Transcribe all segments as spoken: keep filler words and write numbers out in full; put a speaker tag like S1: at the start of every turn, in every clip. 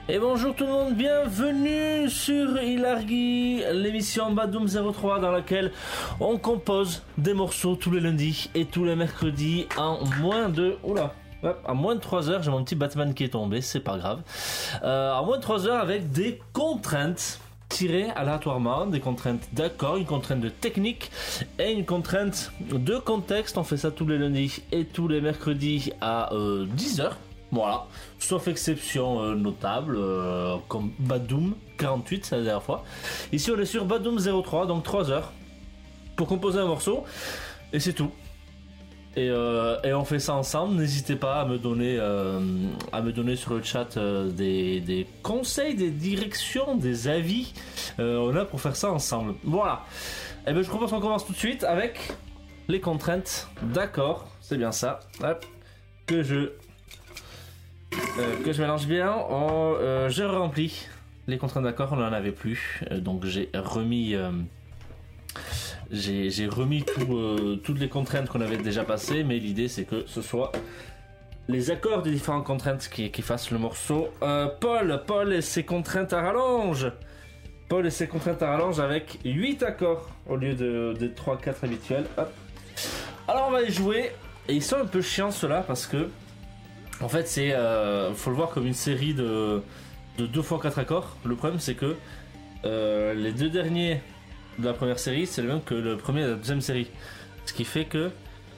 S1: Et bonjour tout le monde, bienvenue sur Ilargi, l'émission Badoum zéro trois dans laquelle on compose des morceaux tous les lundis et tous les mercredis en moins de... Oula hop, à moins de trois heures, j'ai mon petit Batman qui est tombé, c'est pas grave. Euh, à moins de trois heures avec des contraintes tirées aléatoirement, des contraintes d'accord, une contrainte de technique et une contrainte de contexte. On fait ça tous les lundis et tous les mercredis à euh, dix heures. Voilà, sauf exception euh, notable, euh, comme Badoum quarante-huit, c'est la dernière fois. Ici on est sur Badoum zéro trois, donc trois heures, pour composer un morceau, et c'est tout. Et, euh, et on fait ça ensemble, n'hésitez pas à me donner, euh, à me donner sur le chat euh, des, des conseils, des directions, des avis, euh, on a pour faire ça ensemble. Voilà, et bien je propose qu'on commence tout de suite avec les contraintes, d'accord, c'est bien ça, hop, que je... Euh, que je mélange bien, on, euh, je remplis les contraintes d'accord, on n'en avait plus, euh, donc j'ai remis, euh, j'ai, j'ai remis tout, euh, toutes les contraintes qu'on avait déjà passées, mais l'idée c'est que ce soit les accords des différentes contraintes qui, qui fassent le morceau. Euh, Paul, Paul et ses contraintes à rallonge, Paul et ses contraintes à rallonge avec huit accords au lieu de, de trois quatre habituels. Hop. Alors on va les jouer, et ils sont un peu chiants ceux-là parce que en fait, c'est, euh, faut le voir comme une série de, de deux fois quatre accords. Le problème, c'est que euh, les deux derniers de la première série, c'est le même que le premier de la deuxième série. Ce qui fait que...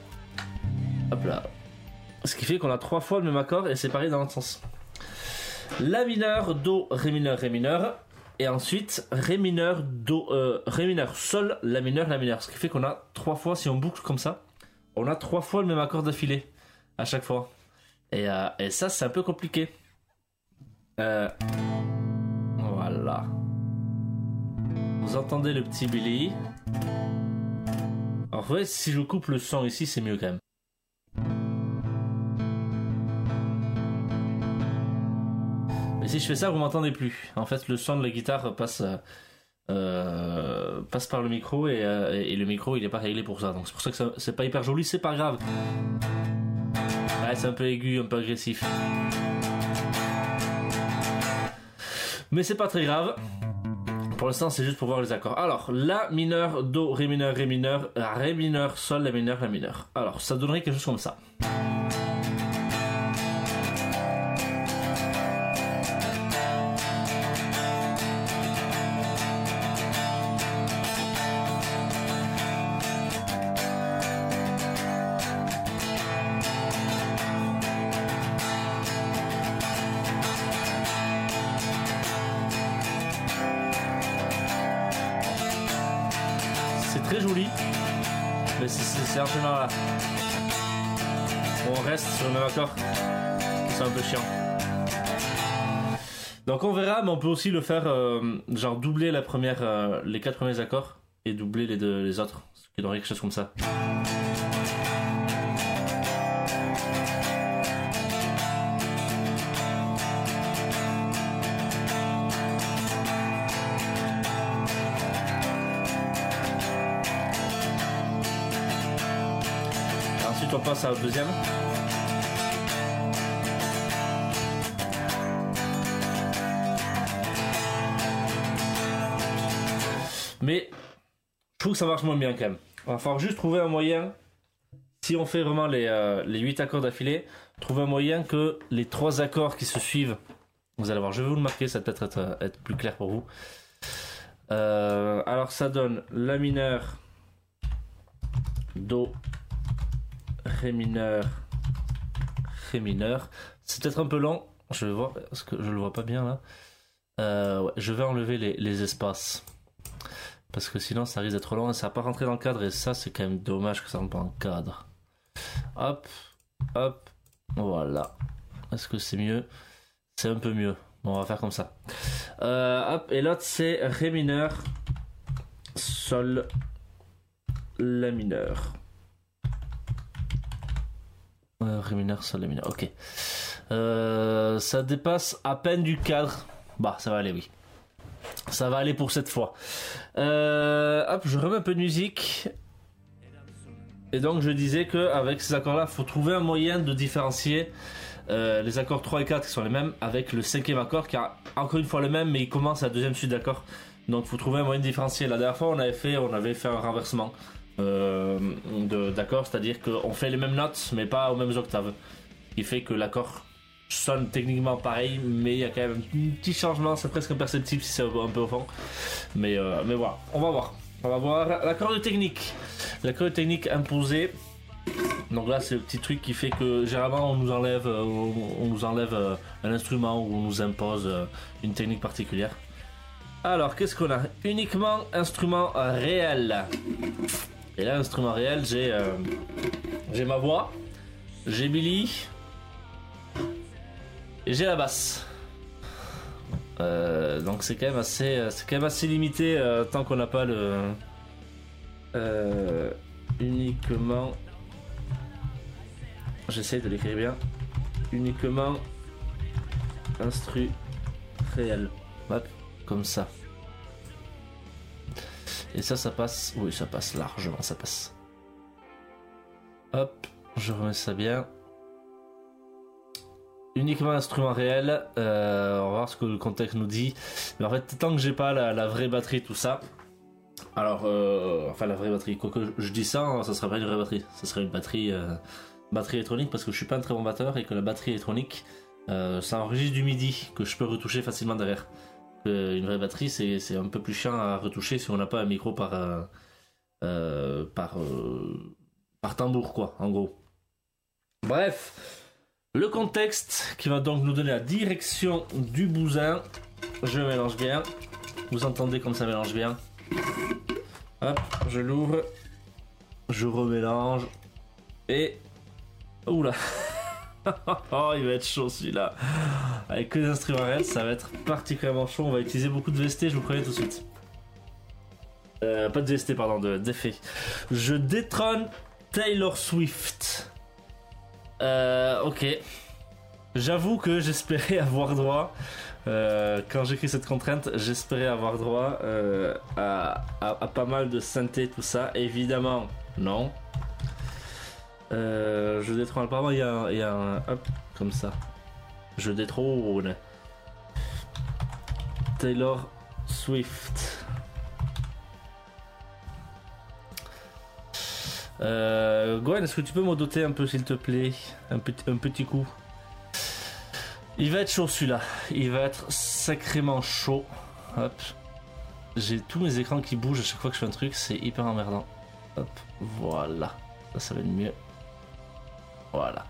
S1: Hop là. Ce qui fait qu'on a trois fois le même accord et c'est pareil dans l'autre sens. La mineur, Do, Ré mineur, Ré mineur. Et ensuite, Ré mineur, Do, euh, Ré mineur, Sol, La mineur, La mineur. Ce qui fait qu'on a trois fois, si on boucle comme ça, on a trois fois le même accord d'affilée à chaque fois. Et, euh, et ça, c'est un peu compliqué. Euh, voilà. Vous entendez le petit Billy. Alors, vous voyez, si je coupe le son ici, c'est mieux quand même. Mais si je fais ça, vous m'entendez plus. En fait, le son de la guitare passe, euh, passe par le micro et, euh, et le micro, il est pas réglé pour ça. Donc, c'est pour ça que ça, c'est pas hyper joli, c'est pas grave. Ouais, c'est un peu aigu, un peu agressif. Mais c'est pas très grave. Pour l'instant, c'est juste pour voir les accords. Alors, La mineur, Do, Ré mineur, Ré mineur, Ré mineur, Sol, La mineur, La mineur. Alors, ça donnerait quelque chose comme ça. Très joli, mais c'est, c'est, c'est un peu là. On reste sur le même accord, c'est un peu chiant. Donc on verra, mais on peut aussi le faire euh, genre doubler la première, euh, les quatre premiers accords et doubler les deux, les autres, ce qui donnerait quelque chose comme ça. On passe à la deuxième. Mais je trouve que ça marche moins bien quand même. Il va falloir juste trouver un moyen, si on fait vraiment les, euh, les huit accords d'affilée, trouver un moyen que les trois accords qui se suivent, vous allez voir, je vais vous le marquer, ça va peut-être être, être plus clair pour vous. Euh, alors ça donne La mineur, Do, Ré mineur, Ré mineur. C'est peut-être un peu long. Je vais voir, parce que je le vois pas bien là. Euh, ouais, je vais enlever les, les espaces. Parce que sinon ça risque d'être long et ça va pas rentrer dans le cadre. Et ça, c'est quand même dommage que ça rentre pas dans le cadre. Hop, hop, voilà. Est-ce que c'est mieux? C'est un peu mieux. Bon, on va faire comme ça. Euh, hop, et l'autre c'est Ré mineur, Sol, La mineur. Euh, Ré mineur, Sol, La mineur, ok. Euh, ça dépasse à peine du cadre. Bah, ça va aller, oui. Ça va aller pour cette fois. Euh, hop, je remets un peu de musique. Et donc, je disais qu'avec ces accords-là, il faut trouver un moyen de différencier euh, les accords trois et quatre qui sont les mêmes, avec le cinquième accord qui a encore une fois le même, mais il commence à la deuxième suite d'accords. Donc faut trouver un moyen de différencier. La dernière fois on avait fait, on avait fait un renversement euh, de, d'accords, c'est-à-dire qu'on fait les mêmes notes mais pas aux mêmes octaves. Ce qui fait que l'accord sonne techniquement pareil, mais il y a quand même un petit changement, c'est presque imperceptible si c'est un peu au fond. Mais, euh, mais voilà, on va voir. On va voir l'accord de technique. L'accord de technique imposé. Donc là c'est le petit truc qui fait que généralement on nous enlève, euh, on nous enlève euh, un instrument ou on nous impose euh, une technique particulière. Alors qu'est-ce qu'on a? Uniquement instrument réel. Et là instrument réel j'ai euh, j'ai ma voix, j'ai Billy et j'ai la basse. Euh, donc c'est quand même assez c'est quand même assez limité euh, tant qu'on n'a pas le euh, uniquement. J'essaie de l'écrire bien. Uniquement instru réel. Hop, comme ça. Et ça, ça passe. Oui, ça passe largement, ça passe. Hop, je remets ça bien. Uniquement instrument réel. Euh, on va voir ce que le contexte nous dit. Mais en fait, tant que j'ai pas la, la vraie batterie, tout ça. Alors, euh, enfin, la vraie batterie. Quoi que je dis ça, hein, ça serait pas une vraie batterie. Ça serait une batterie. Euh, batterie électronique parce que je suis pas un très bon batteur et que la batterie électronique euh, ça enregistre du midi que je peux retoucher facilement derrière. Euh, une vraie batterie c'est, c'est un peu plus chiant à retoucher si on n'a pas un micro par euh, euh, par euh, par tambour quoi en gros. Bref, le contexte qui va donc nous donner la direction du bousin. Je mélange bien. Vous entendez comme ça mélange bien. Hop, je l'ouvre. Je remélange et oula. Oh, il va être chaud celui-là. Avec que des instruments réels, ça va être particulièrement chaud. On va utiliser beaucoup de V S T, je vous préviens tout de suite. Euh, pas de V S T, pardon, de, d'effet. Je détrône Taylor Swift. Euh, ok. J'avoue que j'espérais avoir droit, euh, quand j'écris cette contrainte, j'espérais avoir droit euh, à, à, à pas mal de synthé, tout ça. Évidemment, non. Euh, je détrône, apparemment il y a un, il y a un hop comme ça. Je détrône Taylor Swift. Euh, Gwen, est-ce que tu peux m'en doter un peu s'il te plaît, un petit, un petit coup. Il va être chaud celui-là. Il va être sacrément chaud. Hop. J'ai tous mes écrans qui bougent à chaque fois que je fais un truc, c'est hyper emmerdant. Hop, voilà. Ça, ça va être mieux. Voilà.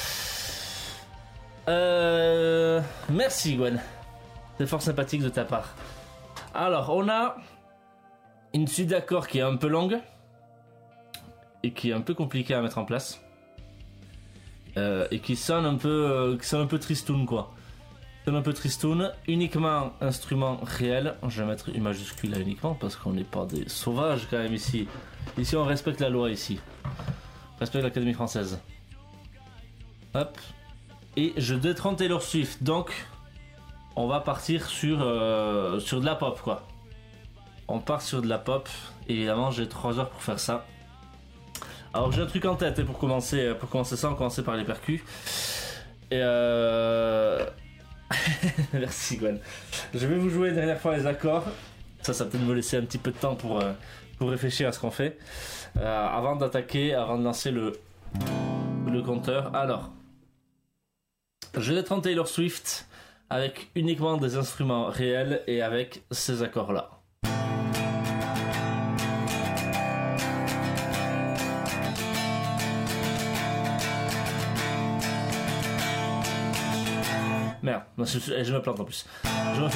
S1: Euh... Merci Gwen. C'est fort sympathique de ta part. Alors, on a une suite d'accords qui est un peu longue et qui est un peu compliquée à mettre en place. Euh, et qui sonne un peu, euh, qui sonne un peu tristoun quoi. Sonne un peu tristoun. Uniquement instrument réel. Je vais mettre une majuscule là uniquement parce qu'on n'est pas des sauvages quand même ici. Ici on respecte la loi ici. On respecte l'Académie française. Hop. Et je détrône Taylor Swift. Donc on va partir sur euh, sur de la pop quoi. On part sur de la pop. Évidemment j'ai trois heures pour faire ça. Alors j'ai un truc en tête pour commencer, pour commencer ça, on va commencer par les percus. Et euh... Merci Gwen. Je vais vous jouer une dernière fois les accords. Ça, ça va peut-être me laisser un petit peu de temps pour, euh, pour réfléchir à ce qu'on fait. Euh, avant d'attaquer, avant de lancer le, le compteur. Alors, je vais prendre Taylor Swift avec uniquement des instruments réels et avec ces accords-là. Merde, je, je me plante en plus. Je refais.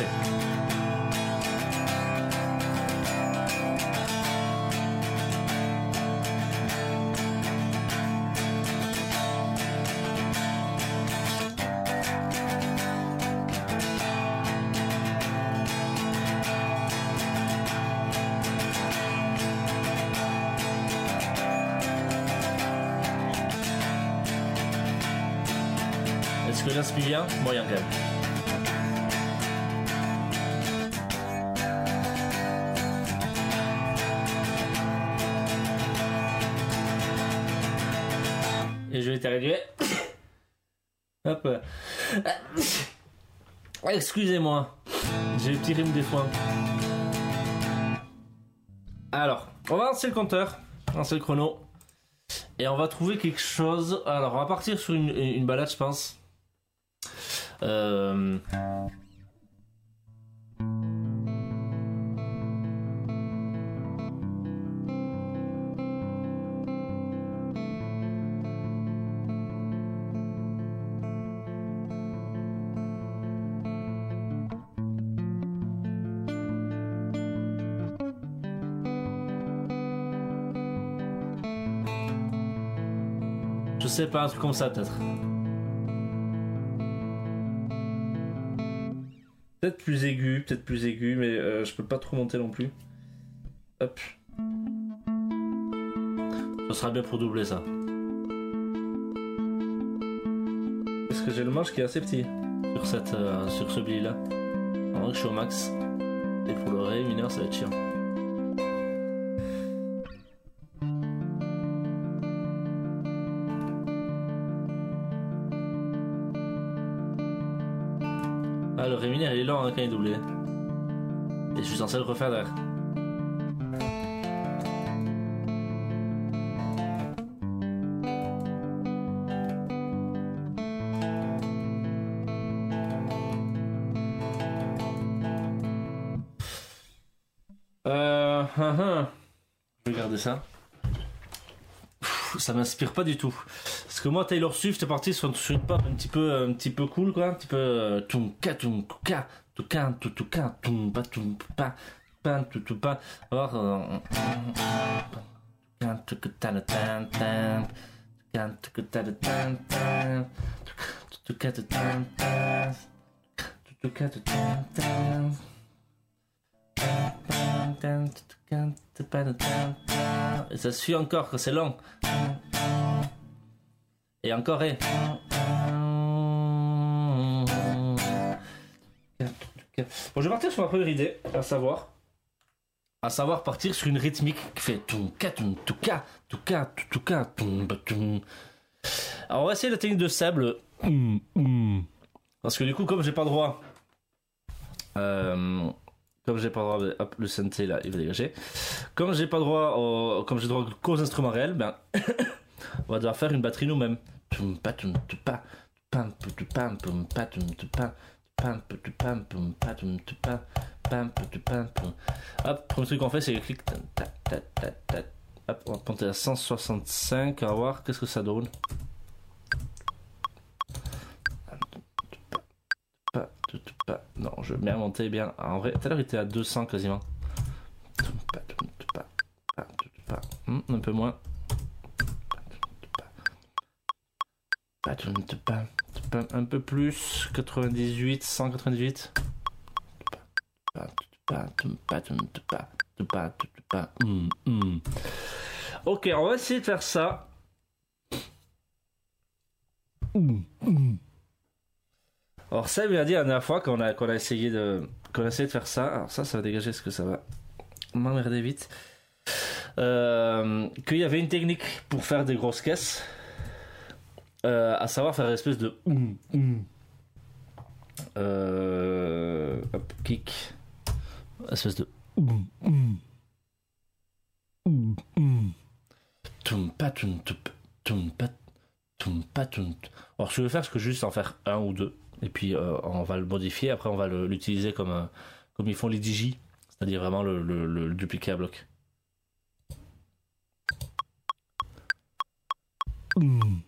S1: Est-ce que j'inspire bien? Moyen quand même. Et je vais t'arriver. Hop. Excusez-moi. J'ai le petit rhume des foins. Alors, on va lancer le compteur. Lancer le chrono. Et on va trouver quelque chose. Alors, on va partir sur une, une balade, je pense. Euh... Je sais pas, un truc comme ça peut-être. Peut-être plus aigu, peut-être plus aigu, mais euh, je peux pas trop monter non plus. Hop. Ça sera bien pour doubler ça. Parce que j'ai le manche qui est assez petit sur, cette, euh, sur ce billet là. Pendant que je suis au max. Et pour le ré mineur ça va être chiant. Ah, le ré mineur il est lent hein, quand il est doublé. Et je suis censé le refaire derrière. Euh, hum, hum. Je vais garder ça. Pff, ça m'inspire pas du tout. Parce que moi, Taylor Swift est parti sur, sur une pop un petit peu, un petit peu cool, quoi. Un petit peu. Tunka, tunka, tunka, tunka, tumba, tumpa, pan, tutupa. Alors. Et ça suit encore que c'est long. Et encore et. Bon, je vais partir sur ma première idée, à savoir, à savoir partir sur une rythmique qui fait tunka tunka tunka tunka tunka. Alors on va essayer la technique de sable, parce que du coup comme j'ai pas droit. Euh, Comme j'ai pas droit, hop, le synthé là, il va dégager. Comme j'ai pas droit, au, comme j'ai droit qu'aux instruments réels, ben, on va devoir faire une batterie nous-mêmes. Hop, premier truc qu'on fait, c'est le clic. Hop, on va monter à cent soixante-cinq, on va voir qu'est-ce que ça donne. Non, je vais bien monter bien. En vrai, tout à l'heure il était à deux cents quasiment. Hmm, un peu moins. Un peu plus. quatre-vingt-dix-huit, cent quatre-vingt-dix-huit. Mm, mm. Ok, on va essayer de faire ça. Mm, mm. Alors Seb il a dit la dernière fois qu'on a, qu'on a essayé de qu'on a essayé de faire ça. Alors ça, ça va dégager ce que ça va m'emmerder vite. Euh, qu'il y avait une technique pour faire des grosses caisses, euh, à savoir faire une espèce de mm, mm. Euh, hop, kick, espèce de mm, mm. Mm, mm. Tum, pa, tum, tup, tum, pa, tum, pa, tum. Alors je vais faire ce que juste en faire un ou deux. Et puis euh, on va le modifier, après on va le, l'utiliser comme, euh, comme ils font les D J, c'est-à-dire vraiment le, le, le, le dupliquer à bloc. Mmh.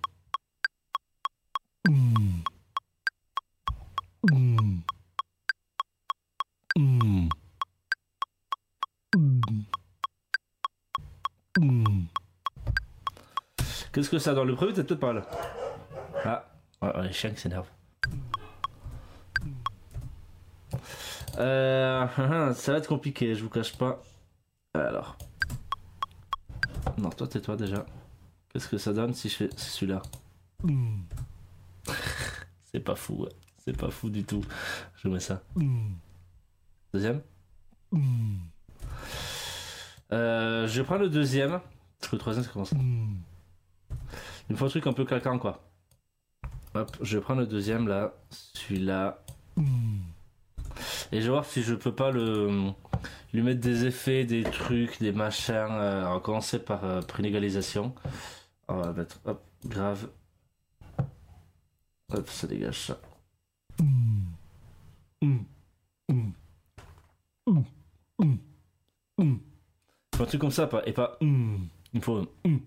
S1: Mmh. Mmh. Mmh. Mmh. Qu'est-ce que ça dans le premier, t'es peut-être pas là. Ah, ouais, les chiens qui s'énervent. Euh, ça va être compliqué, je vous cache pas. Alors. Non, toi tais-toi déjà. Qu'est-ce que ça donne si je fais celui-là? Mm. C'est pas fou, ouais. C'est pas fou du tout. Je mets ça. Mm. Deuxième. Mm. Euh, je prends le deuxième. Parce que le troisième, ça commence. Mm. Il me faut un truc un peu claquant, quoi. Hop, je vais prendre le deuxième là, celui-là. Et je vais voir si je peux pas le lui mettre des effets, des trucs, des machins. Euh, on va commencer par, euh, par une égalisation. On va mettre, hop, grave. Hop, ça dégage ça. Faut un truc comme ça, pas, et pas. Il faut.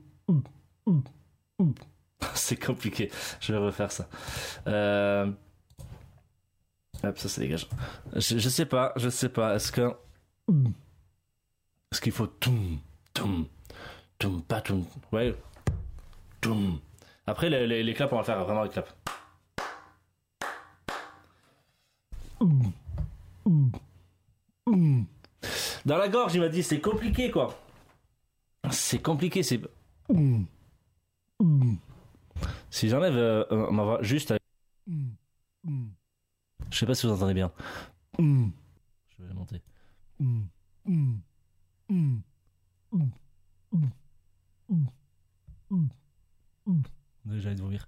S1: C'est compliqué. Je vais refaire ça. Euh... Hop, ça, ça dégage. Je, je sais pas, je sais pas. Est-ce que. Est-ce qu'il faut. Toum, toum, toum, pas toum. Ouais. Toum. Après, les, les, les claps, on va le faire vraiment les claps. Dans la gorge, il m'a dit, c'est compliqué, quoi. C'est compliqué, c'est. Si j'enlève euh, ma voix juste avec... Je sais pas si vous entendez bien. Je vais monter. Déjà, envie de vomir.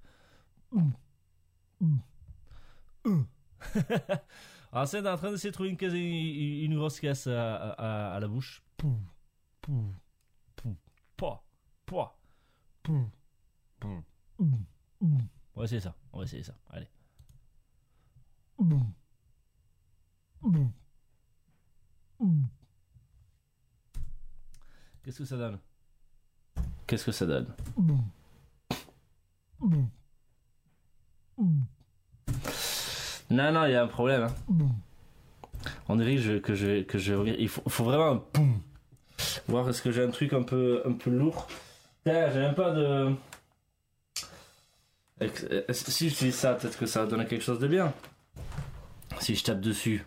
S1: Alors, c'est en train d'essayer de trouver une, caisse, une, une grosse caisse à, à, à la bouche. Pou, pou, pou, pouah, pouah, pou, pou. On va essayer ça, on va essayer ça, allez. Qu'est-ce que ça donne? Qu'est-ce que ça donne? Non, non, il y a un problème. Hein. On dirait que je, que je, que je reviens. Il faut, faut vraiment boum. Voir est-ce que j'ai un truc un peu, un peu lourd. Putain, j'ai même pas de. Si j'utilise ça, peut-être que ça va donner quelque chose de bien. Si je tape dessus.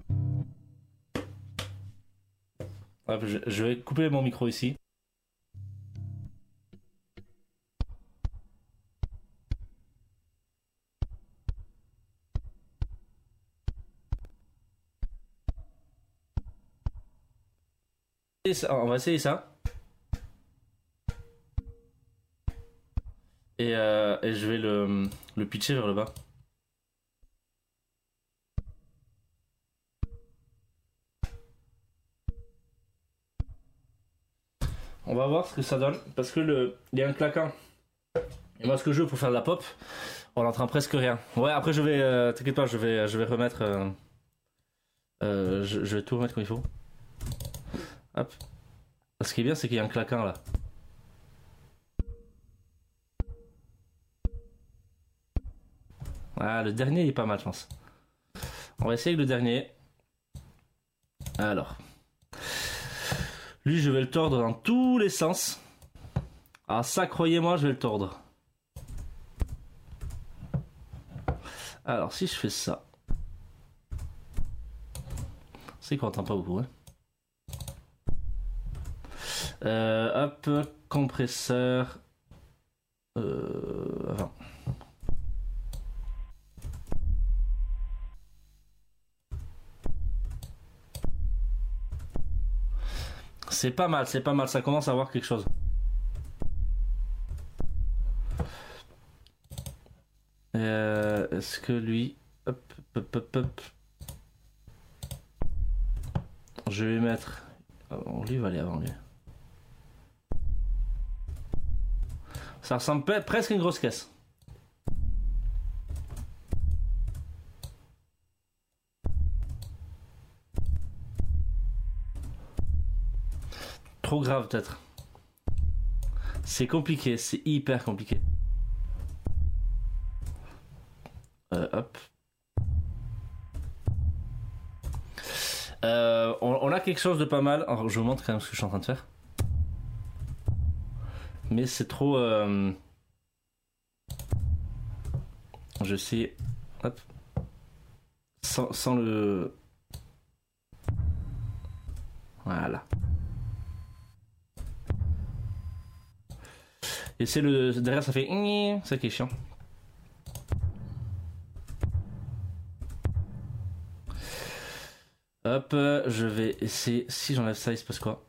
S1: Hop, je, je vais couper mon micro ici. On va essayer ça. Et, euh, et je vais le, le pitcher vers le bas. On va voir ce que ça donne. Parce que le, il y a un claquant. Et moi ce que je veux pour faire de la pop, on n'entend presque rien. Ouais, après je vais... Euh, t'inquiète pas, je vais, je vais remettre... Euh, euh, je, je vais tout remettre comme il faut. Hop. Ce qui est bien, c'est qu'il y a un claquant là. Ah, le dernier il est pas mal, je pense. On va essayer avec le dernier. Alors. Lui, je vais le tordre dans tous les sens. Ah, ça, croyez-moi, je vais le tordre. Alors, si je fais ça. C'est qu'on entend pas beaucoup, hein. Euh, hop, compresseur. Euh, avant. C'est pas mal, c'est pas mal, ça commence à avoir quelque chose. Euh, Est-ce que lui... Hop, hop, hop, hop. Je vais mettre... Oh, lui va aller avant lui. Ça ressemble presque à une grosse caisse. Trop grave peut-être. C'est compliqué, c'est hyper compliqué. Euh, hop. Euh, on, on a quelque chose de pas mal. Alors, je vous montre quand même ce que je suis en train de faire. Mais c'est trop... Euh... Je sais... Hop. Sans, sans le... Voilà. Et c'est le... Derrière ça fait... Ça qui est chiant. Hop, je vais essayer... Si j'enlève ça, il se passe quoi?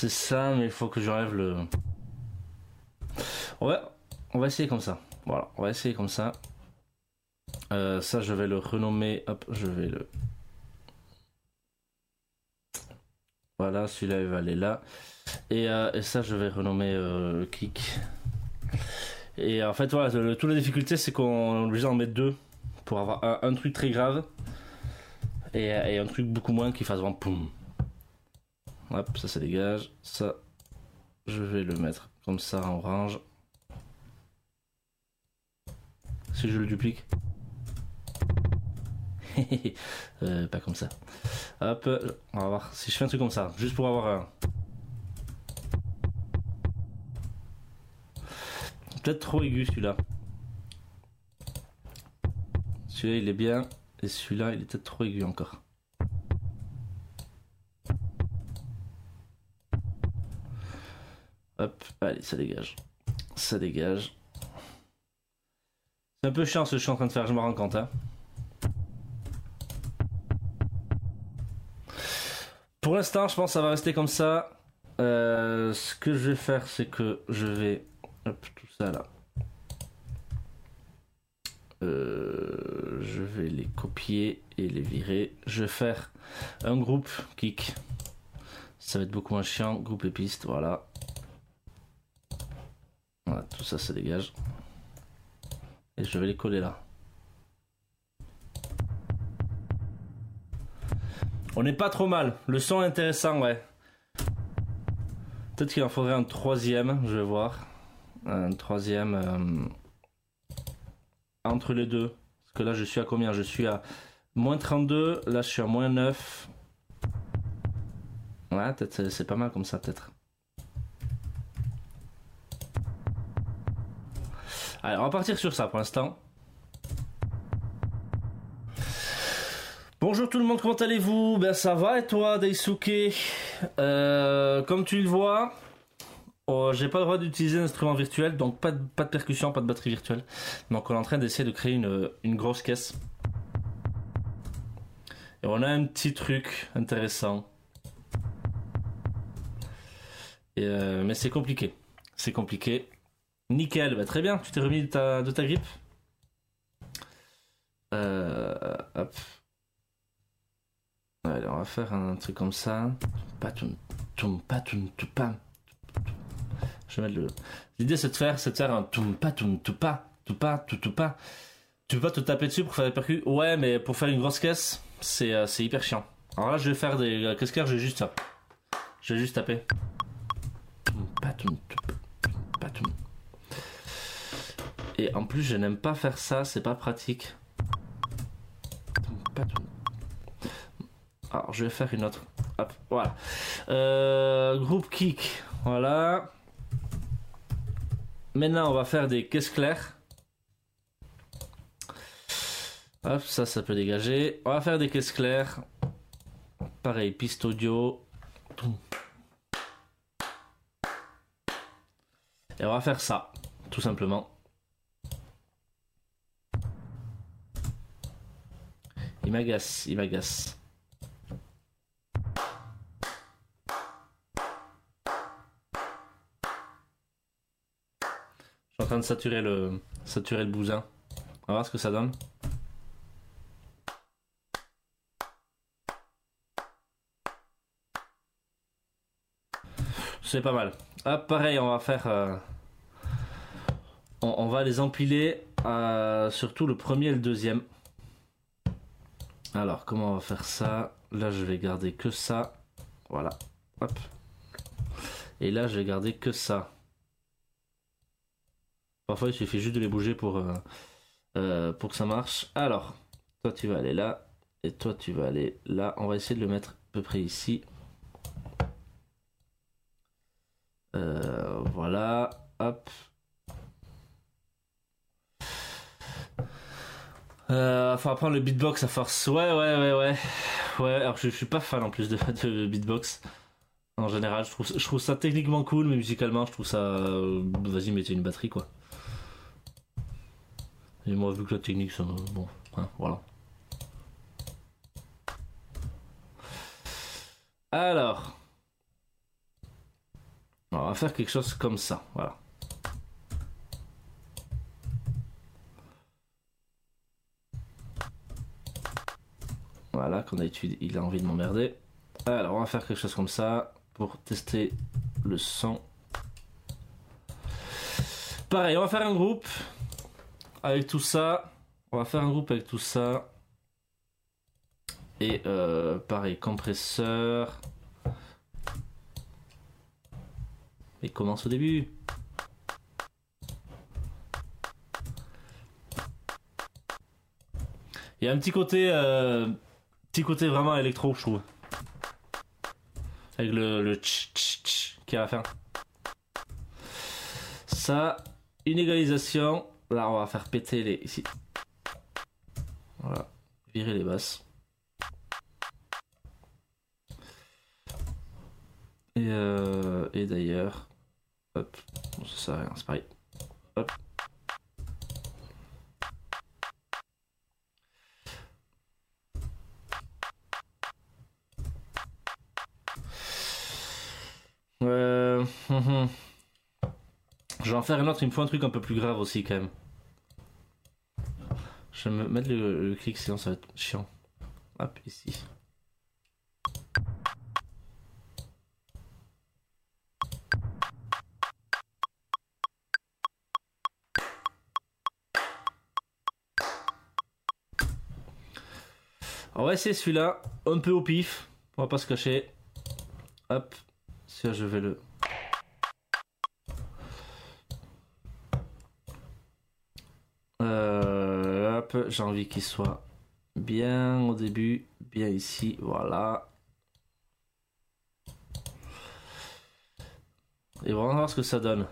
S1: c'est ça, mais il faut que j'enlève le... Ouais, on va essayer comme ça. Voilà, on va essayer comme ça. Euh, ça, je vais le renommer. Hop, je vais le... Voilà, celui-là, il va aller là. Et, euh, et ça, je vais renommer euh, Kick. Et en fait, voilà, le, toute la difficulté, c'est qu'on est obligé d'en mettre deux pour avoir un, un truc très grave et, et un truc beaucoup moins qui fasse vraiment poum. Hop, ça, ça dégage. Ça, je vais le mettre comme ça en orange. Si je le duplique. euh, pas comme ça. Hop, on va voir si je fais un truc comme ça, juste pour avoir un. Peut-être trop aigu celui-là. Celui-là il est bien, et celui-là il est peut-être trop aigu encore. Hop, allez, ça dégage. Ça dégage. C'est un peu chiant ce que je suis en train de faire, je me rends compte. Hein. Pour l'instant, je pense que ça va rester comme ça. Euh, ce que je vais faire, c'est que je vais... Hop, tout ça là. Euh, je vais les copier et les virer. Je vais faire un groupe kick. Ça va être beaucoup moins chiant. Groupe et piste, voilà. Voilà, tout ça, ça dégage. Et je vais les coller là. On n'est pas trop mal. Le son est intéressant, ouais. Peut-être qu'il en faudrait un troisième, je vais voir. Un troisième euh, entre les deux. Parce que là, je suis à combien? Je suis à moins trente-deux. Là, je suis à moins neuf. Ouais, peut-être c'est pas mal comme ça, peut-être. Allez, on va partir sur ça pour l'instant. Bonjour tout le monde, comment allez-vous? Ben ça va et toi, Daisuke? euh, Comme tu le vois, oh, j'ai pas le droit d'utiliser d'instrument virtuel, donc pas de, pas de percussion, pas de batterie virtuelle. Donc on est en train d'essayer de créer une, une grosse caisse. Et on a un petit truc intéressant. Et euh, mais c'est compliqué. C'est compliqué. Nickel, bah très bien, tu t'es remis de ta, de ta grippe. Euh, hop. Allez, on va faire un truc comme ça. Je vais mettre le. L'idée c'est de faire, c'est de faire un tum pa tum tu pas, tu pas, tu tu pas. Tu peux pas te taper dessus pour faire des percus. Ouais, mais pour faire une grosse caisse, c'est euh, c'est hyper chiant. Alors là, je vais faire des qu'est-ce que je vais juste ça. Je vais juste taper. Et en plus, je n'aime pas faire ça, c'est pas pratique. Alors, je vais faire une autre. Hop, voilà. Euh, groupe kick. Voilà. Maintenant, on va faire des caisses claires. Hop, ça, ça peut dégager. On va faire des caisses claires. Pareil, piste audio. Et on va faire ça, tout simplement. Il m'agace, il m'agace. Je suis en train de saturer le, saturer le bousin. On va voir ce que ça donne. C'est pas mal. Ah, pareil, on va faire... Euh, on, on va les empiler, euh, surtout le premier et le deuxième. Alors, comment on va faire ça? Là, je vais garder que ça. Voilà. Hop. Et là, je vais garder que ça. Parfois, il suffit juste de les bouger pour, euh, euh, pour que ça marche. Alors, toi, tu vas aller là. Et toi, tu vas aller là. On va essayer de le mettre à peu près ici. Euh, voilà. Hop. Euh, faut apprendre le beatbox à force. Ouais, ouais, ouais, ouais. Ouais, alors je, je suis pas fan en plus de, de beatbox. En général, je trouve, je trouve ça techniquement cool, mais musicalement, je trouve ça. Euh, vas-y, mettez une batterie, quoi. Et moi, vu que la technique, ça. Bon, hein, voilà. Alors. Alors, on va faire quelque chose comme ça, voilà. Voilà, qu'on a étudié, il a envie de m'emmerder. Alors, on va faire quelque chose comme ça pour tester le son. Pareil, on va faire un groupe avec tout ça. On va faire un groupe avec tout ça. Et euh, pareil, compresseur. Et commence au début. Il y a un petit côté, euh, petit côté vraiment électro, je trouve. Avec le, le tch tch tch qui est à la fin. Ça, une égalisation. Là, on va faire péter les ici. Voilà, virer les basses. Et, euh, et d'ailleurs, hop, bon, ça sert à rien, c'est pareil. Hop. Euh, hum, hum. Je vais en faire un autre, il me faut un truc un peu plus grave aussi quand même. Je vais me mettre le, le clic, sinon ça va être chiant. Hop, ici. On va essayer celui-là, un peu au pif, on va pas se cacher. Hop, ça je vais le... Euh, hop, j'ai envie qu'il soit bien au début, bien ici, voilà. Et on va voir ce que ça donne.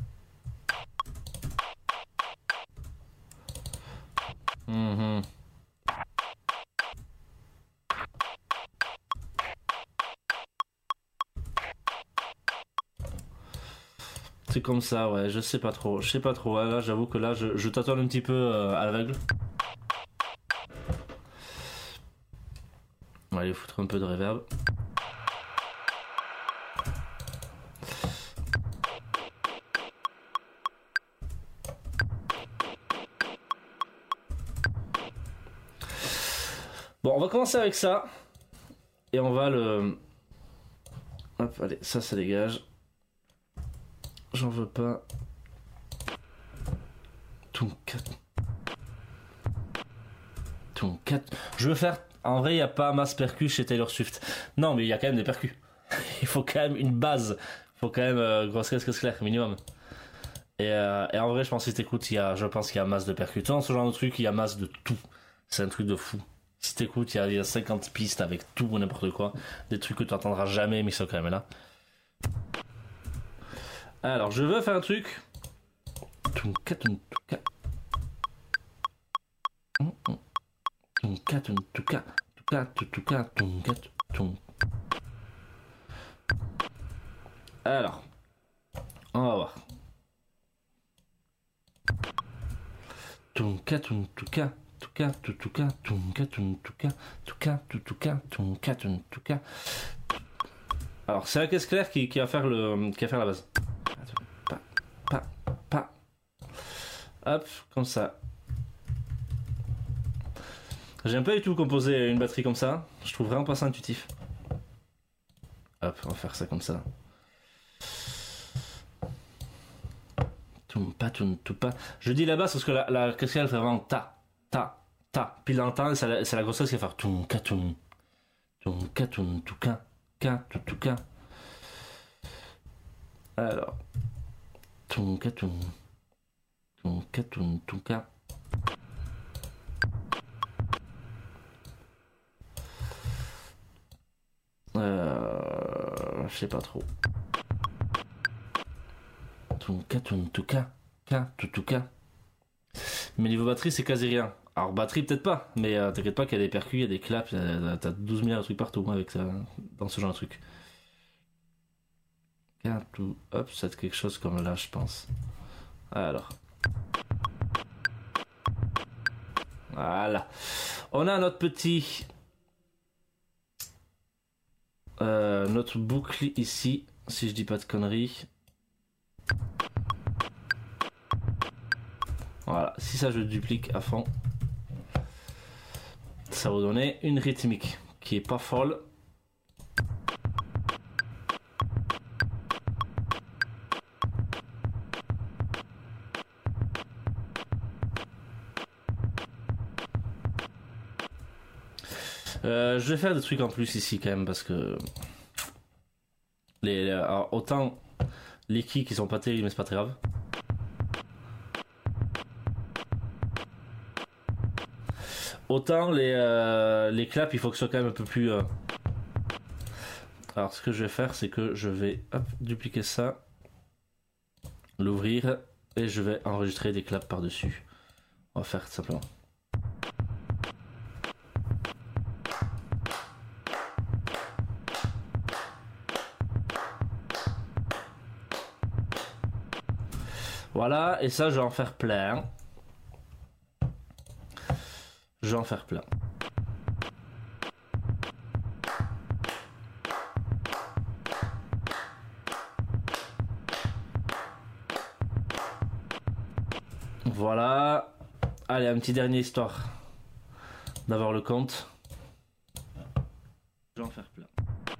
S1: Mmh. C'est comme ça, ouais, je sais pas trop, je sais pas trop, ouais, là j'avoue que là je, je tâtonne un petit peu euh, à l'aveugle. On va aller foutre un peu de reverb. Bon, on va commencer avec ça. Et on va le... Hop, allez, ça, ça dégage. J'en veux pas. Tounkat. Tounkat. Je veux faire... En vrai, il n'y a pas masse percus chez Taylor Swift. Non, mais il y a quand même des percus. Il faut quand même une base. Il faut quand même euh, grosse caisse, caisse claire, minimum. Et, euh, et en vrai, je pense que si t'écoutes, il y a, je pense qu'il y a masse de percus. Dans ce genre de truc, il y a masse de tout. C'est un truc de fou. Si t'écoutes, il y, a, il y a cinquante pistes avec tout ou n'importe quoi. Des trucs que tu n'entendras jamais, mais qui sont quand même là. Alors, je veux faire un truc. Tounka, tounka. Tounka, tounka. Tounka, tounka, tounka, tounka. Alors, on va voir. Tounka, tounka. Tuka, tuka, tunka, tunka, tuka, tuka, tunka, tunka. Alors c'est la caisse claire qui, qui va faire le, qui va faire la base. Pa, pa, pa. Hop, comme ça. J'aime pas du tout composer une batterie comme ça. Je trouve vraiment pas ça intuitif. Hop, on va faire ça comme ça. Tumpa, tumpa. Je dis la basse parce que la, la caisse claire fait vraiment ta. Ta, ta, puis l'entendre, c'est la, c'est la grossesse qui va faire toum, ka, toum, toum, ka, toum, tout, ka, ka, tout, tout, ka. Alors, toum, ka, toum, toum, ka, toum, tout, ka. Euh, je sais pas trop. Toum, ka, toum, tout, ka, ka, tout, tout, ka. Mais niveau batterie, c'est quasi rien. Alors, batterie, peut-être pas, mais euh, t'inquiète pas qu'il y a des percus, il y a des claps, euh, t'as douze milliards de trucs partout hein, avec ça, dans ce genre de truc. Tout, hop, c'est quelque chose comme là, je pense. Alors. Voilà. On a notre petit. Euh, notre boucle ici. si je dis pas de conneries. Voilà, si ça je duplique à fond, ça va donner une rythmique qui est pas folle. Euh, je vais faire des trucs en plus ici quand même parce que les, les alors, autant les kicks qui sont pas terribles mais c'est pas très grave. Autant les euh, les claps il faut que ce soit quand même un peu plus. Euh... Alors ce que je vais faire c'est que je vais hop, dupliquer ça, l'ouvrir et je vais enregistrer des claps par dessus. On va faire tout simplement. Voilà, et ça je vais en faire plein. Je vais en faire plein. Voilà. Allez, un petit dernier histoire d'avoir le compte. Je vais en faire plein.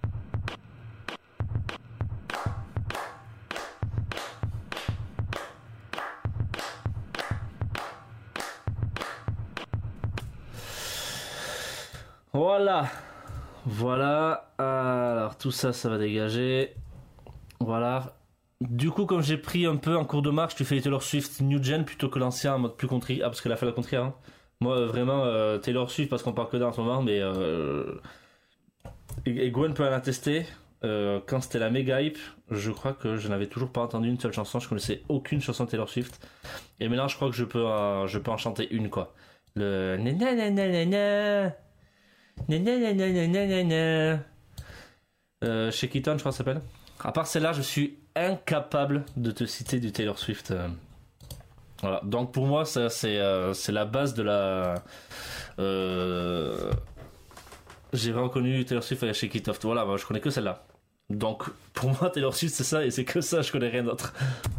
S1: Voilà, voilà, alors tout ça, ça va dégager, voilà. Du coup, comme j'ai pris un peu en cours de marche, tu fais Taylor Swift New Gen plutôt que l'ancien en mode plus country. Ah, parce qu'elle a fait la country, hein. Moi, vraiment, euh, Taylor Swift, parce qu'on parle que d'elle en ce moment, mais... Euh, et, et Gwen peut en attester, euh, quand c'était la méga hype, je crois que je n'avais toujours pas entendu une seule chanson, je connaissais aucune chanson de Taylor Swift. Et maintenant, je crois que je peux, euh, je peux en chanter une, quoi. Le... Nananana. Nananana. Euh, Shake It On, je crois que ça s'appelle. À part celle-là, je suis incapable de te citer du Taylor Swift. Euh, voilà. Donc pour moi, ça c'est euh, c'est la base de la. Euh... J'ai vraiment connu Taylor Swift avec Shake It Off. Voilà, moi, je connais que celle-là. Donc pour moi, Taylor Swift c'est ça et c'est que ça. Je connais rien d'autre.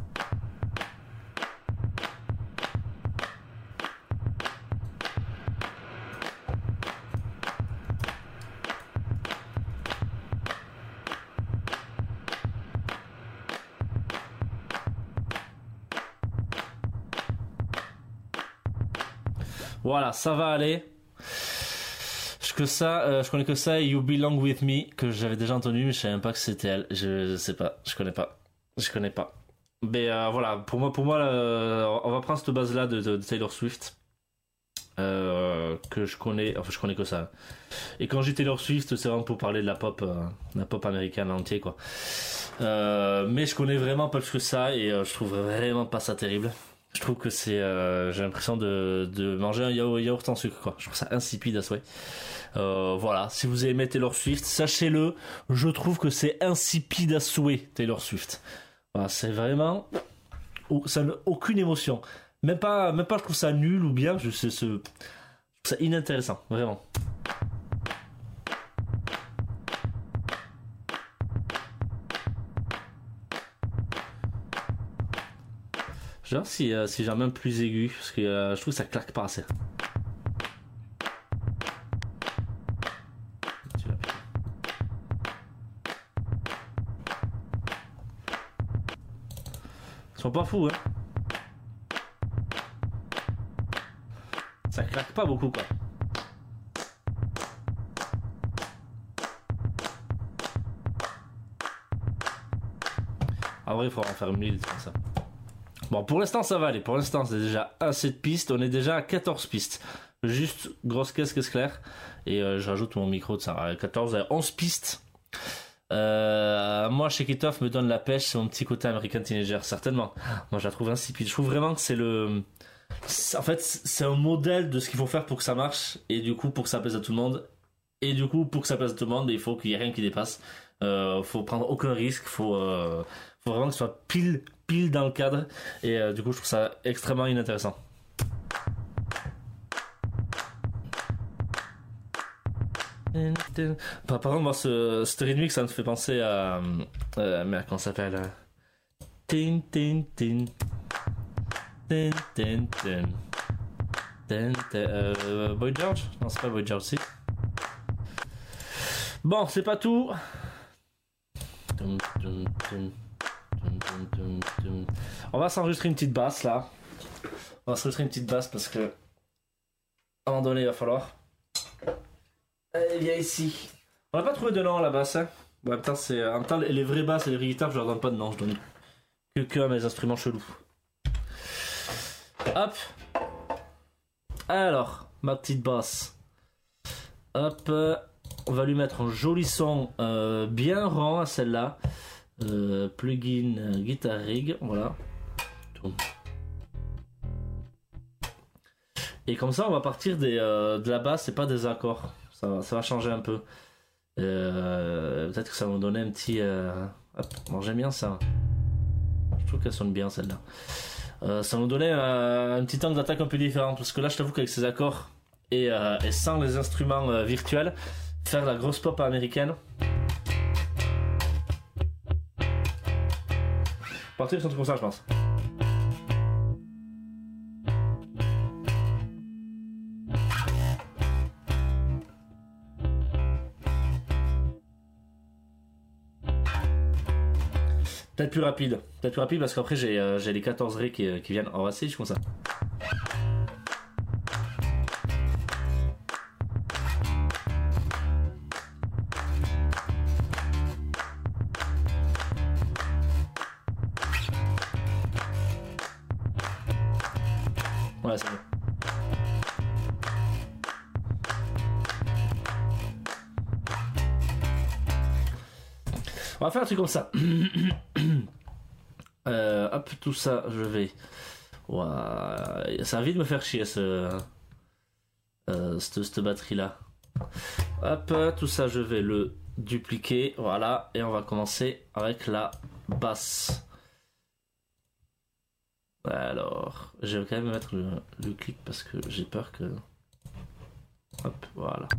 S1: Voilà, ça va aller. Je, que ça, euh, je connais que ça et You Belong With Me, que j'avais déjà entendu, mais je savais même pas que c'était elle. Je, je sais pas, je connais pas. Je connais pas. Mais euh, voilà, pour moi, pour moi euh, on va prendre cette base-là de, de, de Taylor Swift. Euh, que je connais, enfin je connais que ça. Et quand j'ai Taylor Swift, c'est vraiment pour parler de la pop, euh, la pop américaine entière, quoi. Euh, mais je connais vraiment pas plus que ça et euh, je trouve vraiment pas ça terrible. Je trouve que c'est, euh, j'ai l'impression de, de manger un yaourt, yaourt en sucre, quoi. Je trouve ça insipide à souhait. Euh, voilà. Si vous aimez Taylor Swift, sachez-le, je trouve que c'est insipide à souhait, Taylor Swift. Voilà, c'est vraiment, ça n'a aucune émotion. Même pas, même pas, je trouve ça nul ou bien, je sais, ce, je trouve ça inintéressant, vraiment. Genre si, euh, si j'ai même plus aigu, parce que euh, je trouve que ça claque pas assez. Ils sont pas fous, hein. Ça claque pas beaucoup, quoi. En vrai, il faudra en faire mille, comme ça. Bon, pour l'instant, ça va aller. Pour l'instant, c'est déjà assez de pistes. On est déjà à quatorze pistes. Juste, grosse caisse, caisse claire. Et euh, je rajoute mon micro de ça. À quatorze, à onze pistes. Euh, moi, Shake It Off me donne la pêche. C'est mon petit côté American Teenager, certainement. Moi, je la trouve insipide. Je trouve vraiment que c'est le... C'est, en fait, c'est un modèle de ce qu'il faut faire pour que ça marche. Et du coup, pour que ça plaise à tout le monde. Et du coup, pour que ça plaise à tout le monde, il faut qu'il y ait rien qui dépasse. Euh, faut prendre aucun risque. Faut, euh, faut vraiment que ce soit pile... pile dans le cadre et euh, du coup je trouve ça extrêmement inintéressant. Par, par contre, moi, ce, cette rythmique, ça me fait penser à. Euh, merde, comment ça s'appelle euh... Tin, tin, tin. Tin, tin, tin. Tin, tin. Euh, Boy George? Non, c'est pas Boy George, si. Bon, c'est pas tout. Tum, tum, tum. Tum, tum, tum, tum. On va s'enregistrer une petite basse là. On va s'enregistrer une petite basse parce que. À un moment donné, il va falloir. Allez, viens ici. On n'a pas trouvé de nom à la basse. Hein. Ouais, putain, c'est. En même temps, les vraies basses et les vraies guitares, je leur donne pas de nom. Je donne que, que à mes instruments chelous. Hop. Alors, ma petite basse. Hop. Euh, on va lui mettre un joli son euh, bien rond à celle-là. Euh, plugin euh, Guitar Rig. Voilà. Tout. Et comme ça, on va partir des, euh, de la basse et pas des accords. Ça va, ça va changer un peu. Euh, peut-être que ça va nous donner un petit. Euh... Hop, bon, j'aime bien ça. Je trouve qu'elle sonne bien celle-là. Euh, ça va nous donner un, un petit angle d'attaque un peu différent. Parce que là, je t'avoue qu'avec ces accords et, euh, et sans les instruments euh, virtuels, faire la grosse pop américaine. Partir sur un truc comme ça, je pense. Peut-être plus rapide, peut-être plus rapide parce qu'après j'ai, euh, j'ai les quatorze ré qui, qui viennent. On va essayer comme ça. Ouais, c'est bon. On va faire un truc comme ça. euh, hop, tout ça, je vais. Ouais, ça a envie de me faire chier ce, euh, cette, cette batterie là. Hop, tout ça, je vais le dupliquer. Voilà, et on va commencer avec la basse. Alors, je vais quand même mettre le, le clic parce que j'ai peur que. Hop, voilà.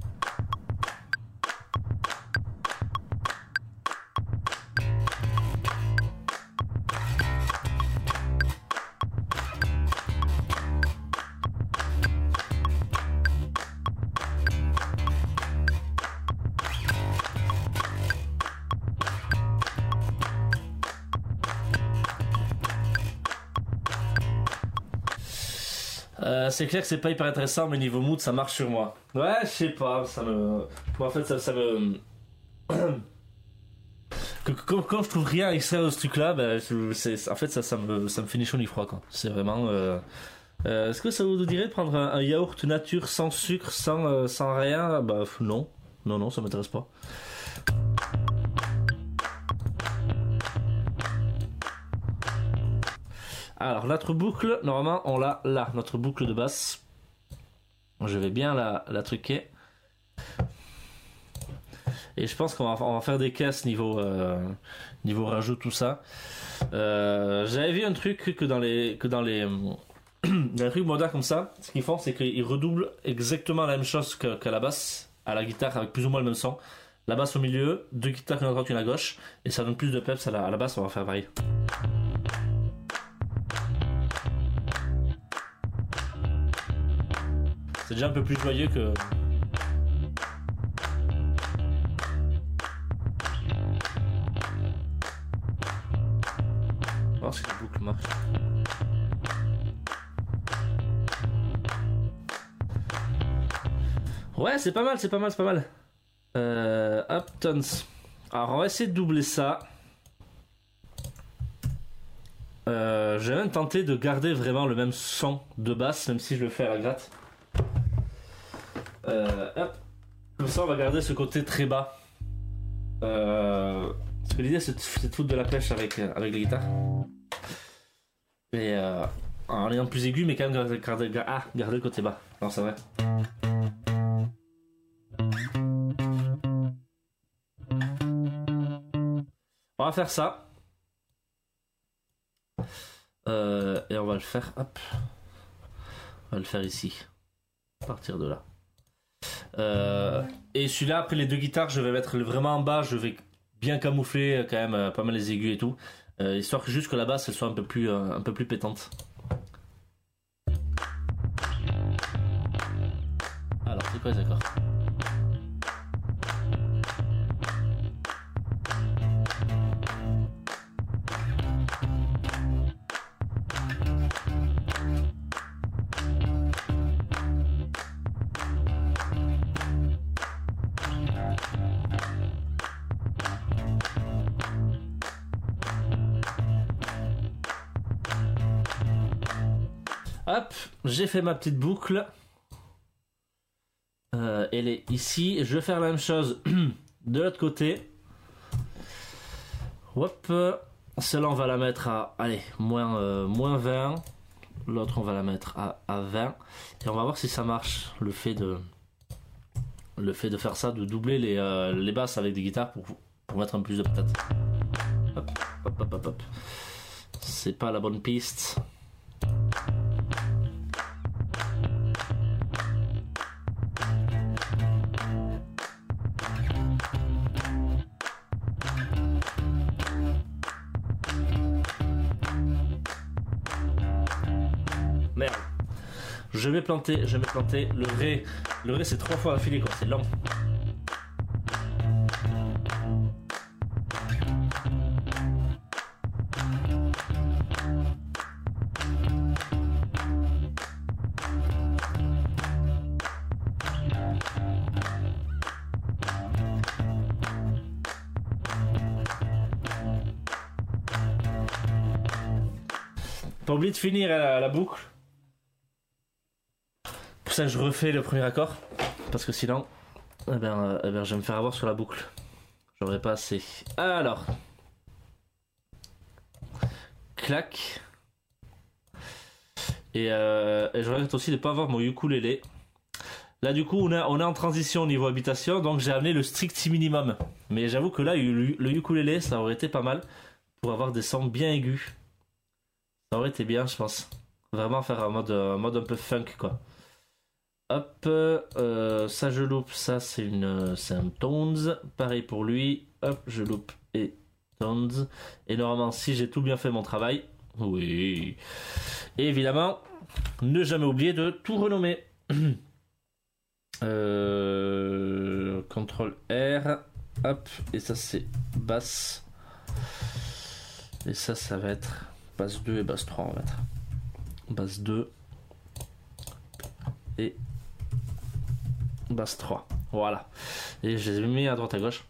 S1: Euh, c'est clair que c'est pas hyper intéressant, mais niveau mood, ça marche sur moi. Ouais, je sais pas, ça me. Moi, en fait, ça, ça me. Quand, quand je trouve rien à extraire de ce truc-là, ben, c'est, en fait, ça, ça, me, ça me fait ni chaud ni froid, quoi. C'est vraiment. Euh... Euh, est-ce que ça vous dirait de prendre un, un yaourt nature sans sucre, sans, euh, sans rien? Bah, non. Non, non, ça m'intéresse pas. Alors, notre boucle, normalement, on l'a là, notre boucle de basse. Je vais bien la, la truquer. Et je pense qu'on va, on va faire des caisses niveau, euh, niveau rajout, tout ça. Euh, j'avais vu un truc que dans les, que dans les, dans les trucs modernes comme ça, ce qu'ils font, c'est qu'ils redoublent exactement la même chose que, qu'à la basse, à la guitare, avec plus ou moins le même son. La basse au milieu, deux guitares, une à droite, une à gauche, et ça donne plus de peps à la, à la basse, on va faire pareil. C'est déjà un peu plus joyeux que... On va voir si la boucle marche. Ouais, c'est pas mal, c'est pas mal, c'est pas mal. Euh, hop, tons. Alors, on va essayer de doubler ça. Euh, j'ai même tenté de garder vraiment le même son de basse, même si je le fais à la gratte. Euh, hop. Comme ça, on va garder ce côté très bas. Euh, parce que l'idée, c'est de, c'est de foutre de la pêche avec, avec les guitares. Et euh, en ayant plus aigu, mais quand même garder, garder, ah, garder le côté bas. Non, c'est vrai. On va faire ça. Euh, et on va le faire. Hop. On va le faire ici. À partir de là. Euh, et celui-là, après les deux guitares, je vais mettre vraiment en bas, je vais bien camoufler quand même euh, pas mal les aigus et tout, euh, histoire que juste que la basse elle soit un peu plus, euh, un peu plus pétante. Alors, c'est quoi les accords? Hop, j'ai fait ma petite boucle. Euh, elle est ici. Je vais faire la même chose de l'autre côté. Hop. Celle-là, on va la mettre à allez, moins, euh, moins vingt. L'autre, on va la mettre à, à vingt. Et on va voir si ça marche. Le fait de, le fait de faire ça, de doubler les, euh, les basses avec des guitares pour, pour mettre un plus de patate. Hop, hop, hop, hop, hop. C'est pas la bonne piste. Merde. Je vais planter, je vais planter. Le ré, le ré c'est trois fois affilé quoi, c'est lent. Pas oublier de finir la, la boucle. Pour ça je refais le premier accord. Parce que sinon, eh ben, euh, eh ben, je vais me faire avoir sur la boucle. J'aurais pas assez. Alors. Clac. Et, euh, et je regrette aussi de ne pas avoir mon ukulélé. Là du coup on, a, on est en transition au niveau habitation. Donc j'ai amené le strict minimum. Mais j'avoue que là le, le ukulélé ça aurait été pas mal. Pour avoir des sons bien aigus. Ça aurait été bien, je pense. Vraiment faire un mode, un mode un peu funk, quoi. Hop, euh, ça je loupe, ça c'est une, c'est un tones. Pareil pour lui. Hop, je loupe et tones. Et normalement, si j'ai tout bien fait mon travail, oui. Et évidemment, ne jamais oublier de tout renommer. euh, contrôle R. Hop, et ça c'est basse. Et ça, ça va être basse deux et basse trois, on va mettre. Basse deux et basse trois. Voilà. Et je les ai mis à droite à gauche.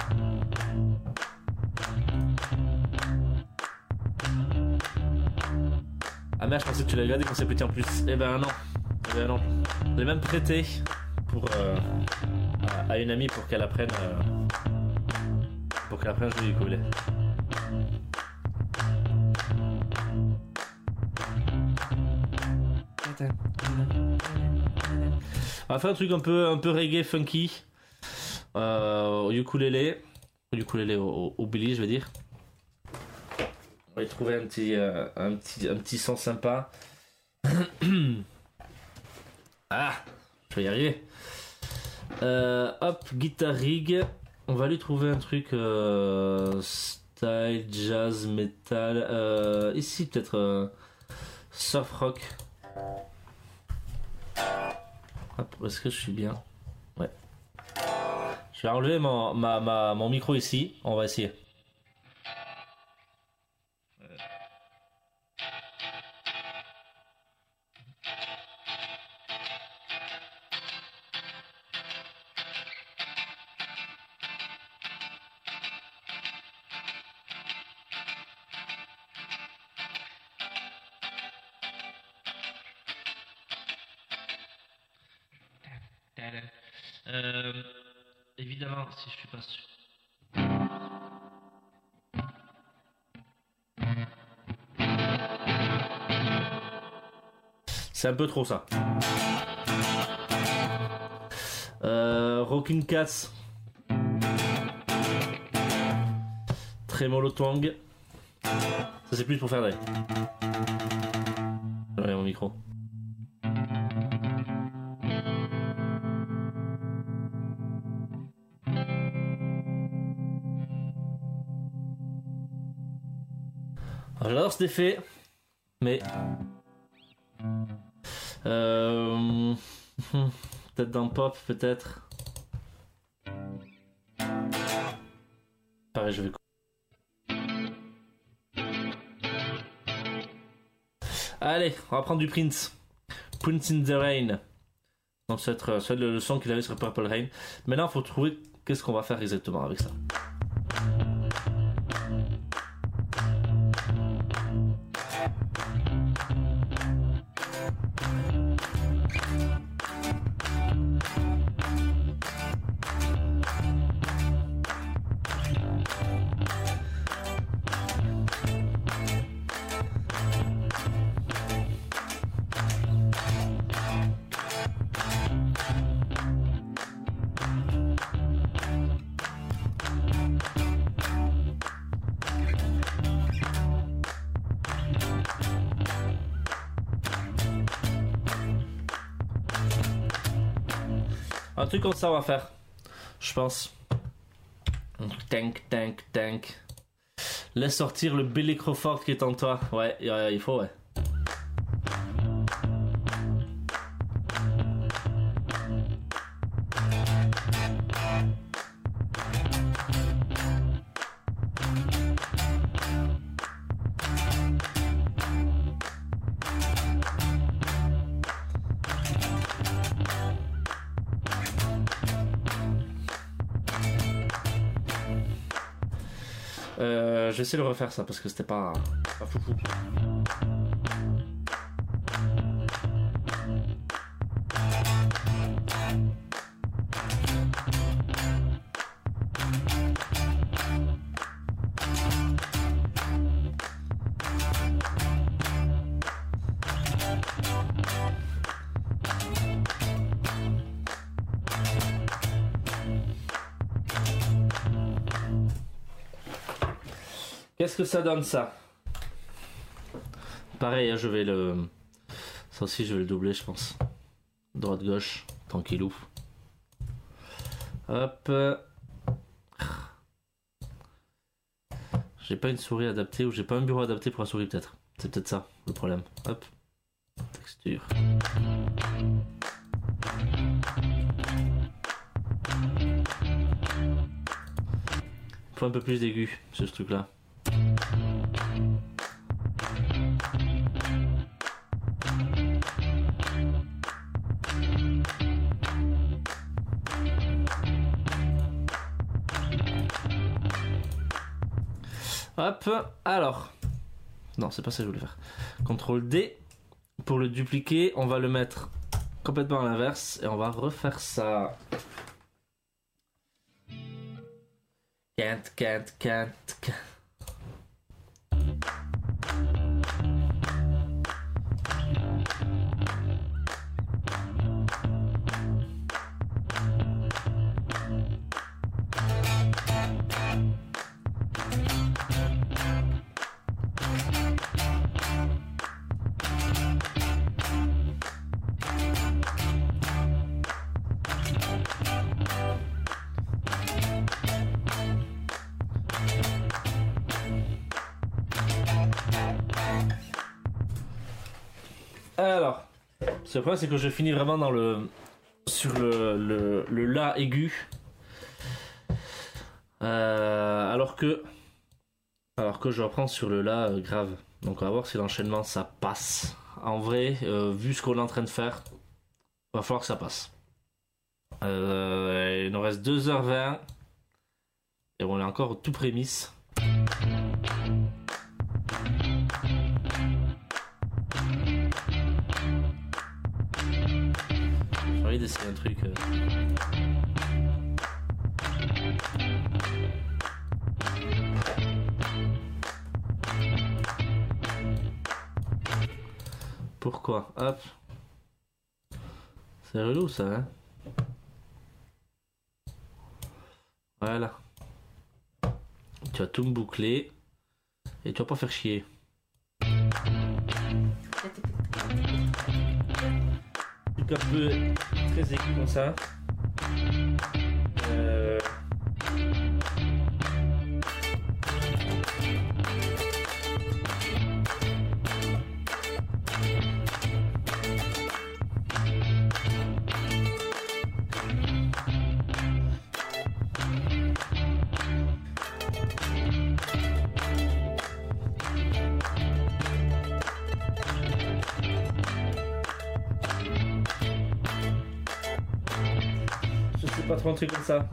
S1: Ah merde, je pensais que tu l'avais gardé quand c'est petit en plus. Eh ben non. Eh ben non. Je l'ai même prêté pour, euh, à une amie pour qu'elle apprenne euh, pour qu'elle apprenne à jouer du ukulélé. On va faire un truc un peu, un peu reggae funky euh, au ukulélé, au ukulélé au, au Billy, je veux dire. On va y trouver un petit, euh, un petit, un petit son sympa. Ah, je vais y arriver. Euh, hop, guitar rig. On va lui trouver un truc euh, style jazz metal. Euh, ici peut-être euh, soft rock. Hop, est-ce que je suis bien? Ouais. Je vais enlever mon, ma, ma, mon micro ici. On va essayer. Euh, évidemment, si je suis pas sûr. C'est un peu trop ça. Euh, Rockin' Cats. Tremolo Twang. Ça c'est plus pour faire des. J'enlève mon micro. J'adore cet effet, mais euh... peut-être dans pop, peut-être. Pareil, je vais. Allez, on va prendre du Prince. Prince in the Rain. Donc ça va être le son qu'il avait sur Purple Rain. Maintenant, il faut trouver qu'est-ce qu'on va faire exactement avec ça. Un truc comme ça on va faire, je pense. Tank, tank, tank. Laisse sortir le Billy Crawford qui est en toi. Ouais, il faut, ouais. Euh, je vais essayer de refaire ça parce que c'était pas, pas foufou. Qu'est-ce que ça donne ça? Pareil, je vais le... Ça aussi, je vais le doubler, je pense. Droite-gauche, tranquillou. Hop. J'ai pas une souris adaptée ou j'ai pas un bureau adapté pour la souris, peut-être. C'est peut-être ça, le problème. Hop. Texture. Il faut un peu plus d'aigu sur ce truc-là. Hop, alors. Non, c'est pas ça que je voulais faire. contrôle D. Pour le dupliquer, on va le mettre complètement à l'inverse et on va refaire ça. Can't, can't, can't, can't. Alors, ce problème c'est que je finis vraiment dans le sur le, le, le La aigu, euh, alors que alors que je reprends sur le La euh, grave. Donc on va voir si l'enchaînement ça passe. En vrai, euh, vu ce qu'on est en train de faire, il va falloir que ça passe. Euh, il nous reste deux heures vingt et on est encore au tout prémisse. J'ai envie d'essayer un truc. Euh... Pourquoi? Hop. C'est relou ça, hein? Voilà. Tu vas tout me boucler et tu vas pas faire chier. Un peu très aigu comme ça. Euh... C'est pas trop un truc comme ça.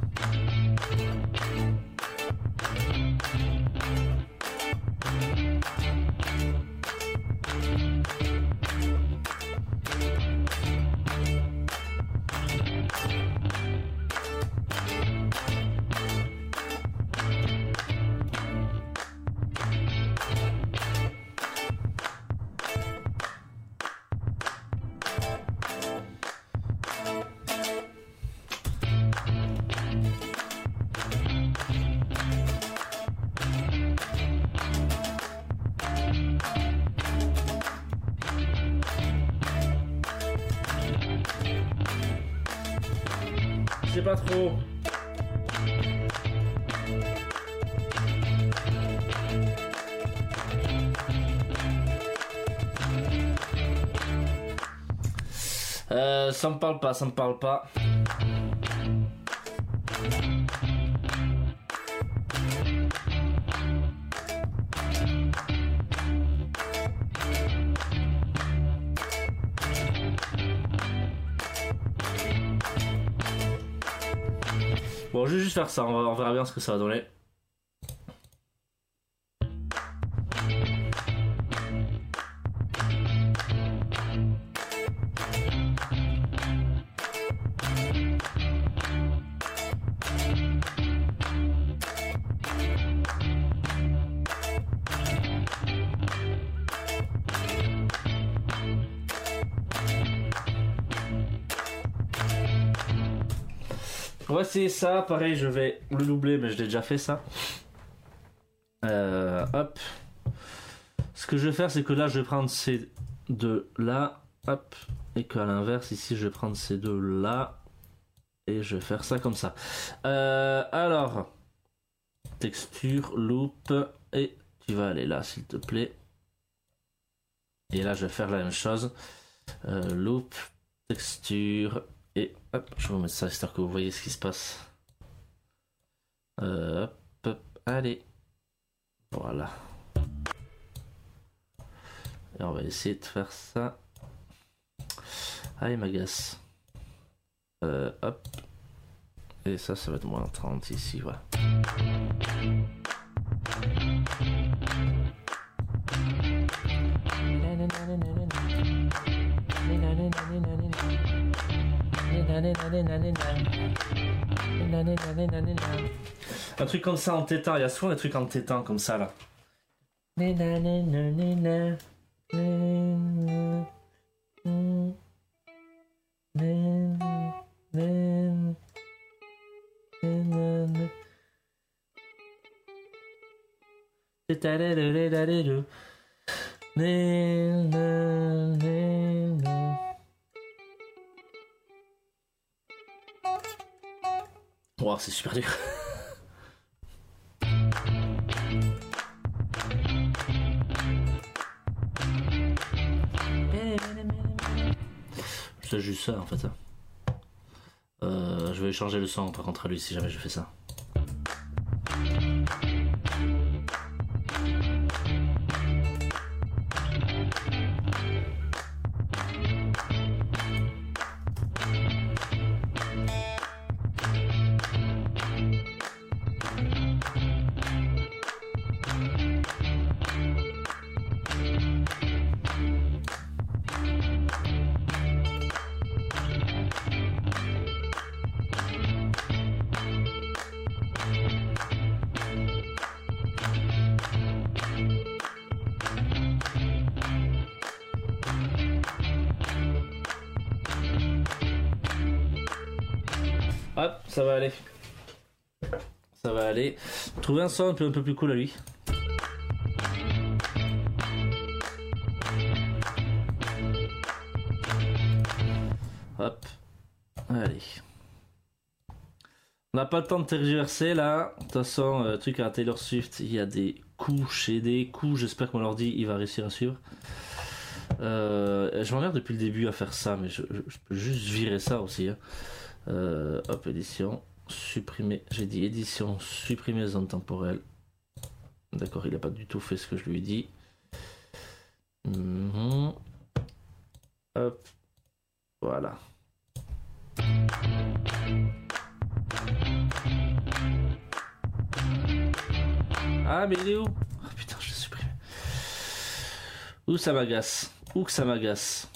S1: Je sais pas trop. Euh, ça me parle pas, ça me parle pas. Bon, je vais juste faire ça, on, va, on verra bien ce que ça va donner. On va essayer ça, pareil je vais le doubler mais je l'ai déjà fait ça. Euh, hop. Ce que je vais faire c'est que là je vais prendre ces deux là, hop, et qu'à l'inverse ici je vais prendre ces deux là et je vais faire ça comme ça. Euh, alors, texture, loop, et tu vas aller là s'il te plaît. Et là je vais faire la même chose. Euh, loop, texture. Et hop, je vais vous mettre ça histoire que vous voyez ce qui se passe. Euh, hop, hop, allez. Voilà. Et on va essayer de faire ça. Ah, il m'agace. Euh, hop. Et ça, ça va être moins trente ici, voilà. Un truc comme ça en tétan, il y a souvent des trucs en tétan comme ça là. Wow, c'est super dur. C'est juste ça en fait. Euh, je vais changer le son par contre à lui si jamais je fais ça. Hop, ça va aller. Ça va aller. Trouver un son un peu, un peu plus cool à lui. Hop. Allez. On n'a pas le temps de tergiverser là. De toute façon, euh, truc à Taylor Swift, il y a des couches et des couches. J'espère que mon ordi il va réussir à suivre. Euh, je m'emmerde depuis le début à faire ça, mais je, je, je peux juste virer ça aussi. Hein. Euh, hop, édition, supprimer. J'ai dit édition, supprimer zone temporelle. D'accord, il n'a pas du tout fait ce que je lui ai dit. Mmh. Hop, voilà. Ah, mais il est où? Oh, putain, je l'ai supprimé. Où ça m'agace? Où que ça m'agace?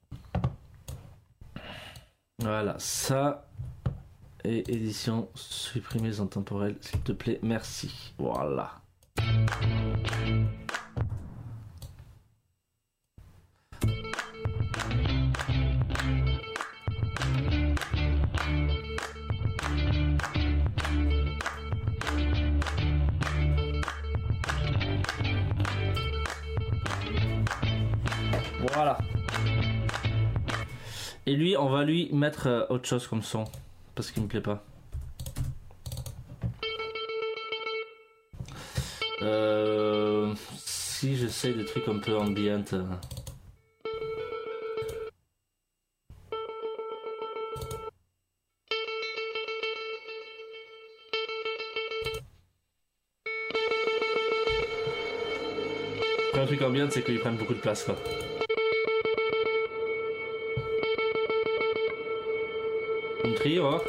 S1: Voilà, ça. Et édition, supprimer en temporel, s'il te plaît, merci. Voilà. Voilà. Et lui, on va lui mettre euh, autre chose comme son. Parce qu'il me plaît pas. Euh, si j'essaye des trucs un peu ambient. Euh... Un truc ambient, c'est qu'ils prennent beaucoup de place, quoi. On trie, on va.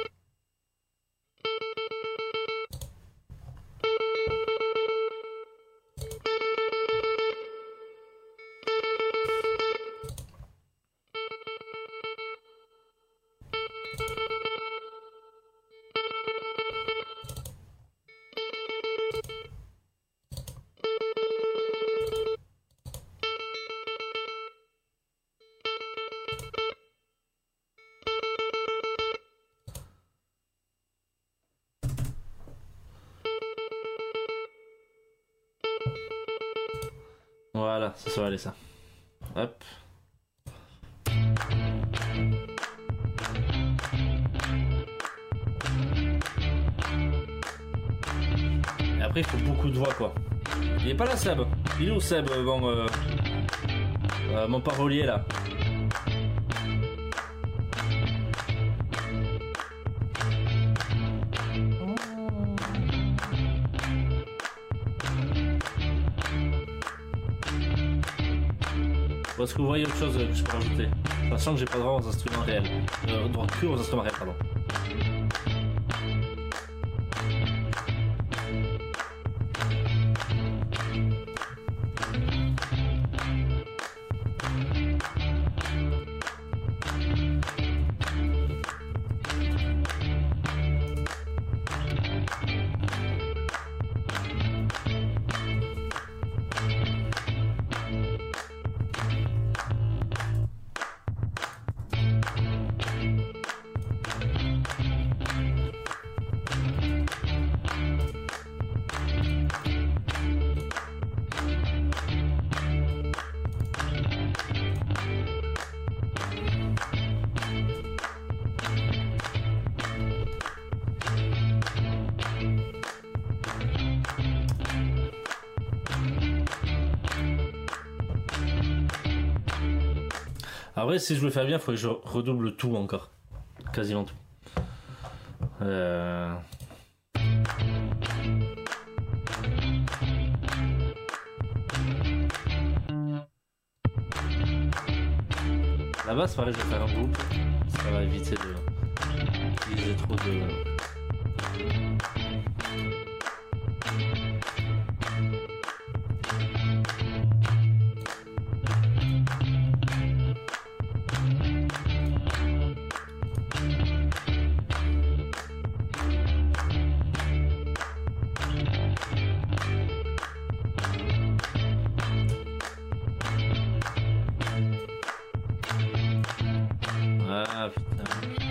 S1: Voilà, ça, ça va aller ça. Hop. Et après il faut beaucoup de voix quoi. Il est pas là Seb. Il est où Seb, bon, euh, euh, mon parolier là. Est-ce que vous voyez autre chose que je peux rajouter? Sachant que j'ai pas droit aux instruments réels. Euh, droit que aux instruments réels, pardon. Après, si je veux faire bien, il faut que je redouble tout encore. Quasiment tout. Euh... La basse, pareil, je vais faire un groupe. Ça va éviter de utiliser trop de... Ah putain.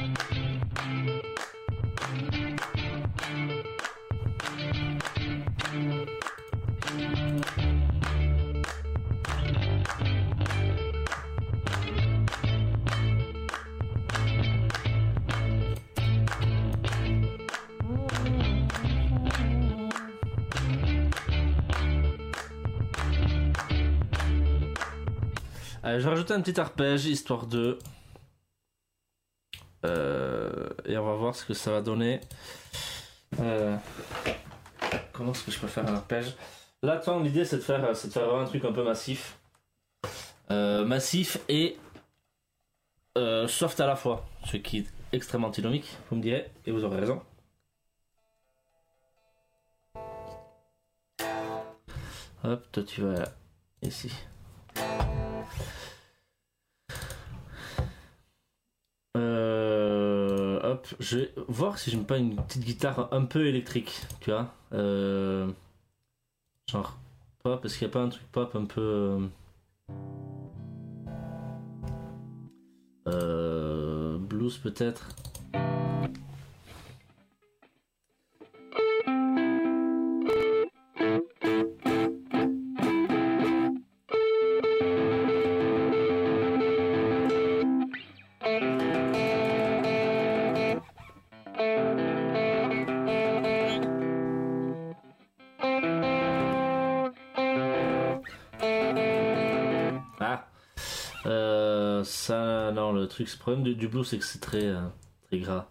S1: Allez, je vais rajouter un petit arpège histoire de... Euh, et on va voir ce que ça va donner. Euh, comment est-ce que je peux faire un arpège? Là, attends, l'idée c'est de faire, c'est de faire un truc un peu massif, euh, massif et euh, soft à la fois, ce qui est extrêmement antinomique, vous me direz, et vous aurez raison. Hop, toi tu vas ici. Euh, hop, je vais voir si je mets pas une petite guitare un peu électrique, tu vois. Euh, genre pop, parce qu'il n'y a pas un truc pop un peu... Euh, blues peut-être. Ça, non, le truc, le problème du, du blues, c'est que c'est très, euh, très gras.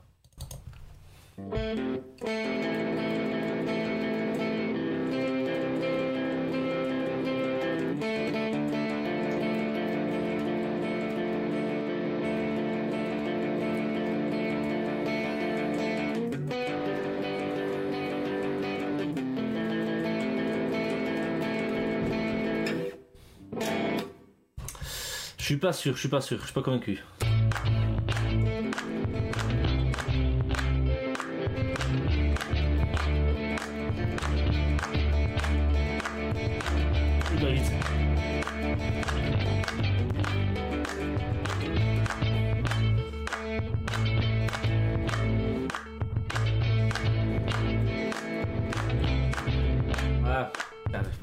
S1: Je suis pas sûr, je suis pas sûr, je suis pas convaincu. Il va vite. Ah, j'arrive pas.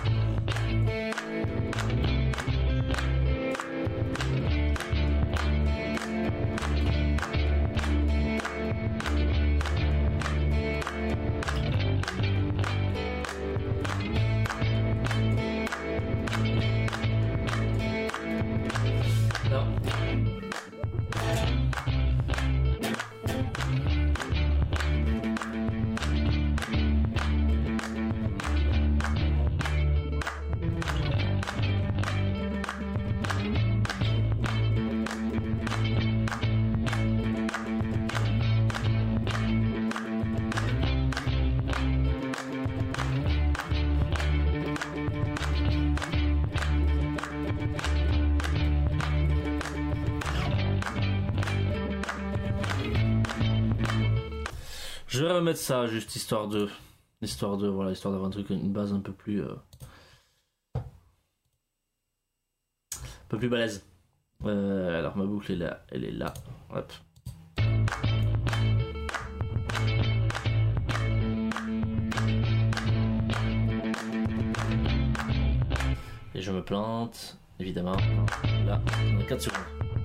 S1: Je vais remettre ça juste histoire de, histoire de, voilà, histoire d'avoir un truc, une base un peu plus, euh, un peu plus balèze. Euh, alors ma boucle est là, elle est là. Hop. Et je me plante, évidemment. Là, on a quatre secondes.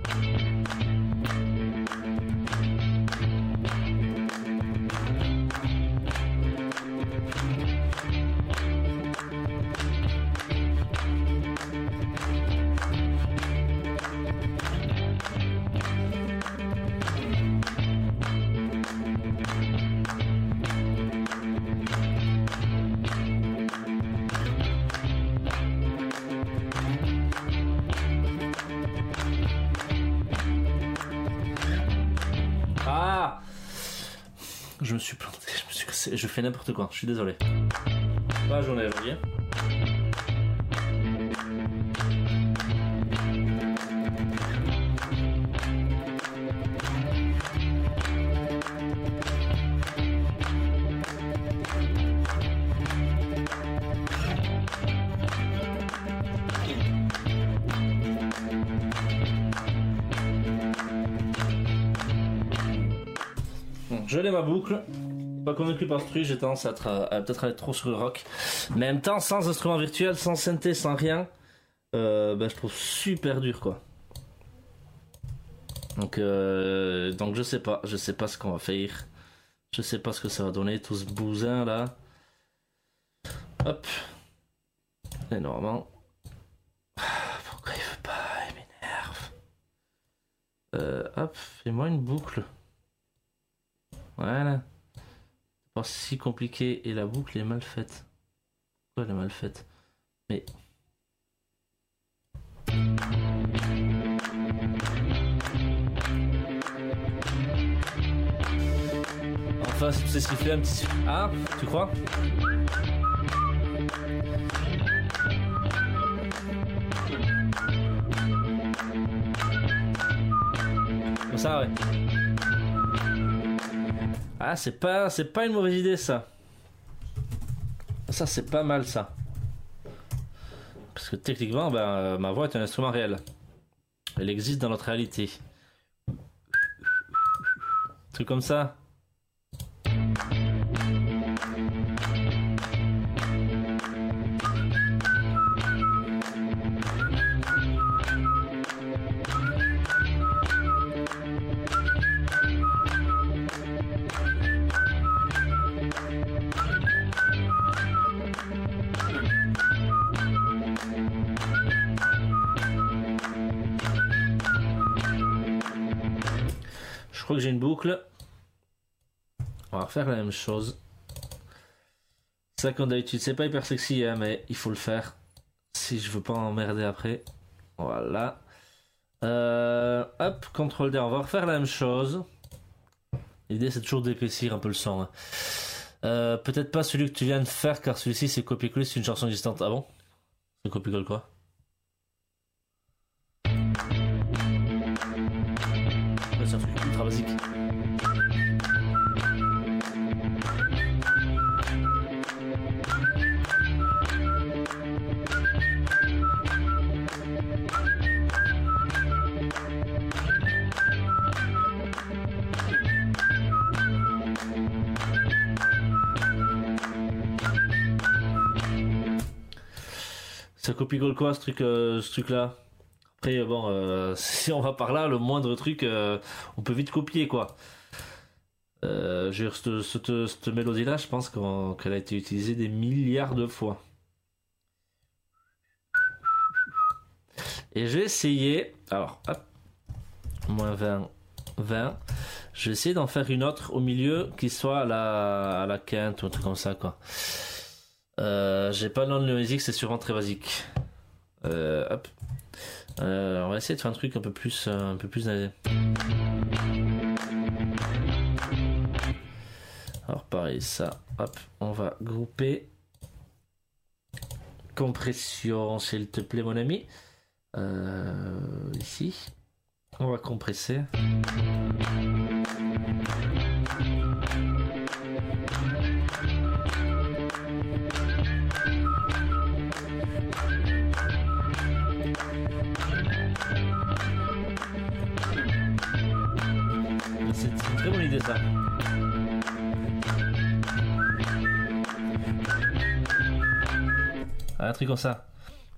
S1: Je me suis planté, je me suis cassé, je fais n'importe quoi, je suis désolé. Pas journée aujourd'hui. Je l'ai ma boucle, pas convaincu par ce truc, j'ai tendance à, être, à peut-être aller trop sur le rock, mais en même temps sans instrument virtuel, sans synthé, sans rien, euh, bah, je trouve super dur quoi. Donc, euh, donc je sais pas, je sais pas ce qu'on va faire, je sais pas ce que ça va donner tout ce bousin là. Hop, et normalement, pourquoi il veut pas, il m'énerve. Euh, hop, fais-moi une boucle. Voilà. C'est pas si compliqué et la boucle est mal faite. Pourquoi elle est mal faite? Mais... Enfin, c'est siffler un petit... Ah, tu crois? Comme ça, ouais. Ah, c'est pas, c'est pas une mauvaise idée, ça. Ça, c'est pas mal, ça. Parce que techniquement, ben, euh, ma voix est un instrument réel. Elle existe dans notre réalité. Truc comme ça. Je crois que j'ai une boucle. On va refaire la même chose. Ça comme d'habitude, c'est pas hyper sexy hein, mais il faut le faire. Si je veux pas emmerder après. Voilà. Euh, hop, contrôle D. On va refaire la même chose. L'idée c'est toujours d'épaissir un peu le son. Hein. Euh, peut-être pas celui que tu viens de faire car celui-ci c'est copier-coller, c'est une chanson existante. Ah bon? C'est copier-coller quoi? C'est un truc ultra basique. Ça copie-colle quoi ce truc, euh, ce truc là? Après bon, euh, si on va par là, le moindre truc, euh, on peut vite copier quoi. Euh, j'ai cette, cette, cette mélodie là, je pense qu'elle a été utilisée des milliards de fois. Et je vais essayer, alors hop, moins vingt, vingt. Je vais essayer d'en faire une autre au milieu qui soit à la, à la quinte ou un truc comme ça quoi. Euh, j'ai pas le nom de la musique, c'est sûrement très basique. Euh, hop. Euh, on va essayer de faire un truc un peu plus, euh, un peu plus. Alors pareil, ça. Hop, on va grouper. Compression, s'il te plaît, mon ami. Euh, ici, on va compresser. C'est une très bonne idée ça. Un truc comme ça.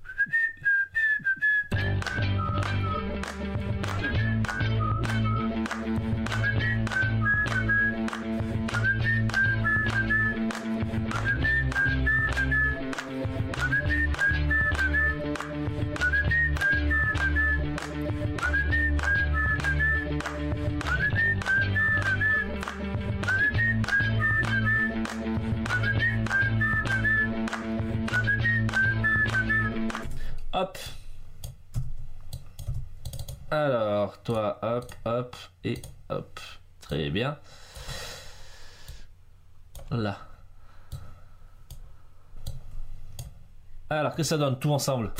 S1: Hop. Alors, toi, hop, hop, et hop. Très bien. Là. Alors, qu'est-ce que ça donne tout ensemble?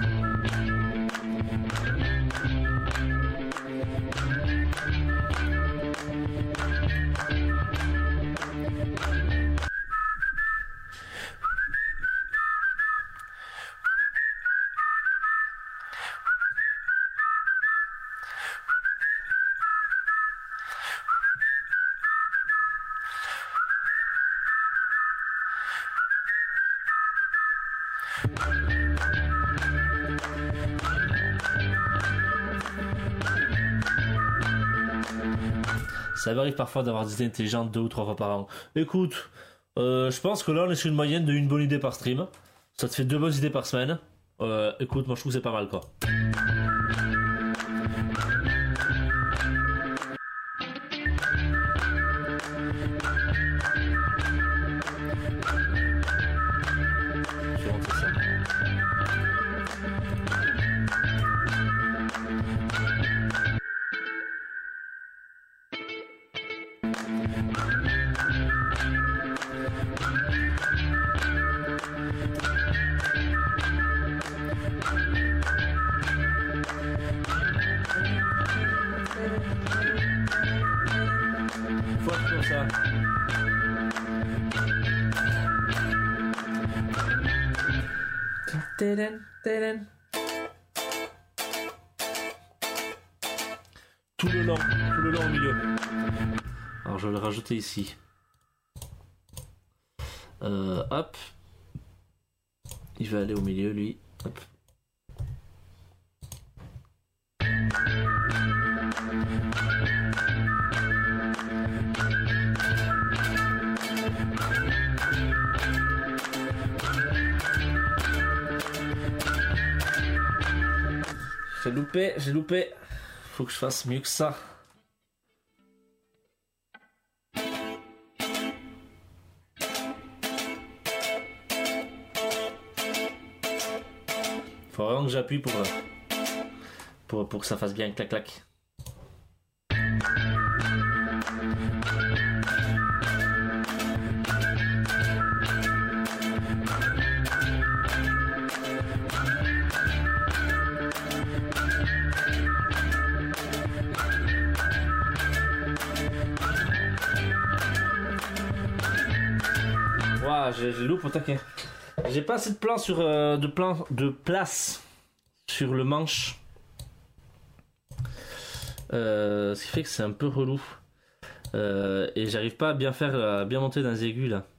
S1: Ça m'arrive parfois d'avoir des idées intelligentes deux ou trois fois par an. Écoute, euh, je pense que là on est sur une moyenne de une bonne idée par stream. Ça te fait deux bonnes idées par semaine. Euh, écoute, moi je trouve que c'est pas mal quoi. Je vais rentrer ça. ça. Tadam, tadam. Tout le long, tout le long au milieu. Alors je vais le rajouter ici. Euh, hop. Il va aller au milieu lui. Hop. J'ai loupé, j'ai loupé. Faut que je fasse mieux que ça. Faut vraiment que j'appuie pour, pour, pour que ça fasse bien clac clac. Ouah, j'ai loupe au taquet. J'ai pas assez de plan sur euh, de plan de place sur le manche, euh, ce qui fait que c'est un peu relou euh, et j'arrive pas à bien faire, à bien monter dans les aigus là.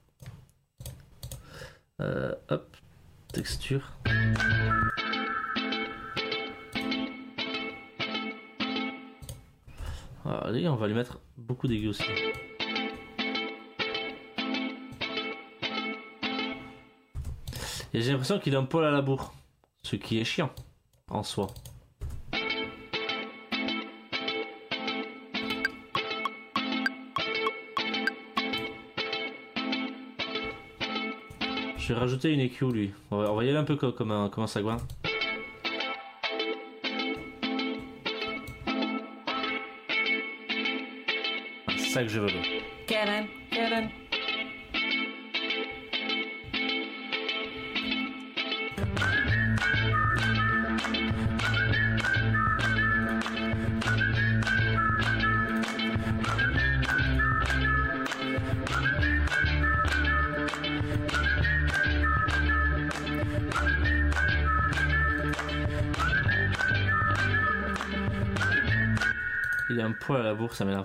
S1: Euh, hop, texture. Alors, allez, on va lui mettre beaucoup d'aigus aussi. Et j'ai l'impression qu'il est un poil à la bourre, ce qui est chiant en soi. Je vais rajouter une E Q lui. On va, on va y aller un peu comme, comme un, comme un sagouin. C'est ça que je veux. Karen, Karen. Il a un poil à la bourre, ça m'énerve.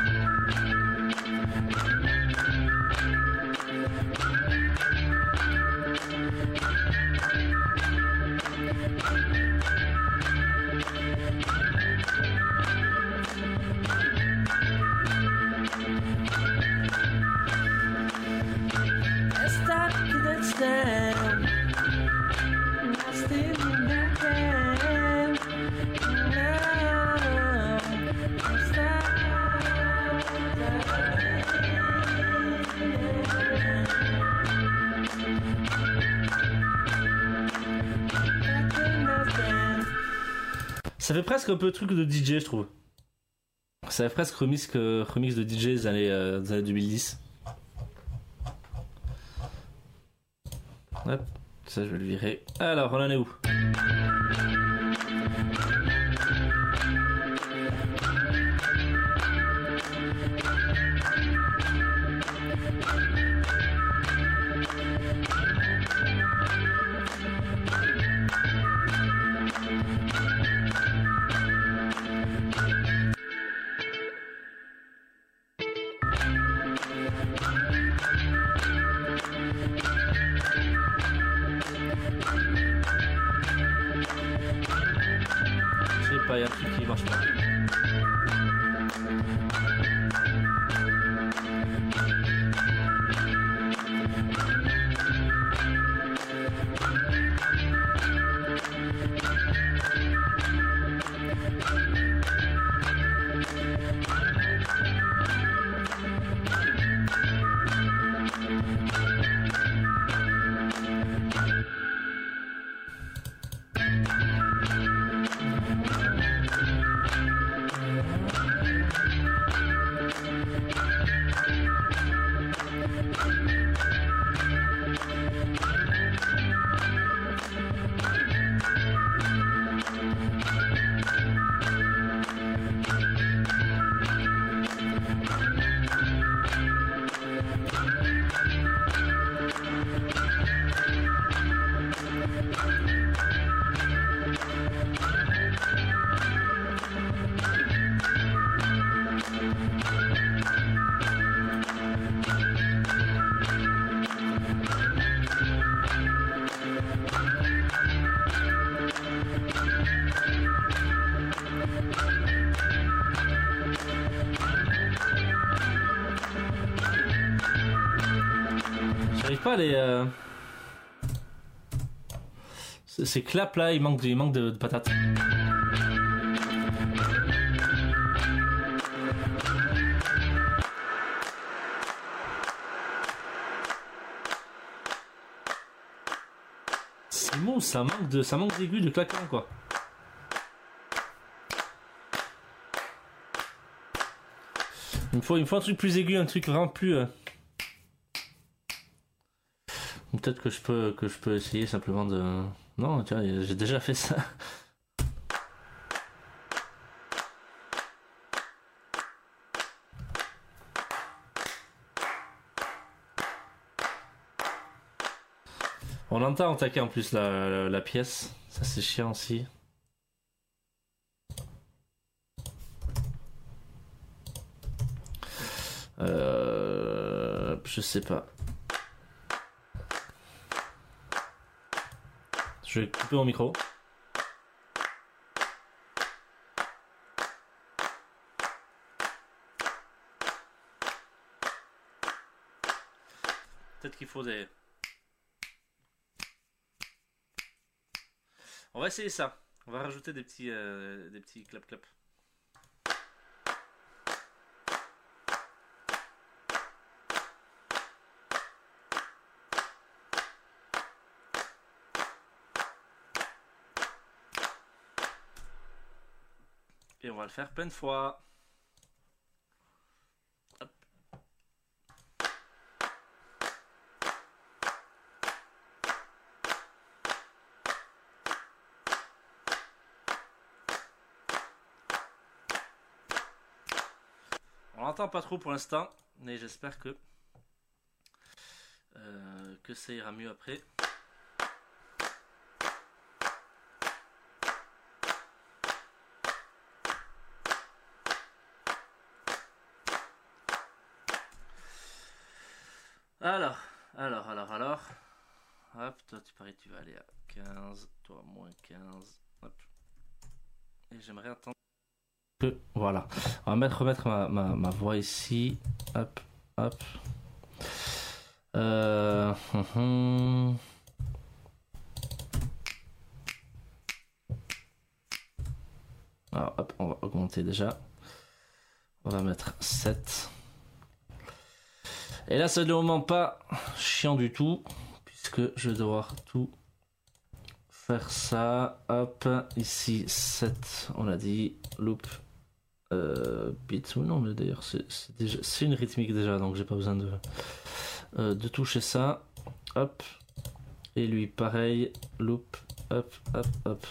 S1: Ça fait presque un peu truc de D J, je trouve. Ça fait presque remix, que, remix de D J des années, euh, des années deux mille dix. Hop, ça je vais le virer. Alors, on en est où ? Il y a un truc qui marche pas. pas les... Euh... Ces claps là, il manque de, il manque de, de patates. C'est mou, ça manque de, ça manque d'aigus, de claquant quoi. Il me faut, il me faut un truc plus aigu, un truc vraiment plus. Euh... Peut-être que je peux, que je peux essayer simplement de. Non, tiens, j'ai déjà fait ça. On entend attaquer en plus la, la, la pièce. Ça c'est chiant aussi. Euh, je sais pas. Je vais couper mon micro. Peut-être qu'il faut des... On va essayer ça. On va rajouter des petits, euh, des petits clap clap. Et on va le faire plein de fois. Hop. On l'entend pas trop pour l'instant, mais j'espère que euh, que ça ira mieux après. Alors, alors, alors, alors. Hop, toi tu paries, tu vas aller à quinze, toi moins quinze. Hop. Et j'aimerais attendre que. Voilà. On va mettre, remettre ma, ma, ma voix ici. Hop, hop. Euh. Hum, hum. Alors, hop, on va augmenter déjà. On va mettre sept. Et là, c'est le moment pas chiant du tout, puisque je vais devoir tout faire ça. Hop, ici sept, on l'a dit. Loop, euh, beat, ou non, mais d'ailleurs, c'est déjà, c'est une rythmique déjà, donc j'ai pas besoin de, euh, de toucher ça. Hop, et lui, pareil. Loop, hop, hop, hop.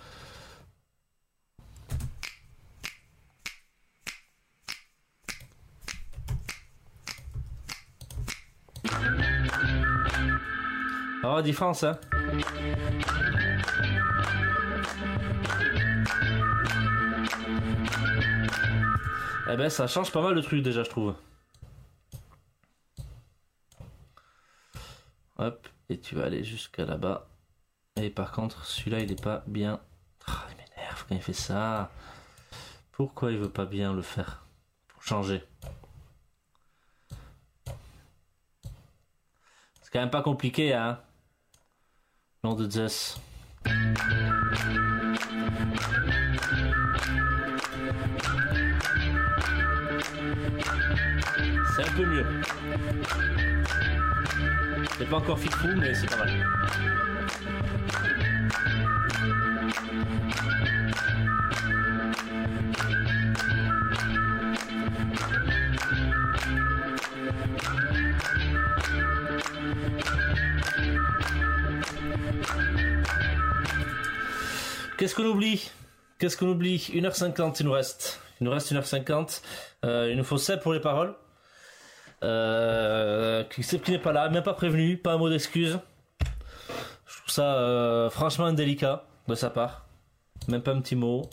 S1: Oh, différence, hein. Eh ben, ça change pas mal de trucs déjà, je trouve. Hop, et tu vas aller jusqu'à là-bas. Et par contre, celui-là, il est pas bien. Oh, il m'énerve quand il fait ça. Pourquoi il veut pas bien le faire? Pour changer. C'est quand même pas compliqué, hein. Nom de Zeus. C'est un peu mieux. C'est pas encore fifou, mais c'est pas mal. Qu'est-ce qu'on oublie? Qu'est-ce qu'on oublie? une heure cinquante il nous reste. Il nous reste une heure cinquante. Euh, il nous faut Seb pour les paroles. Euh, Seb qui n'est pas là, même pas prévenu, pas un mot d'excuse. Je trouve ça euh, franchement indélicat de sa part. Même pas un petit mot.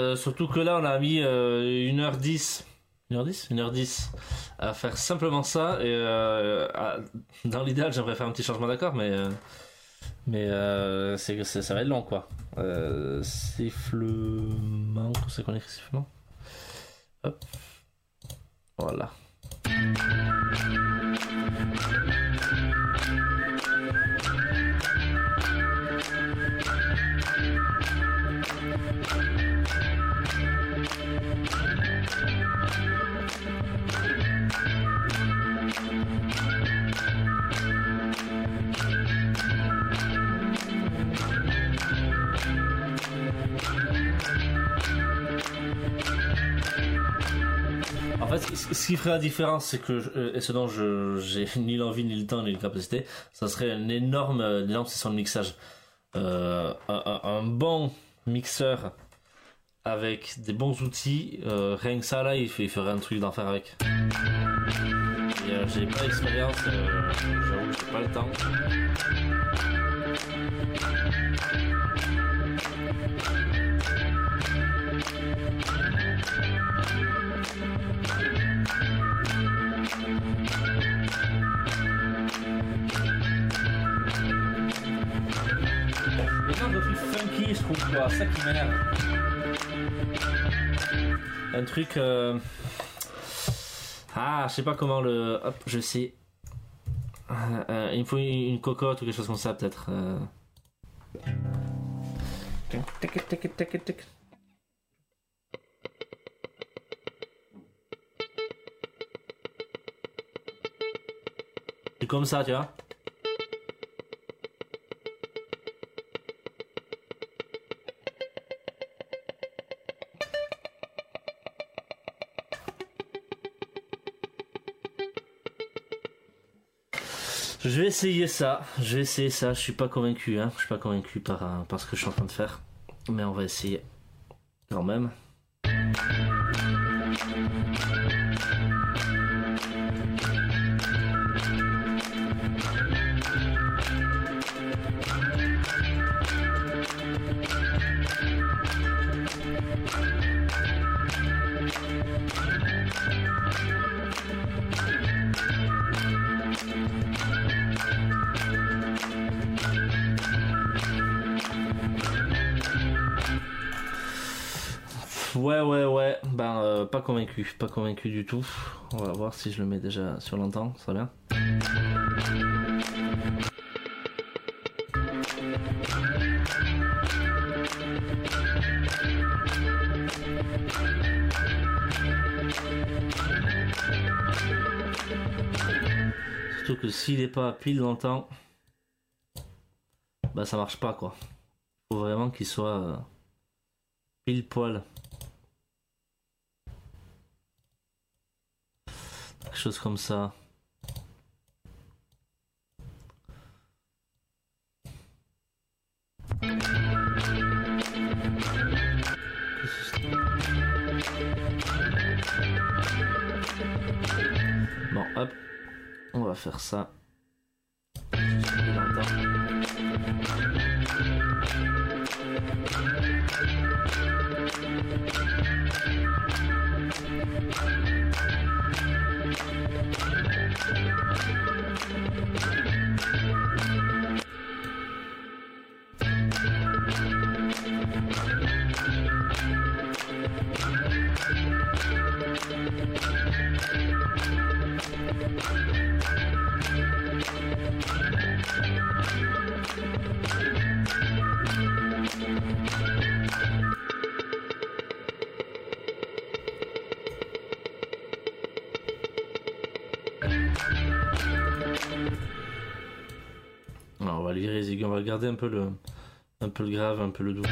S1: Euh, surtout que là, on a mis euh, une heure dix. une heure dix une heure dix à faire simplement ça. Et euh, à, dans l'idéal, j'aimerais faire un petit changement d'accord, mais, euh, mais euh, c'est que ça va être long, quoi. Euh, sifflement, c'est qu'on écrit sifflement. Hop. Voilà. En fait, ce qui ferait la différence, c'est que, et ce dont je j'ai ni l'envie, ni le temps, ni la capacité, ça serait une énorme, une énorme session de mixage. Euh, un, un, un bon mixeur avec des bons outils, euh, rien que ça là, il, fait, il ferait un truc d'enfer avec. Et, euh, j'ai pas l'expérience, euh, j'avoue, j'ai pas le temps. Funky, je trouve quoi, ça qui m'énerve. Un truc. Euh... Ah, je sais pas comment le. Hop, je sais. Euh, euh, il me faut une, une cocotte ou quelque chose comme ça, peut-être. Euh... C'est comme ça, tu vois. Je vais essayer ça, je vais essayer ça, je suis pas convaincu, hein. Je suis pas convaincu par, euh, par ce que je suis en train de faire, mais on va essayer quand même. Ouais, ouais, ouais, ben euh, pas convaincu, pas convaincu du tout. On va voir si je le mets déjà sur l'entend, ça va bien. Surtout que s'il est pas pile longtemps, bah ça marche pas quoi. Faut vraiment qu'il soit euh, pile poil. Quelque chose comme ça. Bon, hop, on va faire ça. Alors, on va virer les aigus, on va garder un peu le, un peu le grave, un peu le doux.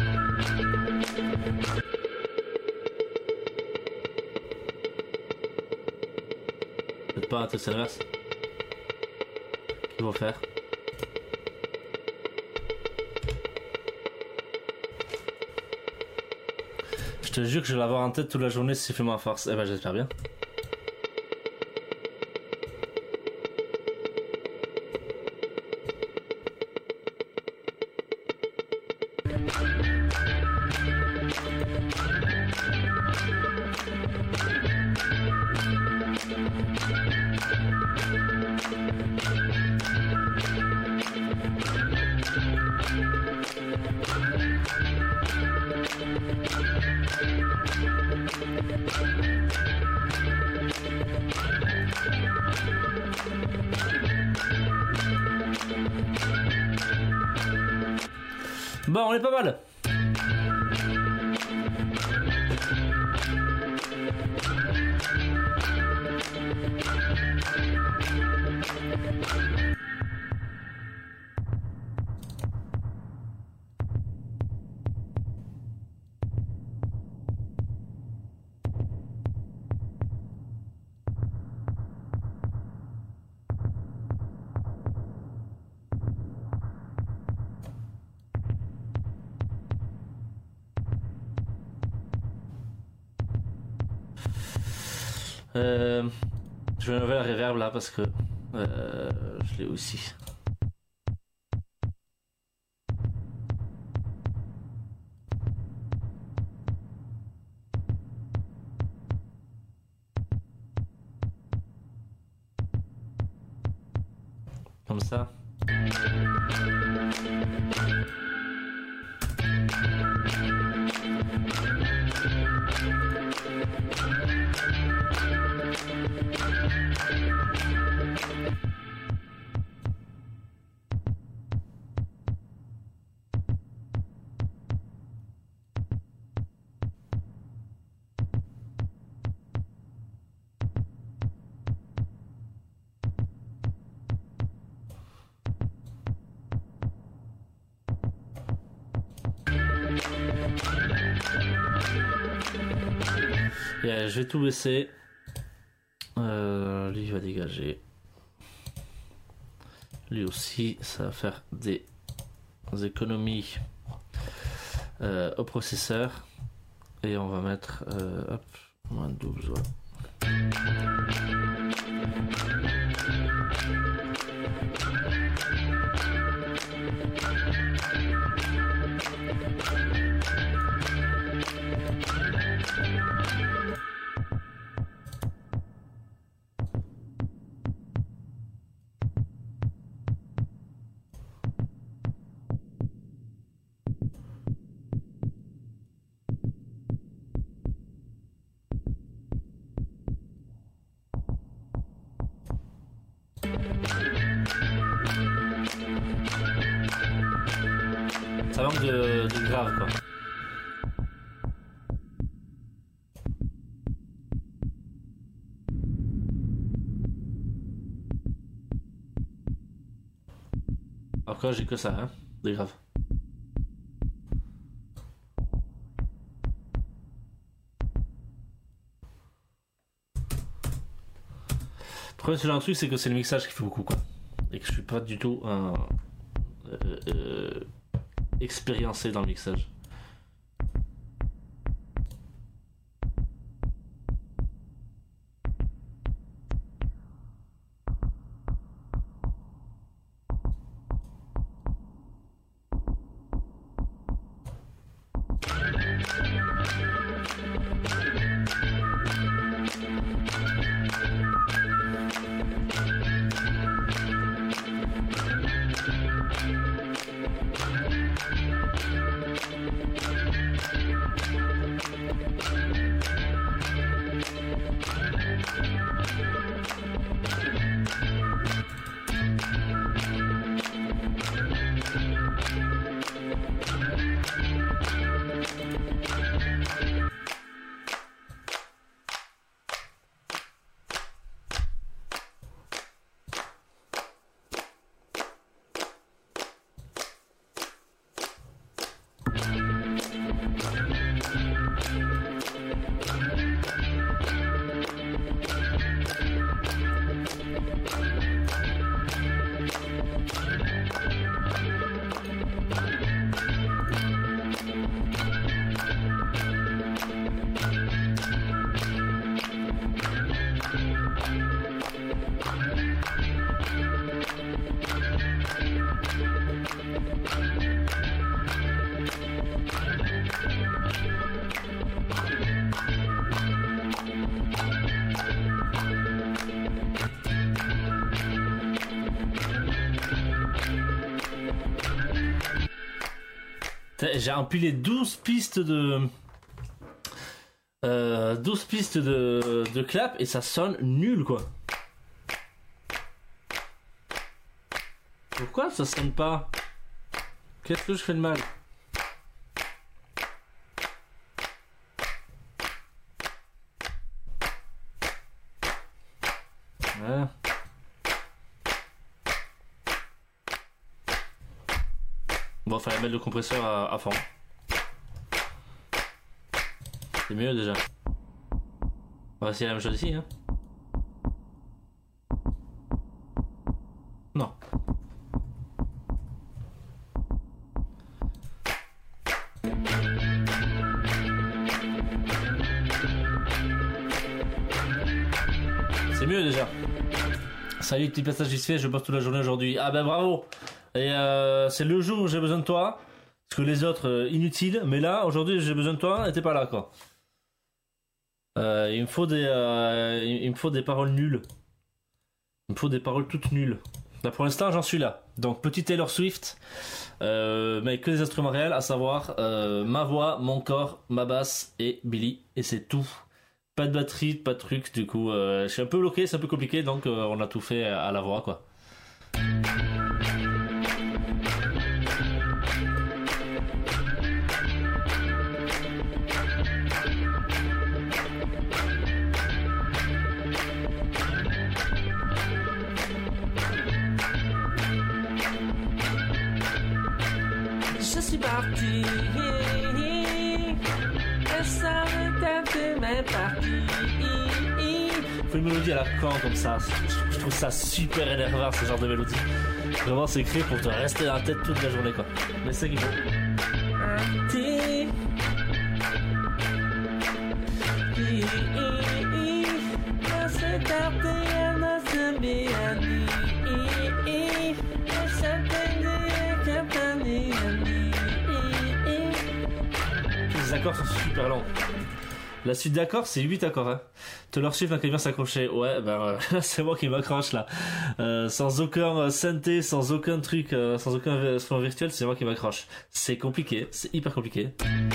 S1: Peut-être pas, c'est l'inverse. Qu'il faut faire. Je te jure que je vais l'avoir en tête toute la journée si je fais ma force. Eh ben j'espère bien. Bon, on est pas mal. Euh, je vais enlever la reverb là parce que euh, je l'ai aussi. Comme ça. Yeah, je vais tout baisser. Euh, lui il va dégager. Lui aussi, ça va faire des économies euh, au processeur. Et on va mettre euh, hop, moins douze. Ouais. Ça manque de, de grave quoi. Encore j'ai que ça hein, de grave. Le problème sur un truc c'est que c'est le mixage qui fait beaucoup quoi. Et que je suis pas du tout un... Euh, euh, expériencé dans le mixage. J'ai empilé douze pistes de... Euh, douze pistes de, de clap et ça sonne nul quoi. Pourquoi ça sonne pas? Qu'est-ce que je fais de mal? Ouais. Bon, fallait mettre le compresseur à, à fond. C'est mieux déjà. On va essayer la même chose ici, hein. Non. C'est mieux déjà. Salut, petit passage vite fait, je bosse toute la journée aujourd'hui. Ah ben bravo. Et euh, c'est le jour où j'ai besoin de toi. Parce que les autres, euh, inutiles. Mais là, aujourd'hui, j'ai besoin de toi et t'es pas là, quoi. Euh, il me faut des, euh, il me faut des paroles nulles. Il me faut des paroles toutes nulles. Là, pour l'instant, j'en suis là. Donc, petit Taylor Swift, euh, mais avec que des instruments réels, à savoir euh, ma voix, mon corps, ma basse et Billy. Et c'est tout. Pas de batterie, pas de truc. Du coup, euh, je suis un peu bloqué, c'est un peu compliqué. Donc, euh, on a tout fait à la voix, quoi. Je suis parti, et ça me tape mes parties. Faut une mélodie à la con comme ça, je trouve ça super énervant ce genre de mélodie. Vraiment c'est écrit pour te rester dans la tête toute la journée quoi. Mais c'est ça qu'il faut. Les accords sont super longs. La suite d'accords, c'est huit accords. Hein. Taylor Swift va quand même bien s'accrocher. Ouais, ben euh, c'est moi qui m'accroche là. Euh, sans aucun euh, synthé, sans aucun truc, euh, sans aucun instrument virtuel, c'est moi qui m'accroche. C'est compliqué, c'est hyper compliqué.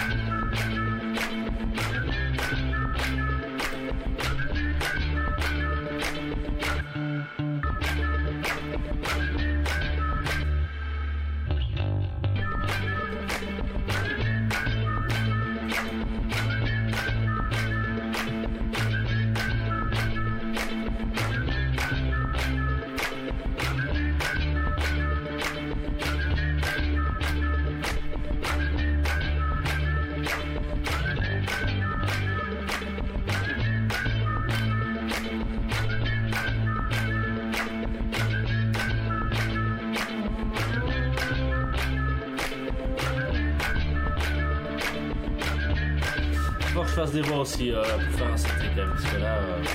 S1: Faut que je fasse des voix aussi euh, pour faire un synthé quand même, parce que là... Euh...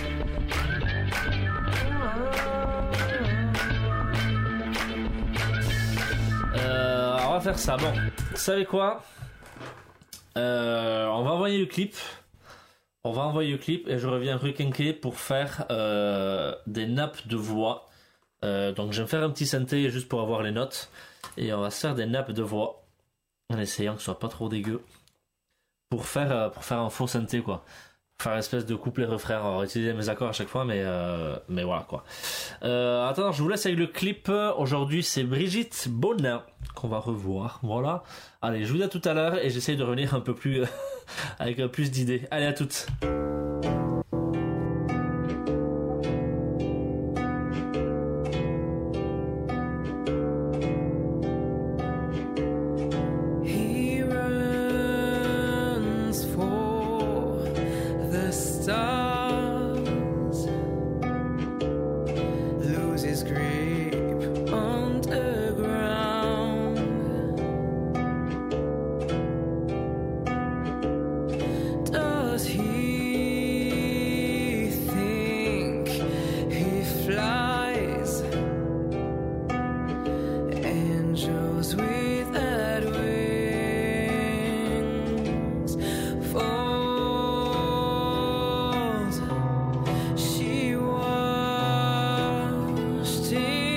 S1: Euh, on va faire ça. Bon, vous savez quoi euh, on va envoyer le clip. On va envoyer le clip et je reviens requinquer pour faire euh, des nappes de voix. Euh, donc je vais me faire un petit synthé juste pour avoir les notes. Et on va se faire des nappes de voix en essayant que ce soit pas trop dégueu. Pour faire, euh, pour faire un faux synthé quoi. Faire une espèce de couplet refrain. On va utiliser mes accords à chaque fois mais, euh, mais voilà quoi. Euh, attends, je vous laisse avec le clip. Aujourd'hui c'est Brigitte Bonin qu'on va revoir. Voilà. Allez, je vous dis à tout à l'heure et j'essaye de revenir un peu plus avec plus d'idées. Allez, à toutes.
S2: She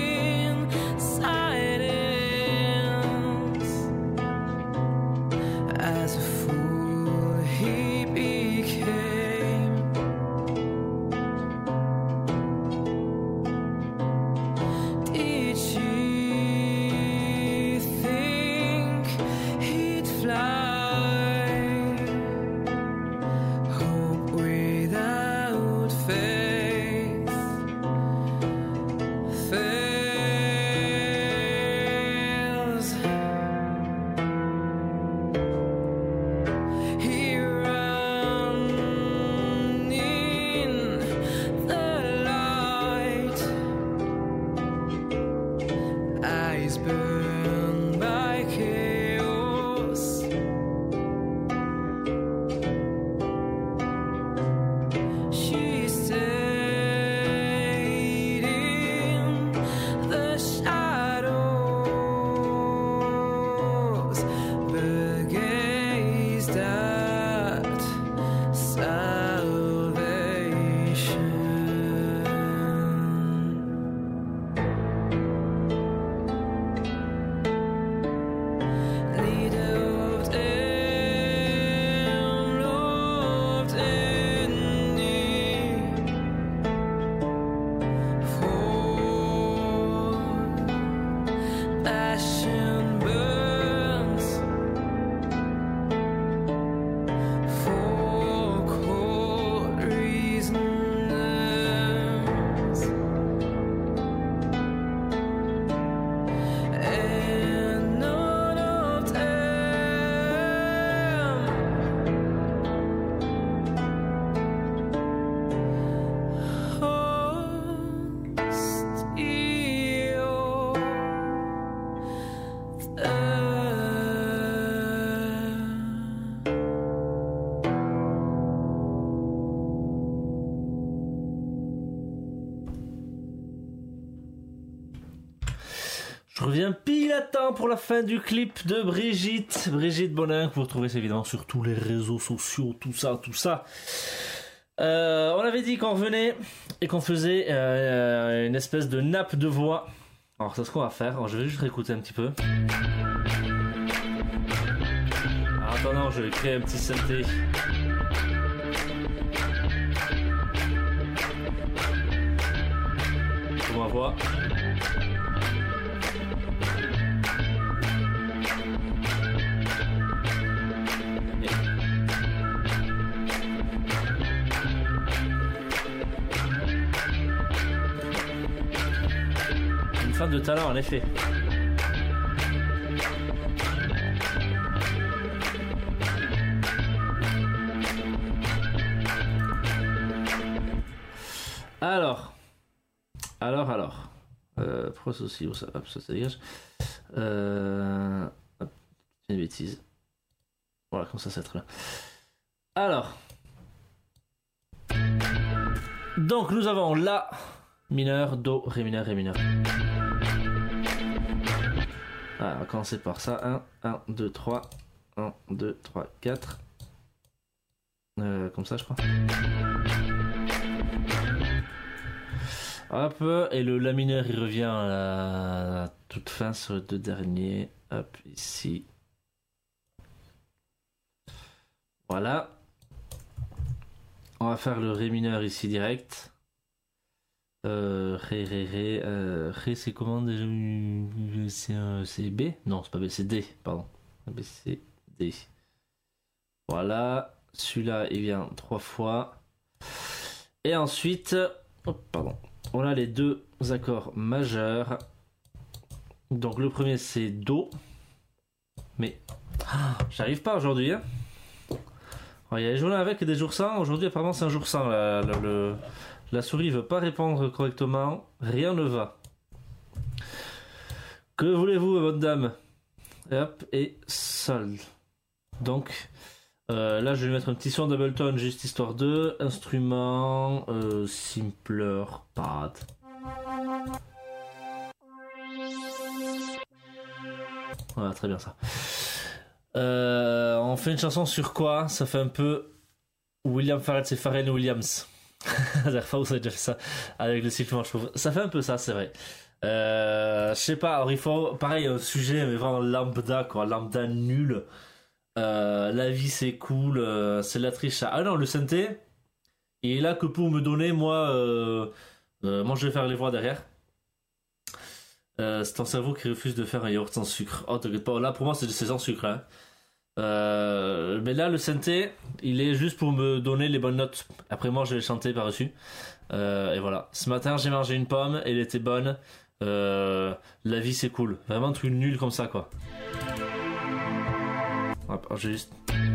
S1: Je reviens pile à temps pour la fin du clip de Brigitte. Brigitte Bonin, que vous retrouvez évidemment sur tous les réseaux sociaux, tout ça, tout ça. Euh, on avait dit qu'on revenait et qu'on faisait euh, une espèce de nappe de voix. Alors c'est ce qu'on va faire. Alors, je vais juste réécouter un petit peu. Alors, attendant, je vais créer un petit synthé. Pour ma voix. De talent en effet. Alors, alors, alors. Euh, pourquoi ça aussi, ça, hop, ça, ça dégage. Euh, hop, c'est une bêtise. Voilà, comme ça, c'est très bien. Alors. Donc, nous avons la mineur, do, ré mineur, ré mineur. Ah, on va commencer par ça. un, un, deux, trois. un, deux, trois, quatre. Euh, comme ça, je crois. Hop, et le la mineur, il revient à la toute fin sur les deux derniers. Hop, ici. Voilà. On va faire le ré mineur ici direct. Euh, ré, ré, ré, euh, ré, c'est comment déjà? C'est, un, c'est B? Non, c'est pas B, c'est D, pardon. B, C, D. Voilà, celui-là, il vient trois fois. Et ensuite, oh, pardon, on a les deux accords majeurs. Donc le premier, c'est Do. Mais, ah, j'arrive pas aujourd'hui, hein. Alors, il y a des journées avec et des jours sans. Aujourd'hui, apparemment, c'est un jour sans, là, le... le... La souris veut pas répondre correctement, rien ne va. Que voulez-vous, votre dame? Hop, et sol. Donc, euh, là, je vais mettre un petit son d'Ableton, juste histoire de. Instrument, euh, Simpler, Pad. Voilà, très bien ça. Euh, on fait une chanson sur quoi? Ça fait un peu William Farrell, c'est Pharrell Williams. La dernière fois, vous avez déjà fait ça avec le sifflement, je trouve. Ça fait un peu ça, c'est vrai. Euh, je sais pas, alors il faut, pareil, un sujet, mais vraiment lambda, quoi, lambda nul. Euh, la vie c'est cool, euh, c'est la triche. Ah non, le synthé, il est là que pour me donner, moi, euh, euh, moi je vais faire les voix derrière. Euh, c'est ton cerveau qui refuse de faire un yaourt sans sucre. Oh, t'inquiète pas, là pour moi c'est, c'est sans sucre, hein. Euh, mais là le synthé il est juste pour me donner les bonnes notes, après moi je vais chanter par dessus, euh, et voilà. Ce matin j'ai mangé une pomme, elle était bonne, euh, la vie c'est cool, vraiment un truc nul comme ça quoi. Hop, juste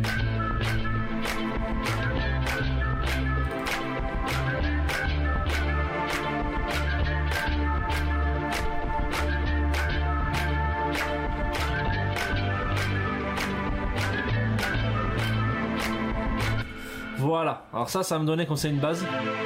S1: voilà, alors ça, ça va me donner comme c'est une base.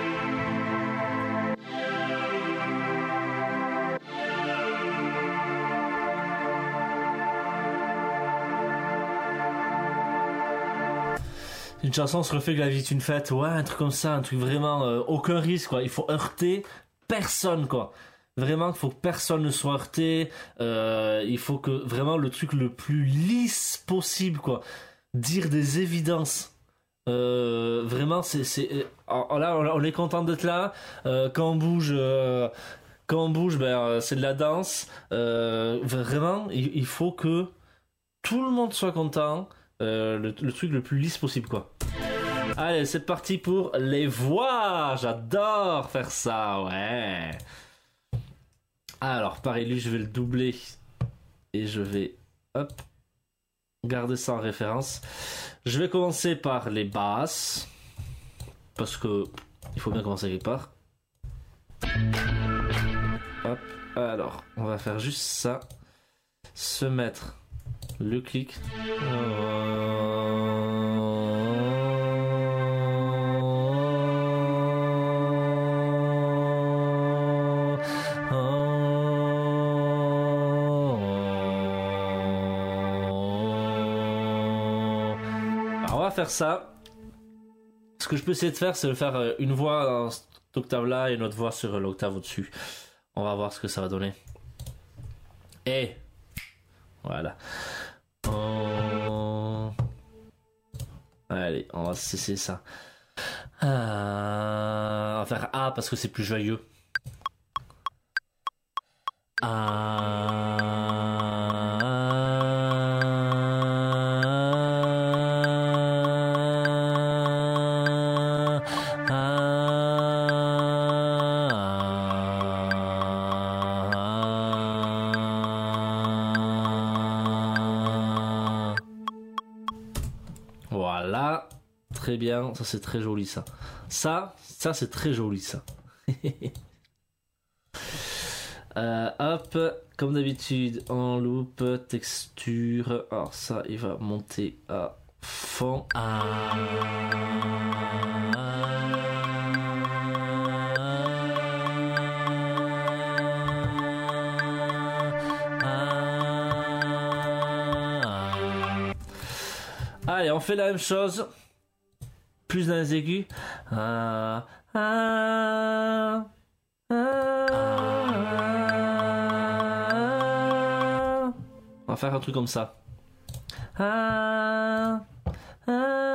S1: Une chanson sur le fait que la vie est une fête, ouais, un truc comme ça, un truc vraiment, euh, aucun risque quoi, il faut heurter personne quoi. Vraiment, il faut que personne ne soit heurté, euh, il faut que vraiment le truc le plus lisse possible quoi. Dire des évidences. Euh, vraiment c'est, c'est alors là on est content d'être là, euh, quand on bouge euh, quand on bouge ben c'est de la danse, euh, vraiment il, il faut que tout le monde soit content, euh, le, le truc le plus lisse possible quoi. Allez, c'est parti pour les voix, j'adore faire ça, ouais. Alors pareil, lui je vais le doubler et je vais hop garder ça en référence. Je vais commencer par les basses parce que il faut bien commencer quelque part. Hop, alors on va faire juste ça, se mettre le clic. va faire ça. Ce que je peux essayer de faire, c'est de faire euh, une voix dans cette octave-là et une autre voix sur euh, l'octave au-dessus. On va voir ce que ça va donner. Et voilà. Oh. Allez, on va cesser ça. Euh, on va faire A parce que c'est plus joyeux. Voilà, très bien, ça c'est très joli ça. Ça, ça c'est très joli ça. euh, hop, comme d'habitude, en loop, texture. Alors ça, il va monter à fond. Ah. Allez, on fait la même chose. Plus dans les aigus. Ah, ah, ah, ah. On va faire un truc comme ça. Ah, ah,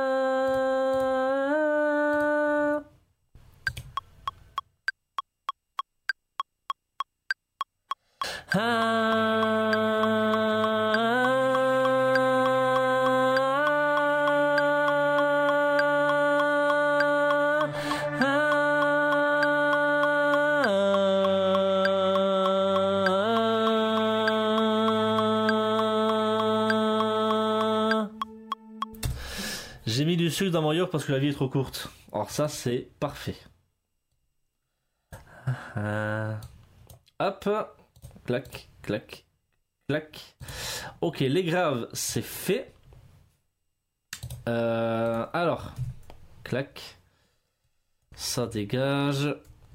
S1: ah. J'ai mis du sucre dans mon yaourt parce que la vie est trop courte. Alors ça, c'est parfait. Euh... Hop. Clac, clac, clac. Ok, les graves, c'est fait. Euh... Alors. Clac. Ça dégage.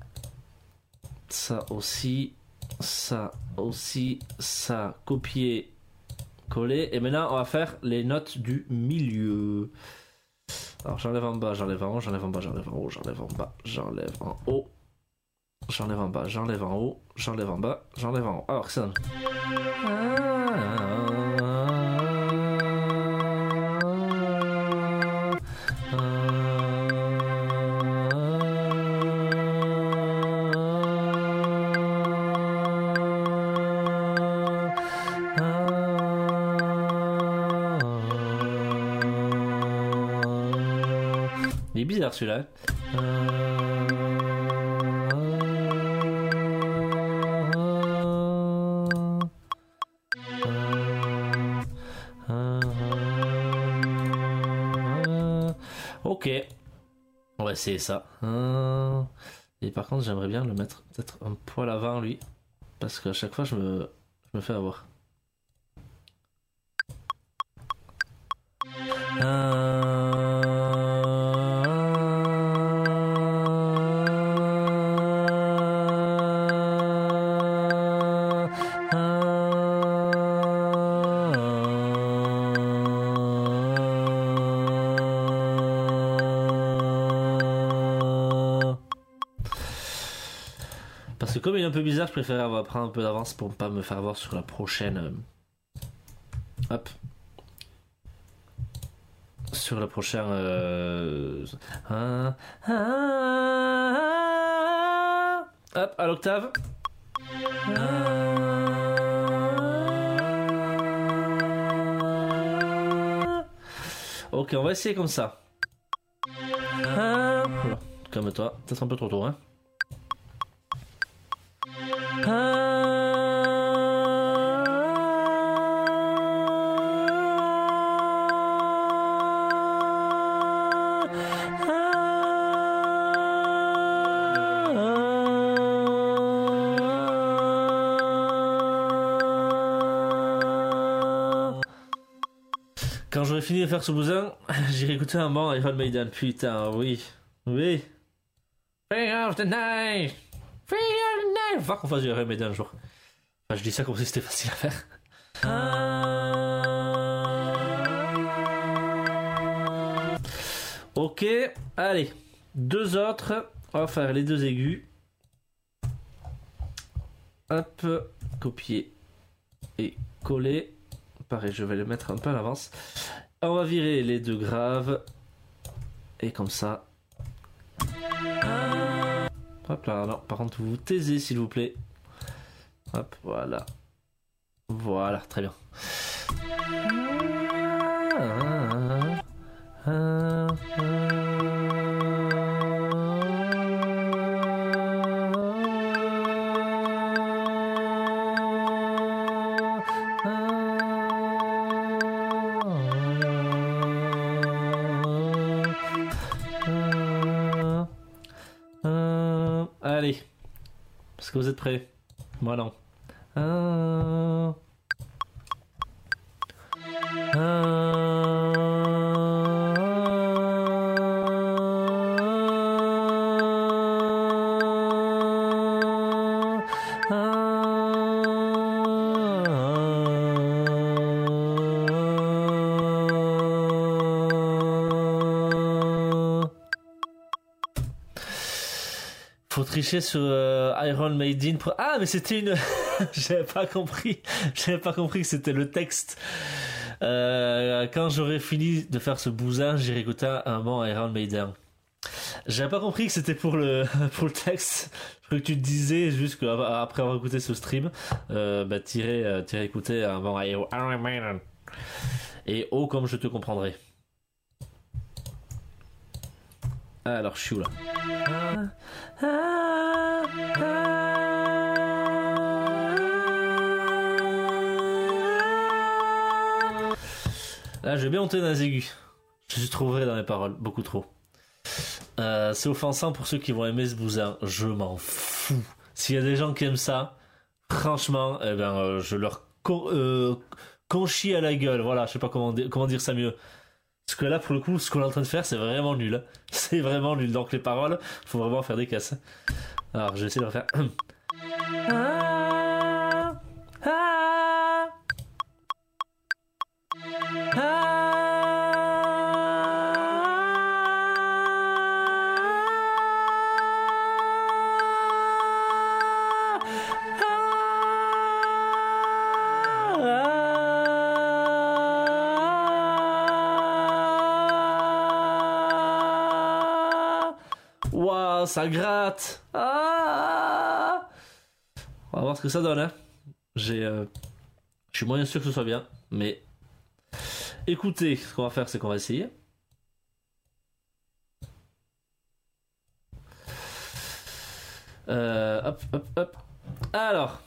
S1: Ça aussi. Ça aussi. Ça copier. Coller. Et maintenant, on va faire les notes du milieu. Alors j'enlève en bas, j'enlève en haut, j'enlève en bas, j'enlève en haut, j'enlève en bas, j'enlève en haut, j'enlève en bas, j'enlève en haut, j'enlève en bas, j'enlève en haut. Alors que ça donne. Il est bizarre celui-là. Ok. On va essayer ça. Et par contre, j'aimerais bien le mettre peut-être un poil avant lui. Parce qu'à chaque fois, je me, je me fais avoir. Parce que comme il est un peu bizarre, je préfère avoir prendre un peu d'avance pour ne pas me faire avoir sur la prochaine. Hop. Sur la prochaine. Euh... Ah, ah, ah, hop, à l'octave. Ah. Ok, on va essayer comme ça. Ah. Calme-toi, peut-être un peu trop tôt, hein. Quand j'aurai fini de faire ce bousin, j'irai écouter un banc Iron Maiden. Putain, oui. Oui. Free of the night. Free of the night. Va qu'on fasse du Iron Maiden un jour. Enfin, je dis ça comme si c'était facile à faire. Ok, allez. Deux autres. On va faire les deux aigus. Hop, copier et coller. Pareil, je vais le mettre un peu à l'avance. On va virer les deux graves. Et comme ça. Hop là, non, par contre, vous vous taisez s'il vous plaît. Hop, voilà. Voilà, très bien. Allez. Est-ce que vous êtes prêts? Moi non. Un... Faut tricher sur euh, Iron Maiden. Pour... Ah, mais c'était une. J'avais pas compris. J'avais pas compris que c'était le texte. Euh, quand j'aurais fini de faire ce bousin, j'irai écouter un bon Iron Maiden. J'avais pas compris que c'était pour le pour le texte. Je crois que tu te disais juste qu'après avoir écouté ce stream, euh, bah t'irais euh, t'irais écouter un bon Iron Maiden. Et oh comme je te comprendrai. Alors je suis où là? Ah, ah, ah. Là, je vais bien monter dans les aigus. Je suis trop vrai dans mes paroles, beaucoup trop. Euh, c'est offensant pour ceux qui vont aimer ce bousin. Je m'en fous. S'il y a des gens qui aiment ça, franchement, eh ben, euh, je leur con, euh, conchis à la gueule. Voilà, je sais pas comment, di- comment dire ça mieux. Parce que là, pour le coup, ce qu'on est en train de faire, c'est vraiment nul. C'est vraiment nul. Donc les paroles, faut vraiment faire des casses. Alors, je vais essayer de refaire. Ah, ah, Waouh, ça gratte. Ah, on va voir ce que ça donne. Hein. J'ai, euh... je suis moyen sûr que ce soit bien, mais écoutez, ce qu'on va faire, c'est qu'on va essayer. Euh, hop, hop, hop. Alors,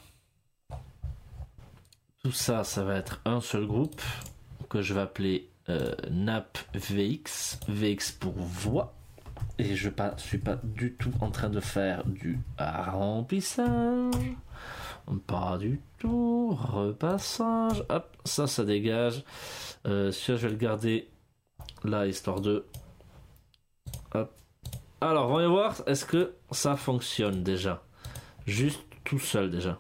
S1: tout ça, ça va être un seul groupe que je vais appeler euh, N A P V X. V X pour voix. Et je ne suis pas du tout en train de faire du remplissage. Pas du tout. Repassage. Hop, ça, ça dégage. Euh, celui-là, je vais le garder là, histoire de... Hop. Alors, voyons voir, est-ce que ça fonctionne déjà? Juste tout seul déjà.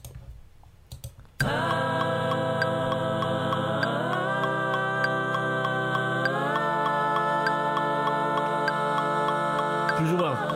S1: Plus ou moins.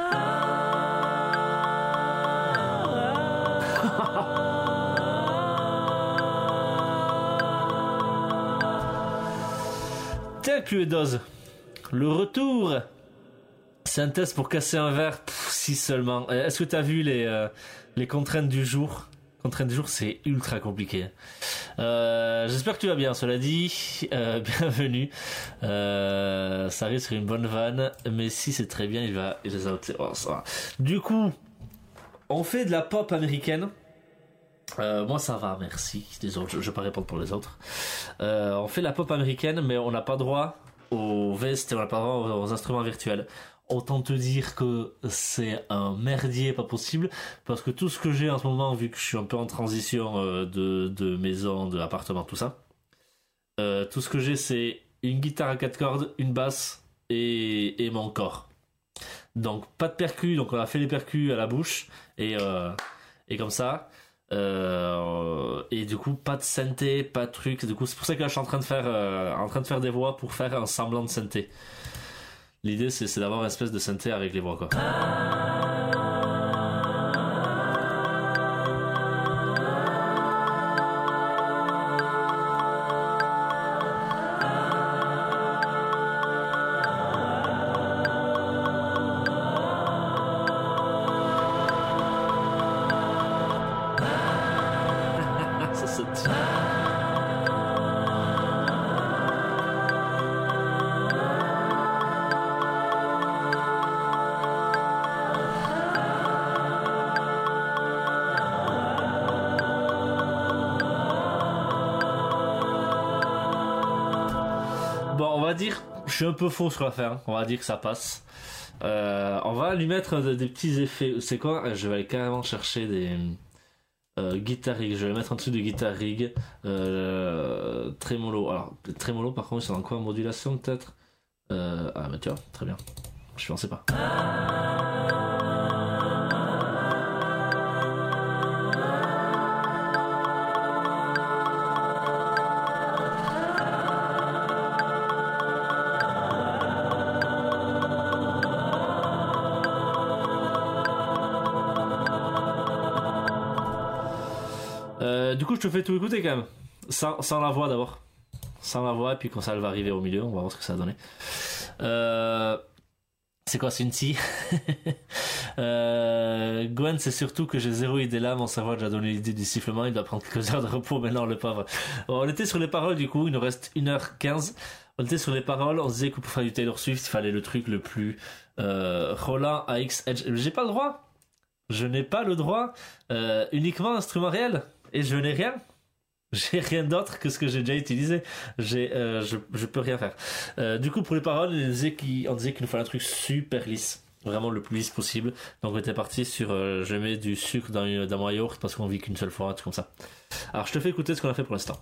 S1: Tiens, Q et Dose. Le retour. C'est un test pour casser un verre. Pff, si seulement. Est-ce que tu as vu les, euh, les contraintes du jour? Contraintes du jour, c'est ultra compliqué. Euh, j'espère que tu vas bien, cela dit. Euh, bienvenue. Euh, ça risque une bonne vanne, mais si c'est très bien, il va. Il les a... oh, ça va. Du coup, on fait de la pop américaine. Euh, moi ça va, merci. Les autres, je ne vais pas répondre pour les autres. Euh, on fait de la pop américaine, mais on n'a pas droit aux vestes et on n'a pas droit aux, aux instruments virtuels. Autant te dire que c'est un merdier pas possible, parce que tout ce que j'ai en ce moment, vu que je suis un peu en transition euh, de, de maison, d'appartement, tout ça, euh, tout ce que j'ai c'est une guitare à quatre cordes, une basse et, et mon corps. Donc pas de percus, donc on a fait les percus à la bouche et, euh, et comme ça. Euh, et du coup pas de synthé, pas de truc. Du coup c'est pour ça que là, je suis en train de faire euh, en train de faire des voix pour faire un semblant de synthé. L'idée c'est, c'est d'avoir une espèce de synthé avec les voix quoi. Ça saute. Bon, on va dire, je suis un peu faux sur l'affaire, hein. On va dire que ça passe. Euh, on va lui mettre des, des petits effets. C'est quoi? Je vais aller carrément chercher des euh, guitar rig. Je vais mettre un truc de guitar rig. Euh, trémolo. Alors, trémolo par contre, c'est dans quoi? Modulation peut-être? euh, Ah, bah tu vois, très bien. Je pensais pas. Euh, du coup, je te fais tout écouter quand même. Sans, sans la voix d'abord. Sans la voix, et puis quand ça va arriver au milieu, on va voir ce que ça va donner. Euh, c'est quoi, c'est une scie? euh, Gwen, c'est surtout que j'ai zéro idée là. Mon cerveau a déjà donné l'idée du sifflement. Il doit prendre quelques heures de repos maintenant, le pauvre. Bon, on était sur les paroles du coup, il nous reste une heure quinze. On était sur les paroles, on se disait que pour faire du Taylor Swift, il fallait le truc le plus euh, Roland A X Edge. J'ai pas le droit. Je n'ai pas le droit. Euh, uniquement instrument réel. Et je n'ai rien. J'ai rien d'autre que ce que j'ai déjà utilisé. J'ai, euh, je, je peux rien faire. Euh, du coup, pour les paroles, on disait qu'il, on disait qu'il nous fallait un truc super lisse. Vraiment le plus lisse possible. Donc on était parti sur euh, je mets du sucre dans, une, dans mon yaourt parce qu'on vit qu'une seule fois, un truc comme ça. Alors je te fais écouter ce qu'on a fait pour l'instant.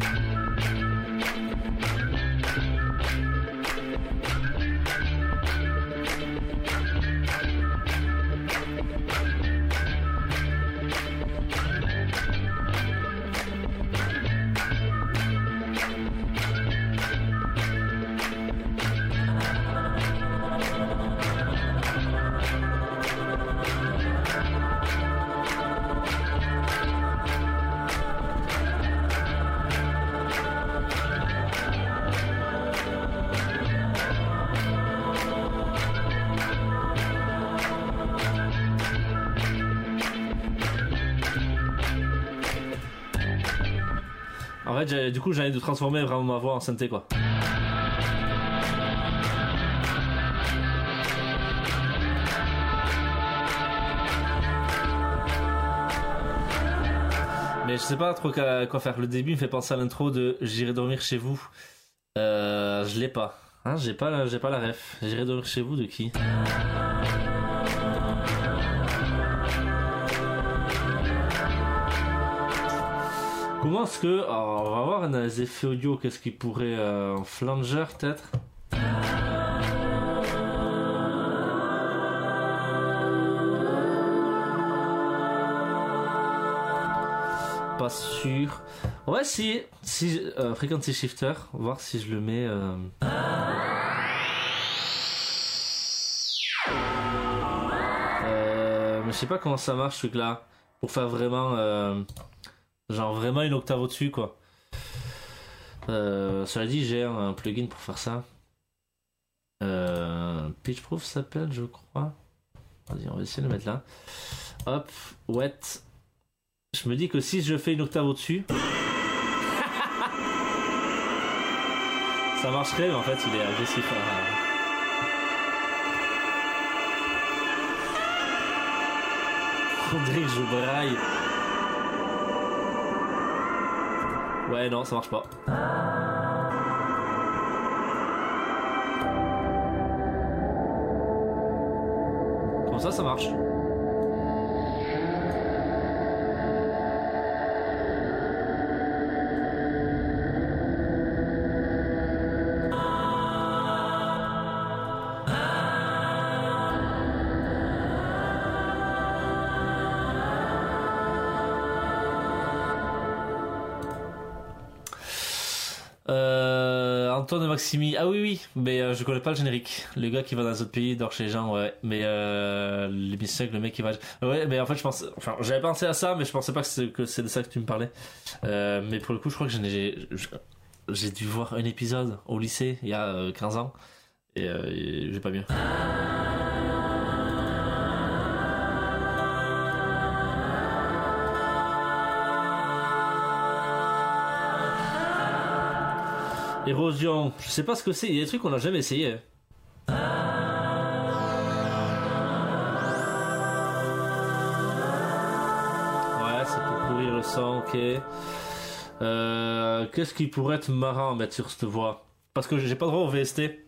S1: En fait, j'ai, du coup, j'ai envie de transformer vraiment ma voix en synthé, quoi. Mais je sais pas trop quoi, quoi faire. Le début me fait penser à l'intro de J'irai dormir chez vous. Euh, je l'ai pas. Hein, j'ai pas, la, j'ai pas la ref. J'irai dormir chez vous de qui? Comment est-ce que... Alors, on va voir dans les effets audio qu'est-ce qui pourrait... Euh, un flanger peut-être. Pas sûr. Ouais, si... si euh, frequency shifter. Voir si je le mets... Euh... Euh, mais je sais pas comment ça marche ce truc là. Pour faire vraiment... Euh... Genre vraiment une octave au-dessus quoi. Euh, cela dit j'ai un plugin pour faire ça. Euh, Pitchproof s'appelle je crois. Vas-y on va essayer de le mettre là. Hop, wet. Je me dis que si je fais une octave au-dessus. Ça marcherait mais en fait il est agressif. On dirait que je braille. Ouais, non, ça marche pas. Comme ça, ça marche. Antoine de Maximi. Ah oui, oui, mais euh, je connais pas le générique. Le gars qui va dans les autres pays, dort chez les gens, ouais. Mais euh, l'émission avec le mec qui va. Ouais, mais en fait, je pense. Enfin, j'avais pensé à ça, mais je pensais pas que c'est, que c'est de ça que tu me parlais. Euh, mais pour le coup, je crois que j'en ai, j'ai, j'ai dû voir un épisode au lycée il y a euh, quinze ans. Et, euh, et j'ai pas mieux. Érosion, je sais pas ce que c'est, il y a des trucs qu'on a jamais essayé. Ouais, c'est pour courir le sang, ok. Euh, qu'est-ce qui pourrait être marrant à mettre sur cette voie? Parce que j'ai pas droit au V S T.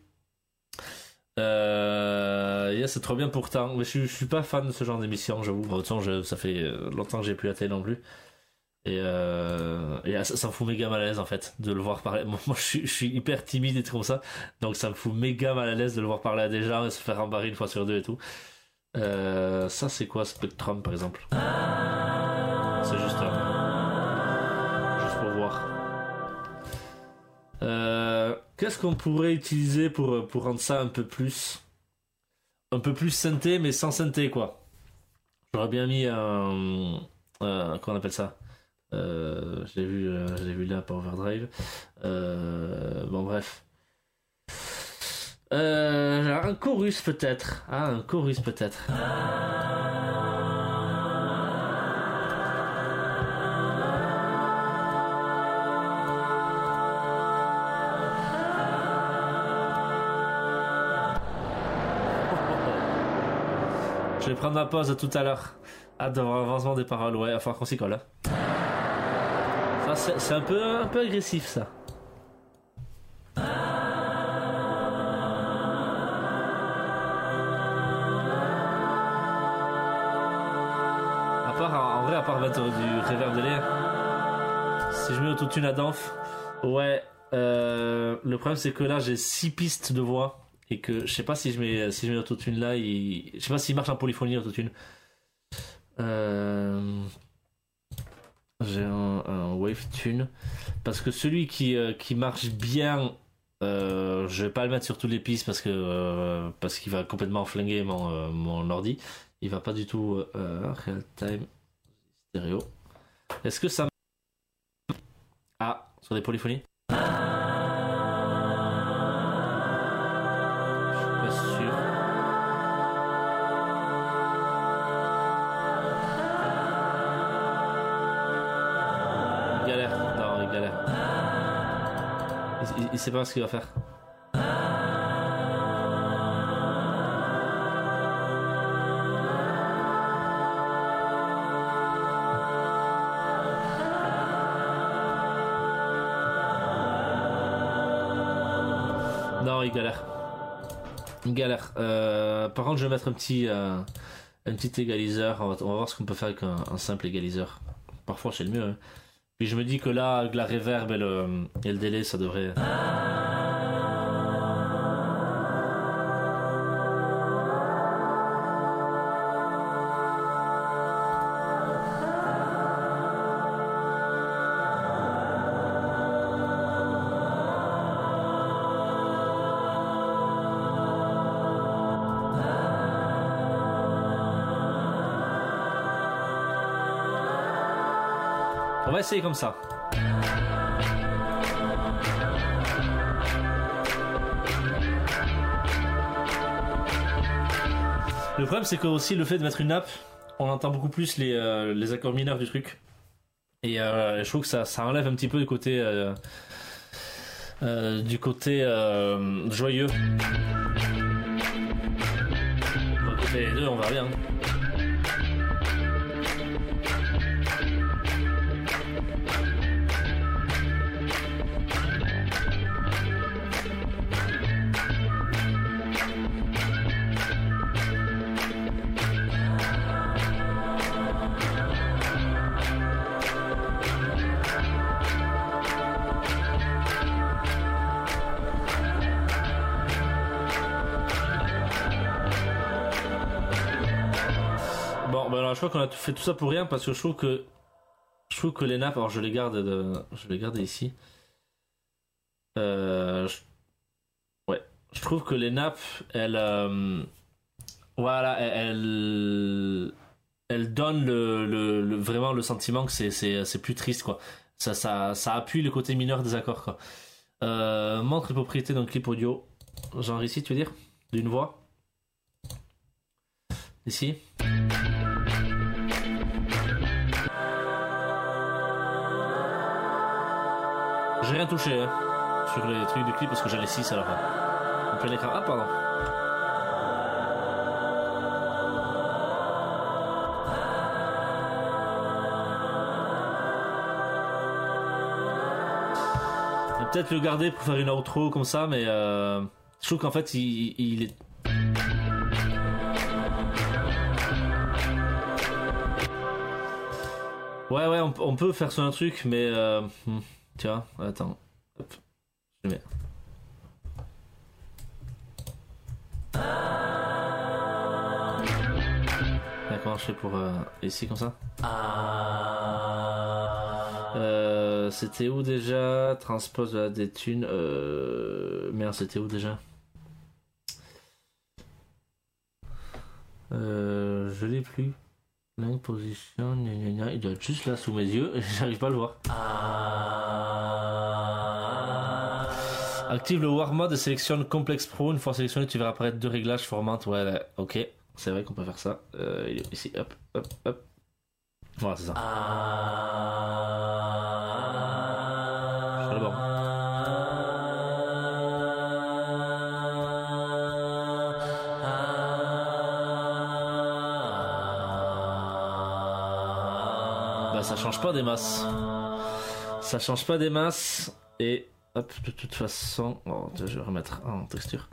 S1: Euh, yeah, c'est trop bien pourtant, mais je, je suis pas fan de ce genre d'émission, j'avoue. Autant je, ça fait longtemps que j'ai plus la télé non plus. Et, euh, et ça, ça me fout méga mal à l'aise en fait de le voir parler. Moi, moi je, suis, je suis hyper timide et tout comme ça, donc ça me fout méga mal à l'aise de le voir parler à des gens et se faire embarrer une fois sur deux et tout. Euh, ça c'est quoi, ce peu de Trump par exemple? C'est juste euh, juste pour voir. Euh, qu'est-ce qu'on pourrait utiliser pour, pour rendre ça un peu plus un peu plus synthé mais sans synthé quoi? J'aurais bien mis un, un comment on appelle ça? Euh, j'ai vu, euh, j'ai vu là par Overdrive. Euh, bon bref. Euh, un chorus peut-être. Ah, un chorus peut-être. Je vais prendre ma pause tout à l'heure. Hâte d'avoir l'avancement des paroles. Ouais, il va falloir qu'on s'y colle. Hein. Ça, c'est, c'est un peu, un peu agressif ça. À part, en vrai, à part mettre du reverb de l'air. Si je mets autotune à Danf, ouais. Euh, le problème c'est que là j'ai six pistes de voix et que je sais pas si je mets si je mets l'autotune là, il... je sais pas s'il marche en polyphonie l'autotune. Euh... J'ai un, un wave tune parce que celui qui euh, qui marche bien, euh, je vais pas le mettre sur toutes les pistes parce que euh, parce qu'il va complètement flinguer mon euh, mon ordi. Il va pas du tout euh, real time stéréo. Est-ce que ça ah sur des polyphonies? Il, il sait pas ce qu'il va faire. Non, il galère. Il galère. Euh, par contre, je vais mettre un petit, euh, un petit égaliseur. On va, on va voir ce qu'on peut faire avec un, un simple égaliseur. Parfois, c'est le mieux. Hein. Puis je me dis que là, avec la reverb et le, et le délai, ça devrait... On va essayer comme ça. Le problème c'est que aussi le fait de mettre une nappe, on entend beaucoup plus les, euh, les accords mineurs du truc. Et euh, je trouve que ça, ça enlève un petit peu du côté euh, euh, du côté euh, joyeux. On va écouter les deux, on verra bien. Je crois qu'on a fait tout ça pour rien parce que je trouve que je trouve que les nappes, alors je les garde de, je les garde ici. Euh, je... Ouais, je trouve que les nappes, elles, euh... voilà, elles, elles donnent le, le, le, vraiment le sentiment que c'est, c'est, c'est plus triste, quoi. Ça, ça, ça appuie le côté mineur des accords, quoi. Euh, montre les propriétés d'un clip audio. Genre ici, tu veux dire? D'une voix. Ici. J'ai rien touché hein, sur les trucs du clip parce que j'ai les six alors. On peut l'écran. Ah, pardon. Peut-être le garder pour faire une outro comme ça, mais euh, je trouve qu'en fait il, il est. Ouais, ouais, on, on peut faire sur un truc, mais euh, tu vois, attends, hop, je le mets. Comment je fais pour euh, ici comme ça? Euh, c'était où déjà? Transpose de la déthune. Euh... Merde, c'était où déjà? Euh, je l'ai plus. Link position, gna gna gna. Il doit être juste là sous mes yeux et j'arrive pas à le voir. Active le War Mode et sélectionne Complex Pro. Une fois sélectionné, tu verras apparaître deux réglages format. Ouais, là, ok. C'est vrai qu'on peut faire ça. Euh, il est ici, hop, hop, hop. Voilà, c'est ça. Je le bord. Bah, ça change pas des masses. Ça change pas des masses. Et hop, de toute façon. Oh, je vais remettre en texture.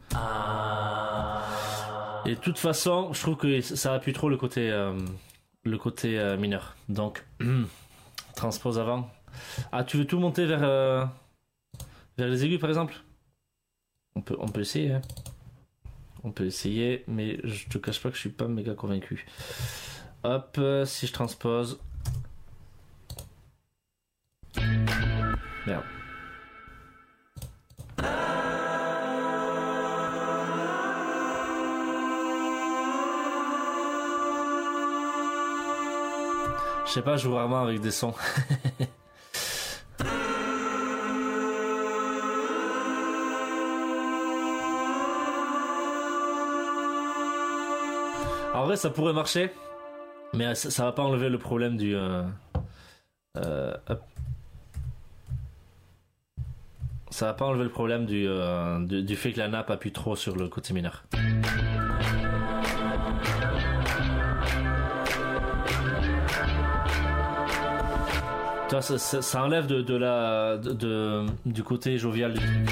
S1: Et de toute façon, je trouve que ça appuie trop le côté, euh, le côté euh, mineur. Donc, transpose avant. Ah, tu veux tout monter vers, euh, vers les aigus, par exemple? On peut, on peut essayer. Hein. On peut essayer, mais je te cache pas que je suis pas méga convaincu. Hop, euh, si je transpose. Merde. Je sais pas, je joue rarement avec des sons. En vrai, ça pourrait marcher, mais ça, ça va pas enlever le problème du. Euh, euh, hop. Ça va pas enlever le problème du, euh, du, du fait que la nappe appuie trop sur le côté mineur. Ça, ça, ça enlève de, de la, de, de, du côté jovial du truc.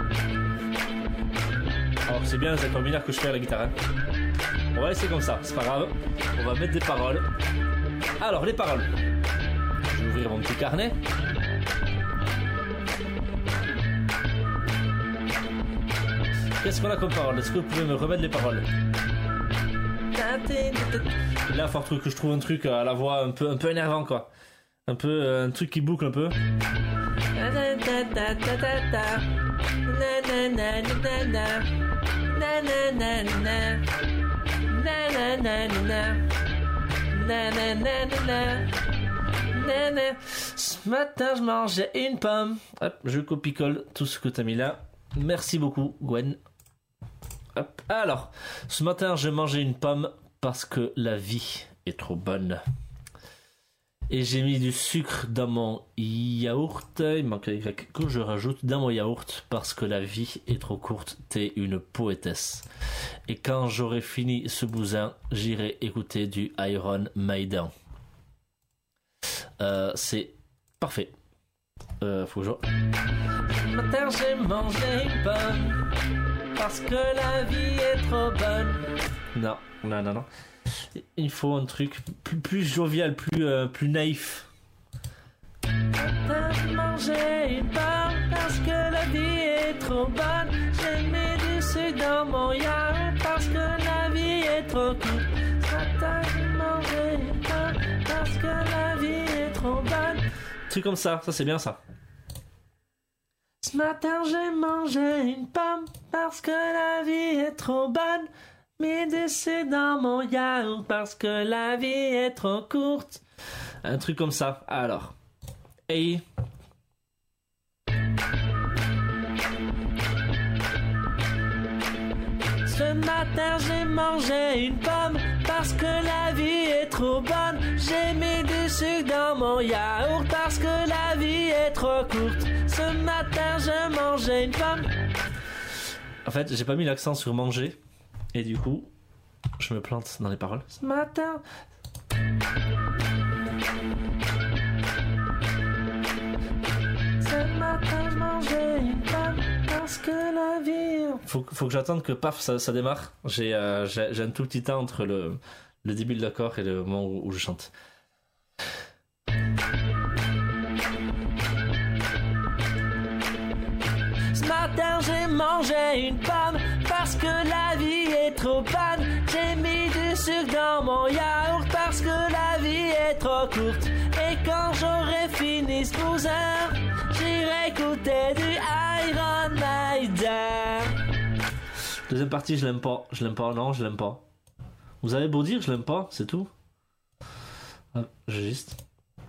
S1: Alors c'est bien les accords mineurs que je fais à la guitare. Hein. On va essayer comme ça, c'est pas grave. On va mettre des paroles. Alors les paroles. Je vais ouvrir mon petit carnet. Qu'est-ce qu'on a comme parole? Est-ce que vous pouvez me remettre les paroles? Et là, il faut que je trouve un truc à la voix un peu, un peu énervant quoi. Un peu, euh, un truc qui boucle un peu. Ce matin, je mangeais une pomme. Hop, je copie-colle tout ce que t'as mis là. Merci beaucoup, Gwen. Hop. Alors, ce matin, j'ai mangé une pomme parce que la vie est trop bonne. Et j'ai mis du sucre dans mon yaourt. Il manque un Y que je rajoute dans mon yaourt parce que la vie est trop courte. T'es une poétesse. Et quand j'aurai fini ce bousin, j'irai écouter du Iron Maiden. Euh, c'est parfait. Euh, faut que je... Ce matin j'ai mangé une pomme parce que la vie est trop bonne. Non, non, non, non. Il faut un truc plus, plus jovial, plus, euh, plus naïf. J'ai mangé une pomme parce que la vie est trop bonne. J'ai mis du sucre dans mon yaourt parce que la vie est trop courte. J'ai mangé une pomme parce que la vie est trop bonne. Un truc comme ça, ça c'est bien ça. Ce Ce matin j'ai mangé une pomme parce que la vie est trop bonne. Mis dessus dans mon yaourt parce que la vie est trop courte. Un truc comme ça. Alors. Hey. Ce matin j'ai mangé une pomme parce que la vie est trop bonne. J'ai mis du sucre dans mon yaourt parce que la vie est trop courte. Ce matin je mangeais une pomme. En fait, j'ai pas mis l'accent sur manger et du coup, je me plante dans les paroles. Ce matin. Ce matin je mangeais une pomme parce que la vie. Faut, faut que j'attende que paf ça, ça démarre. J'ai, euh, j'ai, j'ai un tout petit temps entre le, le début de l'accord et le moment où, où je chante. Ce matin j'ai mangé une pomme parce que la vie est trop bonne. J'ai mis du sucre dans mon yaourt parce que la vie est trop courte. Et quand j'aurai fini ce boozer, j'irai écouter du Iron Maiden. Deuxième partie, je l'aime pas. Je l'aime pas, non, je l'aime pas. Vous avez beau dire, je l'aime pas, c'est tout. Hop, juste.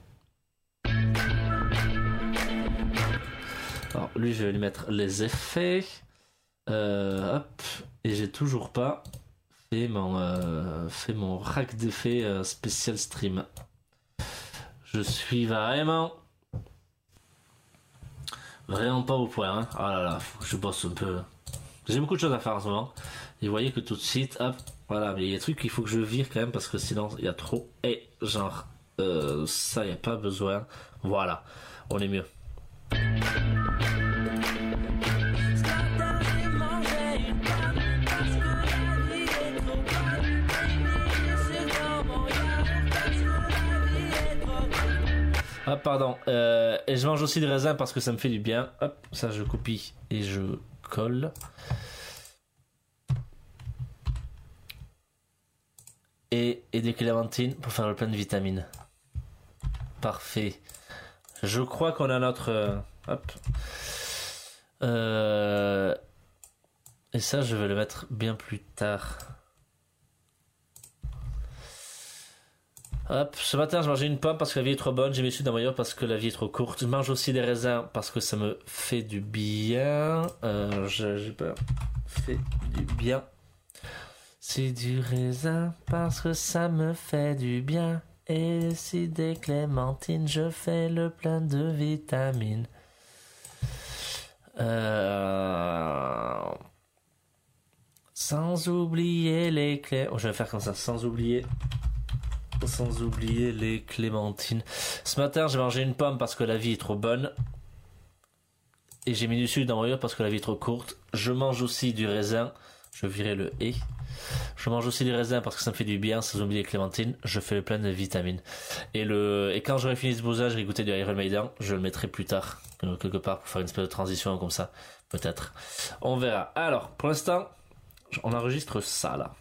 S1: Alors, lui, je vais lui mettre les effets. Euh, hop. Et j'ai toujours pas fait mon, euh, fait mon rack d'effets euh, spécial stream. Je suis vraiment... Vraiment pas au point. Hein. Oh là là, faut que je bosse un peu. J'ai beaucoup de choses à faire en ce moment. Et vous voyez que tout de suite, hop, voilà. Mais il y a des trucs qu'il faut que je vire quand même parce que sinon, il y a trop. Et genre, euh, ça, il n'y a pas besoin. Voilà, on est mieux. Ah pardon, euh, et je mange aussi des raisins parce que ça me fait du bien. Hop, ça je copie et je colle. Et, et des clémentines pour faire le plein de vitamines. Parfait. Je crois qu'on a notre... Euh, hop. Euh, et ça je vais le mettre bien plus tard. Hop, ce matin je mangeais une pomme parce que la vie est trop bonne, j'ai mis du sucre dans mon yaourt parce que la vie est trop courte. Je mange aussi des raisins parce que ça me fait du bien. Euh, je, j'ai pas fait du bien. C'est du raisin parce que ça me fait du bien. Et si des clémentines, je fais le plein de vitamines. Euh... Sans oublier les clés. Oh, je vais faire comme ça, sans oublier. Sans oublier les clémentines. Ce matin, j'ai mangé une pomme parce que la vie est trop bonne. Et j'ai mis du sucre dans mon yaourt parce que la vie est trop courte. Je mange aussi du raisin. Je virai le et. Je mange aussi du raisin parce que ça me fait du bien. Sans oublier les clémentines. Je fais le plein de vitamines. Et, le... et quand j'aurai fini ce bousage, je vais goûter du Iron Maiden. Je le mettrai plus tard. Quelque part pour faire une espèce de transition comme ça. Peut-être. On verra. Alors, pour l'instant, on enregistre ça là.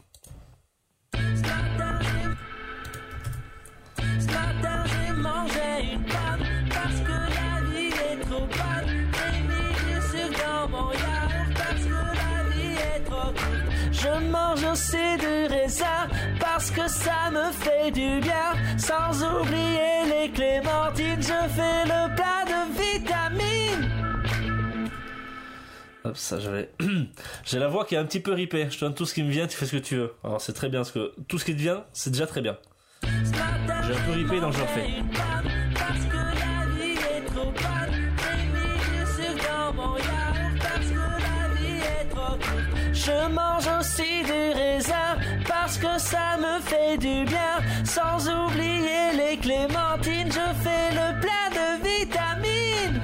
S1: Ce matin j'ai mangé une pomme parce que la vie est trop bonne. J'ai mis du sucre dans mon yaourt parce que la vie est trop courte. Je mange aussi du raisin parce que ça me fait du bien. Sans oublier les clémentines, je fais le plein de vitamines. Hop, ça je vais... J'ai la voix qui est un petit peu ripée. Je te donne tout ce qui me vient, tu fais ce que tu veux. Alors c'est très bien, parce que tout ce qui te vient, c'est déjà très bien. J'ai un peu ripé donc je le refais. Parce que la vie est trop bonne. J'ai mis du sucre dans mon yaourt parce que la vie est trop courte. Je mange aussi du raisin parce que ça me fait du bien. Sans oublier les clémentines, je fais le plein de vitamines.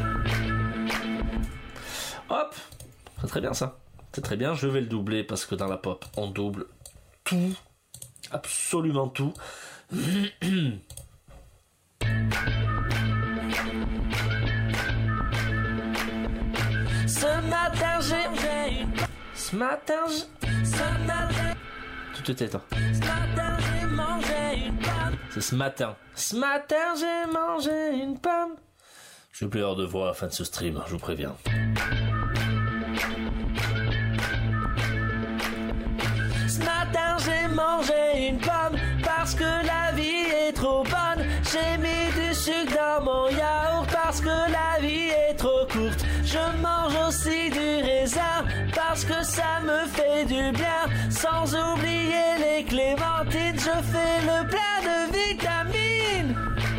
S1: Hop, c'est très bien ça. C'est très bien, je vais le doubler parce que dans la pop, on double tout. Absolument tout. Ce matin j'ai Ce matin j'ai Ce matin Tu te tais toi. Ce matin j'ai mangé une pomme. C'est ce matin. Ce matin j'ai mangé une pomme Je vais plus avoir de voix à la fin de ce stream, je vous préviens. Ce matin j'ai mangé une pomme parce que la vie est trop bonne. J'ai mis du sucre dans mon yaourt parce que la vie est trop courte. Je mange aussi du raisin parce que ça me fait du bien. Sans oublier les clémentines, je fais le plein de vitamines.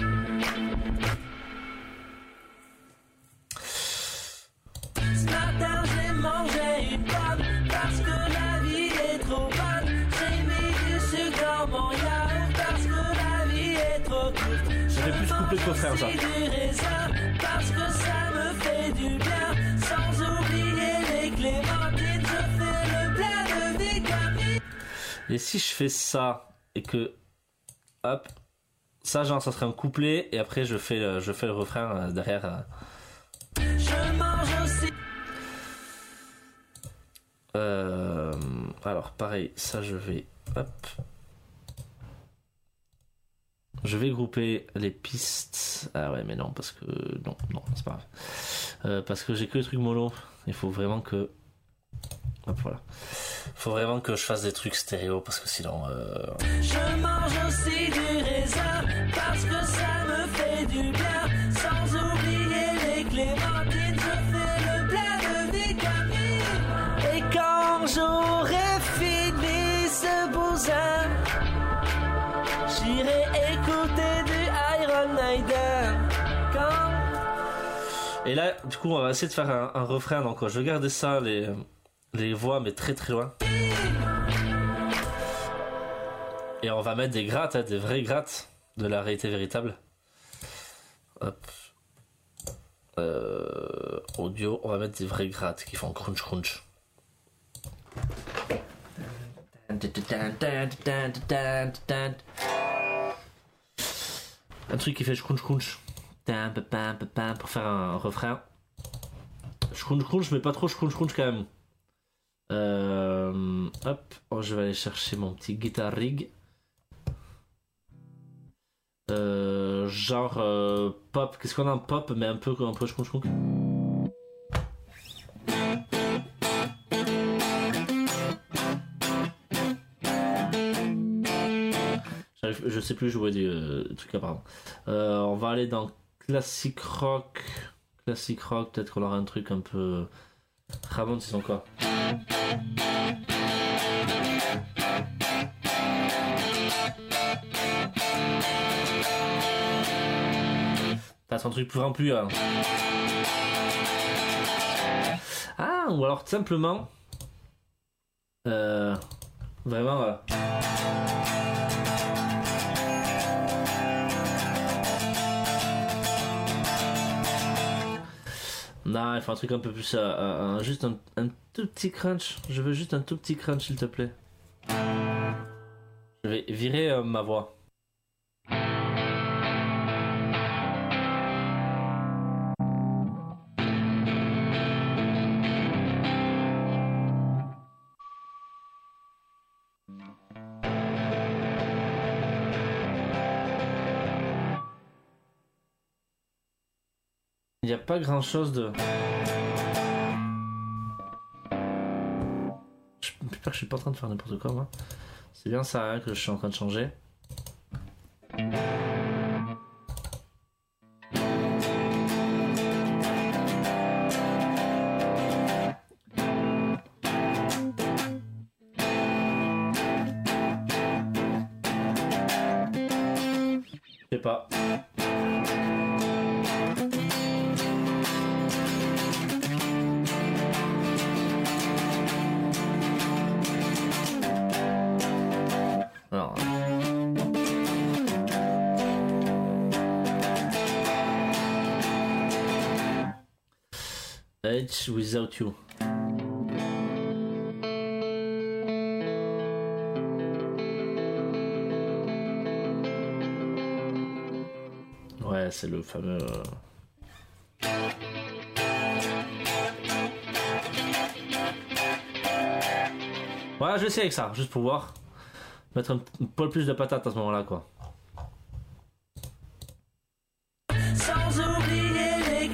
S1: Ce matin j'ai mangé une pomme parce que la vie est trop bonne. J'ai mis du sucre dans mon yaourt parce que la vie est trop courte. J'aurais pu se couper de faire ça. Du raisin parce que ça me fait du bien. Sans oublier les clémentines, je fais le plein de vitamines. Et si je fais ça et que hop, ça genre ça serait un couplet et après je fais le, je fais le refrain derrière. Je mange aussi. Euh, alors pareil, ça je vais hop. Je vais grouper les pistes. Ah ouais mais non parce que non non c'est pas grave. Euh, parce que j'ai que les trucs mollo. Il faut vraiment que hop voilà. Faut vraiment que je fasse des trucs stéréo parce que sinon. Euh... Je mange aussi du raisin parce que ça me fait du bien. Sans oublier les clémentines, je fais le plein de vitamines. Et quand j'aurai fini ce bousin, j'irai écouter du Iron Maiden. Quand... Et là, du coup, on va essayer de faire un, un refrain. Donc, je vais garder ça, les, les voix, mais très très loin. Et on va mettre des grattes, hein, des vraies grattes de la réalité véritable. Hop. Euh, audio, on va mettre des vraies grattes qui font crunch crunch. Un truc qui fait crunch crunch pour faire un refrain. Crunch crunch mais pas trop crunch crunch quand même. Euh, hop, oh, je vais aller chercher mon petit guitar rig. Euh, genre euh, pop, qu'est-ce qu'on a en pop mais un peu un peu crunch crunch. Je sais plus jouer des euh, trucs apparemment. Euh, on va aller dans classic rock. Classic rock, peut-être qu'on aura un truc un peu. Ramon, c'est son quoi? T'as son truc plus rempli. Hein. Ah, ou alors simplement. Euh, vraiment. Voilà. Non, il faut un truc un peu plus. Euh, euh, juste un, un tout petit crunch. Je veux juste un tout petit crunch, s'il te plaît. Je vais virer euh, ma voix. Il n'y a pas grand chose de. J'espère que je suis pas en train de faire n'importe quoi moi. C'est bien ça hein, que je suis en train de changer. Je sais pas. Alors. Edge without you. Ouais, c'est le fameux. Ouais, je vais essayer avec ça, juste pour voir. Mettre un, un peu plus de patate à ce moment-là, quoi. Sans oublier les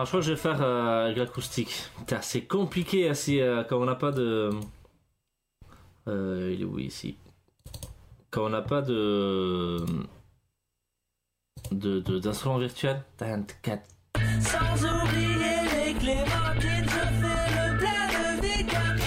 S1: Non, je crois que je vais faire euh, avec l'acoustique. Putain, c'est compliqué assez euh, quand on n'a pas de. Euh, il est où ici? Quand on n'a pas de. de, de d'instrument virtuel.
S2: Sans oublier les clémentines, je fais le plein de vitamines.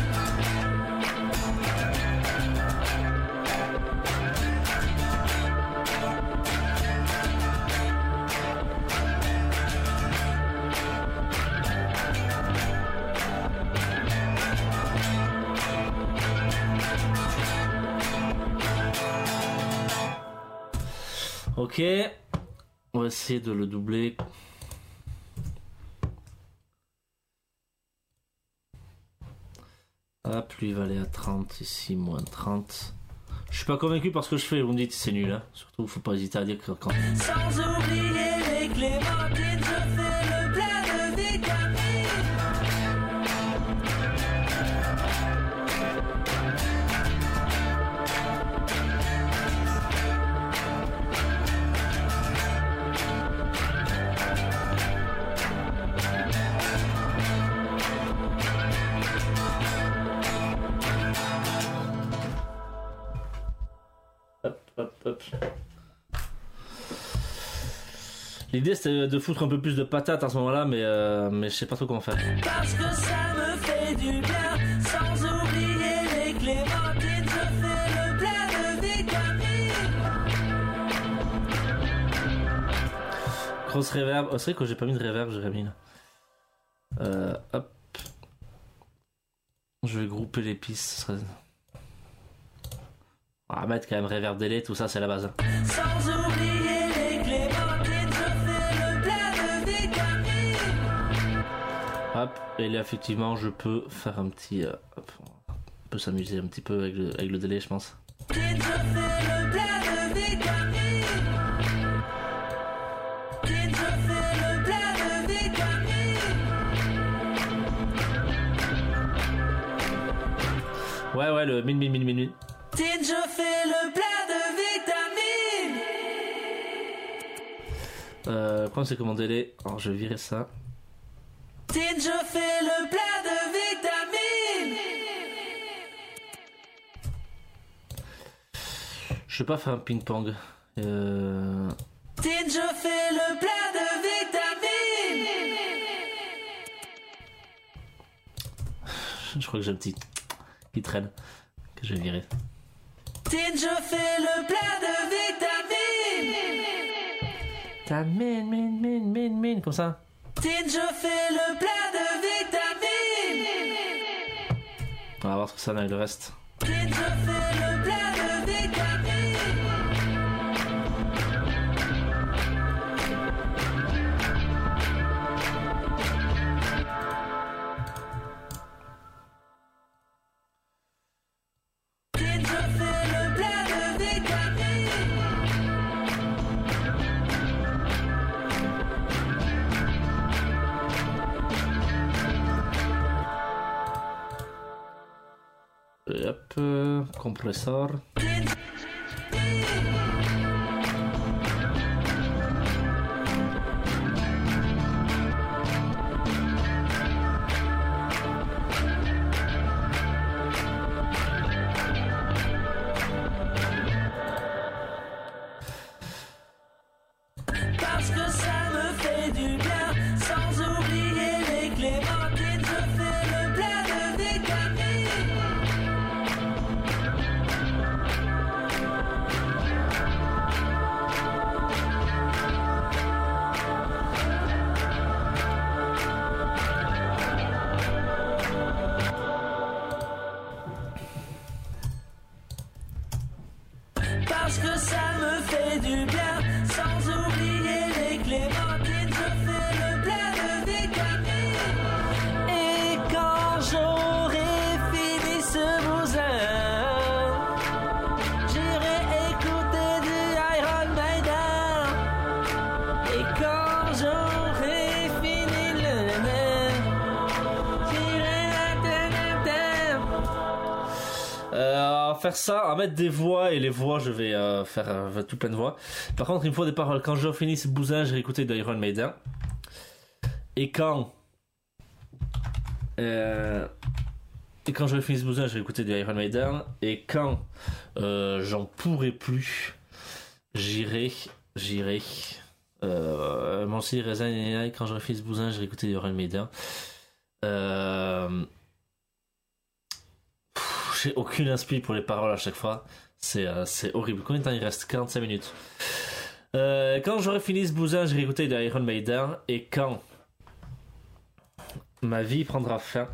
S1: Ok, on va essayer de le doubler. Hop, lui il va aller à trente, ici moins trente. Je suis pas convaincu par ce que je fais, vous me dites c'est nul, hein. Surtout faut pas hésiter à dire que quand...
S2: Sans oublier les clémentines, je fais le plein de vitamines.
S1: Hop, hop, hop. L'idée c'était de foutre un peu plus de patates à ce moment-là, mais, euh, mais je sais pas trop comment faire.
S2: Parce que ça me fait du bien. Sans oublier les clémentines, je fais le plein de vitamines.
S1: Grosse reverb. Oh, c'est vrai que j'ai pas mis de reverb, j'aurais mis là. Euh, hop. Je vais grouper les pistes. Ce serait... On va mettre quand même reverb délai, tout ça c'est la base.
S2: Sans oublier les clémentines, je fais le plein de vitamines.
S1: Hop, et là effectivement je peux faire un petit... Euh, hop, on peut s'amuser un petit peu avec le, avec le délai je pense.
S2: Je fais le plein de vitamines. Je fais le plein de vitamines.
S1: Ouais ouais, le min min min min min.
S2: Tine, je fais le plein de vitamines.
S1: Euh, le problème c'est que mon délai... Alors je vais virer ça.
S2: Tine, je fais le plein de vitamines.
S1: Je vais pas faire un ping-pong. Euh...
S2: Tine, je fais le plein de vitamines.
S1: Je crois que j'ai un petit... qui traîne. Que je vais virer.
S2: Tine, je fais le plein de vitamines.
S1: Ta min min min min min comme ça.
S2: Tine, je fais le plein de vitamines.
S1: On va voir ce que ça donne avec le reste.
S2: Tine, je fais le plein de vitamines. Tine, je fais le plein de vitamines.
S1: Et hop, euh, compresseur.
S2: Parce que ça me fait du bien. Sans oublier les clémentines, je fais le plein de vitamines. Parce que ça me fait du bien. Sans oublier les clémentines, je fais le plein de vitamines. Et quand j'aurai fini ce bousin, j'irai écouter du Iron Maiden. Et quand j'aurai fini le j'irai
S1: Euh, on va faire ça, on va mettre des voix et les voix je vais euh, faire euh, tout plein de voix. Par contre il me faut des paroles. Quand je finis ce bousin, je vais écouter d'Iron Maiden. Et quand euh, et quand j'aurai fini ce bousin, je vais écouter du Iron Maiden. Et quand euh, j'en pourrai plus, j'irai j'irai euh, mon style raisin. Et quand j'aurai fini ce bousin, je vais écouter du Iron Maiden. Euh, pff, j'ai aucune inspi pour les paroles à chaque fois. C'est, euh, c'est horrible. Combien de temps il reste? quarante-cinq minutes. Euh, quand j'aurai fini ce bousin, je vais écouter de Iron Maiden. Et quand ma vie prendra fin,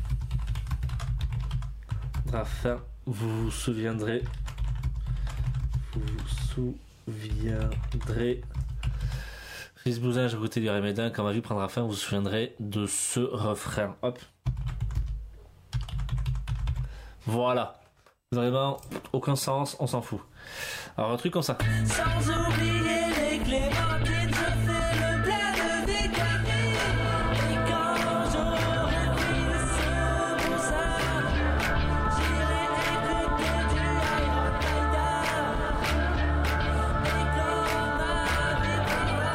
S1: prendra fin, vous vous souviendrez, vous vous souviendrez. Fils bousin, je vais écouter du Iron Maiden. Quand ma vie prendra fin, vous vous souviendrez de ce refrain. Hop. Voilà. Vraiment, aucun sens, on s'en fout. Alors, un truc comme ça.
S2: Sans oublier les clémentines, je fais le plein de vitamines. Et quand j'aurai fini ce bousin, j'irai écouter du Iron Maiden. Et quand ma vie prendra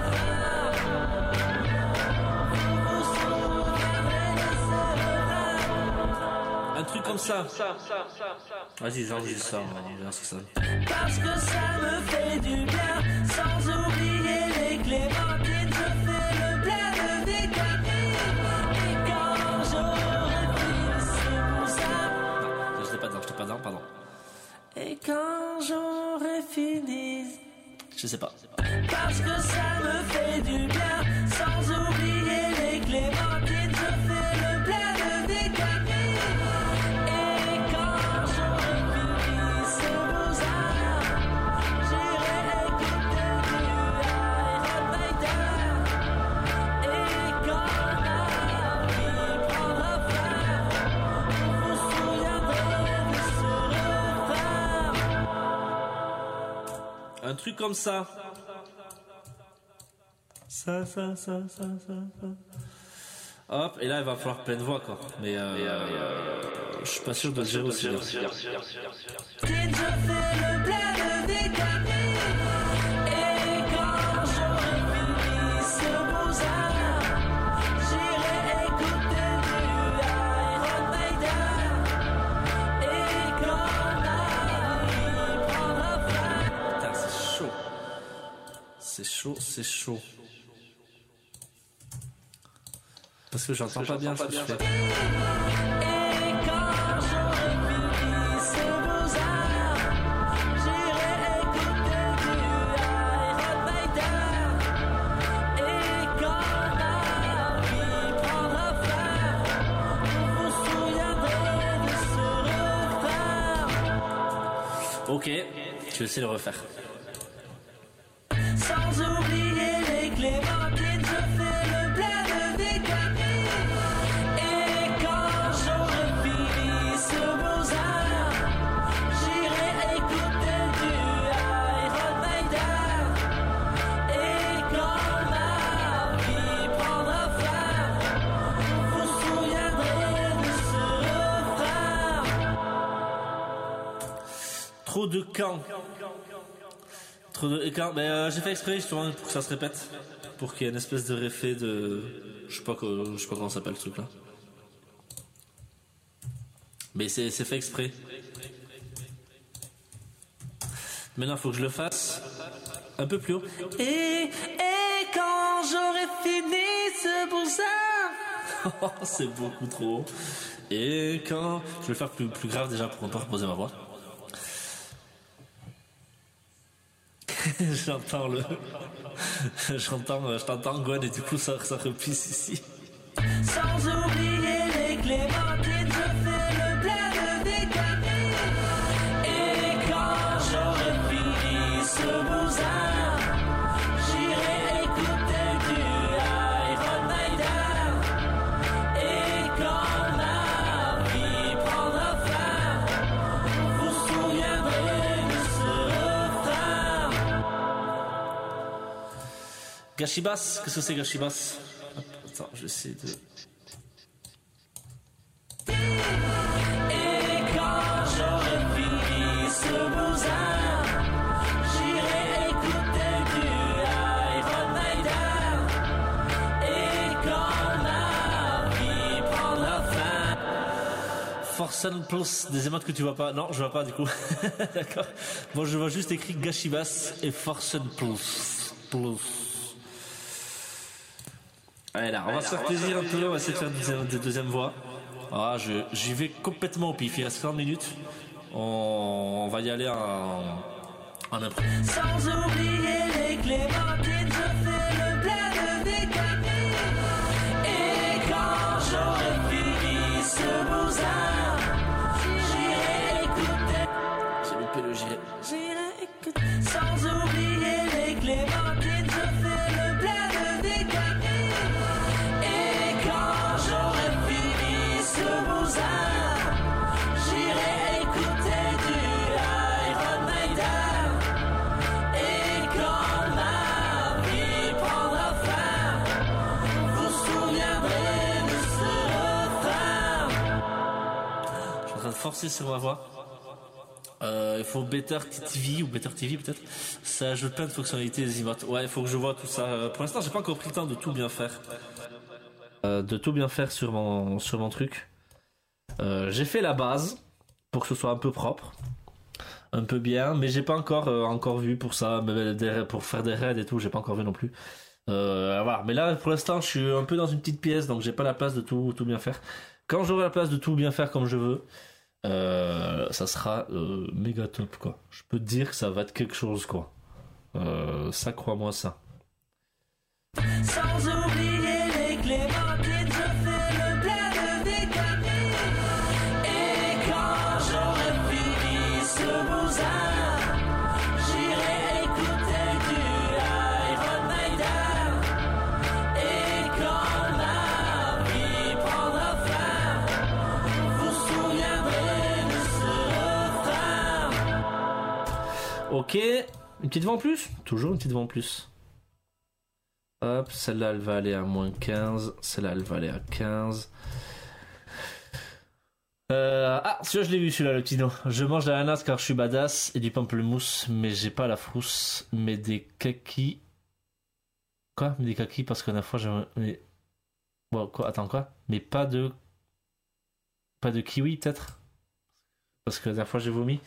S2: fin, vous vous souviendrez de ce refrain.
S1: Un truc comme ça. Vas-y, j'enregistre ça, on va voir ce que ça donne.
S2: Parce que ça me fait du bien, sans oublier les clémentines, je fais le plein de vitamines. Et quand j'aurai fini ce bousin,
S1: Je n'étais pas dedans, je n'étais pas dedans, pardon.
S2: et quand j'aurai fini,
S1: Je sais pas.
S2: parce que ça me fait du bien, sans oublier les clémentines, je fais le plein de vitamines. Et quand j'aurai fini ce bousin, j'irai écouter du Iron Maiden. Et quand ma vie prendra fin, vous vous souviendrez de ce refrain.
S1: Un truc comme ça. Ça, ça, ça, ça, ça, ça. Hop, et là il va falloir pleine voix quoi. Mais euh, euh, je suis pas sûr de le gérer aussi bien.
S2: Je fais le plein de vitamines. Et quand j'aurai fini ce bousin, j'irai écouter du Iron Maiden. Et quand ma vie prendra fin,
S1: Putain, c'est chaud. C'est chaud, c'est chaud. Parce que j'entends pas bien ce que je fais.
S2: et quand j'aurai fini ce bousin, j'irai écouter du Iron Maiden. Et quand ma vie prendra fin, vous vous souviendrez de ce refrain.
S1: Ok, je vais essayer de le refaire.
S2: Sans oublier les clémentines, je fais le plein de vitamines. Et quand j'aurai fini ce bousin, j'irai écouter du Iron Maiden. Et quand ma vie prendra fin, vous vous souviendrez de ce refrain.
S1: Trop de camps. Trop de camps. Mais euh, j'ai fait exprès justement pour que ça se répète. Pour qu'il y ait une espèce de réfé de. Je sais pas, que... je sais pas comment ça s'appelle ce truc là. Mais c'est, c'est fait exprès. Maintenant il faut que je le fasse un peu plus haut.
S2: Et, et quand j'aurai fini ce bousin,
S1: C'est beaucoup trop haut. Et quand. Je vais le faire plus, plus grave déjà pour ne pas reposer ma voix. J'entends le. J'entends, je t'entends Gwen et du coup ça, ça repisse ici.
S2: sans oublier les clémentines, je fais le plein de vitamines. Et quand j'aurai fini ce bousin, j'irai écouter du Iron Maiden. Et quand ma vie prendra fin, vous vous souviendrez de ce refrain.
S1: Gashibas, qu'est-ce que c'est Gashibas? Attends, je vais essayer de.
S2: Et quand j'aurai fini ce bousin, j'irai écouter du Iron Maiden. Et quand
S1: Forsen Plus, des émotes que tu vois pas. Non, je vois pas du coup. D'accord. Bon, je vois juste écrit Gashibas et Forsen Plus. Plus. Allez là, on va se faire plaisir un peu, on va essayer de faire des deuxième, des deuxième voix. Ah, je, j'y vais complètement au pif, il reste quarante minutes. On, on va y aller en, en impro.
S2: Sans oublier les clémentines, je fais le plein de déconner. Et quand j'aurai fini ce bousin, j'irai écouter.
S1: J'ai loupé le gilet.
S2: J'irai écouter. Sans oublier les clémentines, je fais le plein de déconner. Et quand j'aurai fini ce bousin, j'irai écouter du Iron Maiden. Et quand ma vie prendra fin, vous souviendrez de ce refrain.
S1: Je suis en train de forcer sur ma voix. Euh, il faut Better T V ou Better T V peut-être. Ça ajoute plein de fonctionnalités des emotes. Ouais, il faut que je vois tout ça. Euh, Pour l'instant, j'ai pas encore pris le temps de tout bien faire. Euh, de tout bien faire sur mon sur mon truc. Euh, j'ai fait la base pour que ce soit un peu propre, un peu bien, mais j'ai pas encore euh, encore vu pour ça, mais des- pour faire des raids et tout, j'ai pas encore vu non plus. Euh, voilà. Mais là, pour l'instant, je suis un peu dans une petite pièce, donc j'ai pas la place de tout tout bien faire. Quand j'aurai la place de tout bien faire comme je veux. Euh, ça sera euh, méga top quoi. Je peux te dire que ça va être quelque chose quoi. Euh, ça crois-moi ça.
S2: Sans oublier les clémentines, je fais le plein de déconner. Et quand j'aurai fini ce bousin, j'irai écouter du Iron Maiden. Et quand ma vie prendra fin, vous souviendrez de ce refrain.
S1: Ok, une petite voix en plus. Toujours une petite voix en plus. Hop, celle-là elle va aller à moins quinze. Celle-là elle va aller à quinze. Euh, ah, celui-là je l'ai vu celui-là le petit nom. Je mange de l'ananas car je suis badass et du pamplemousse, mais j'ai pas la frousse, mais des kakis. Quoi? Mais des kakis parce que la fois j'ai. Mais... Bon, quoi? Attends quoi? Mais pas de. Pas de kiwi peut-être? Parce que la dernière fois j'ai vomi.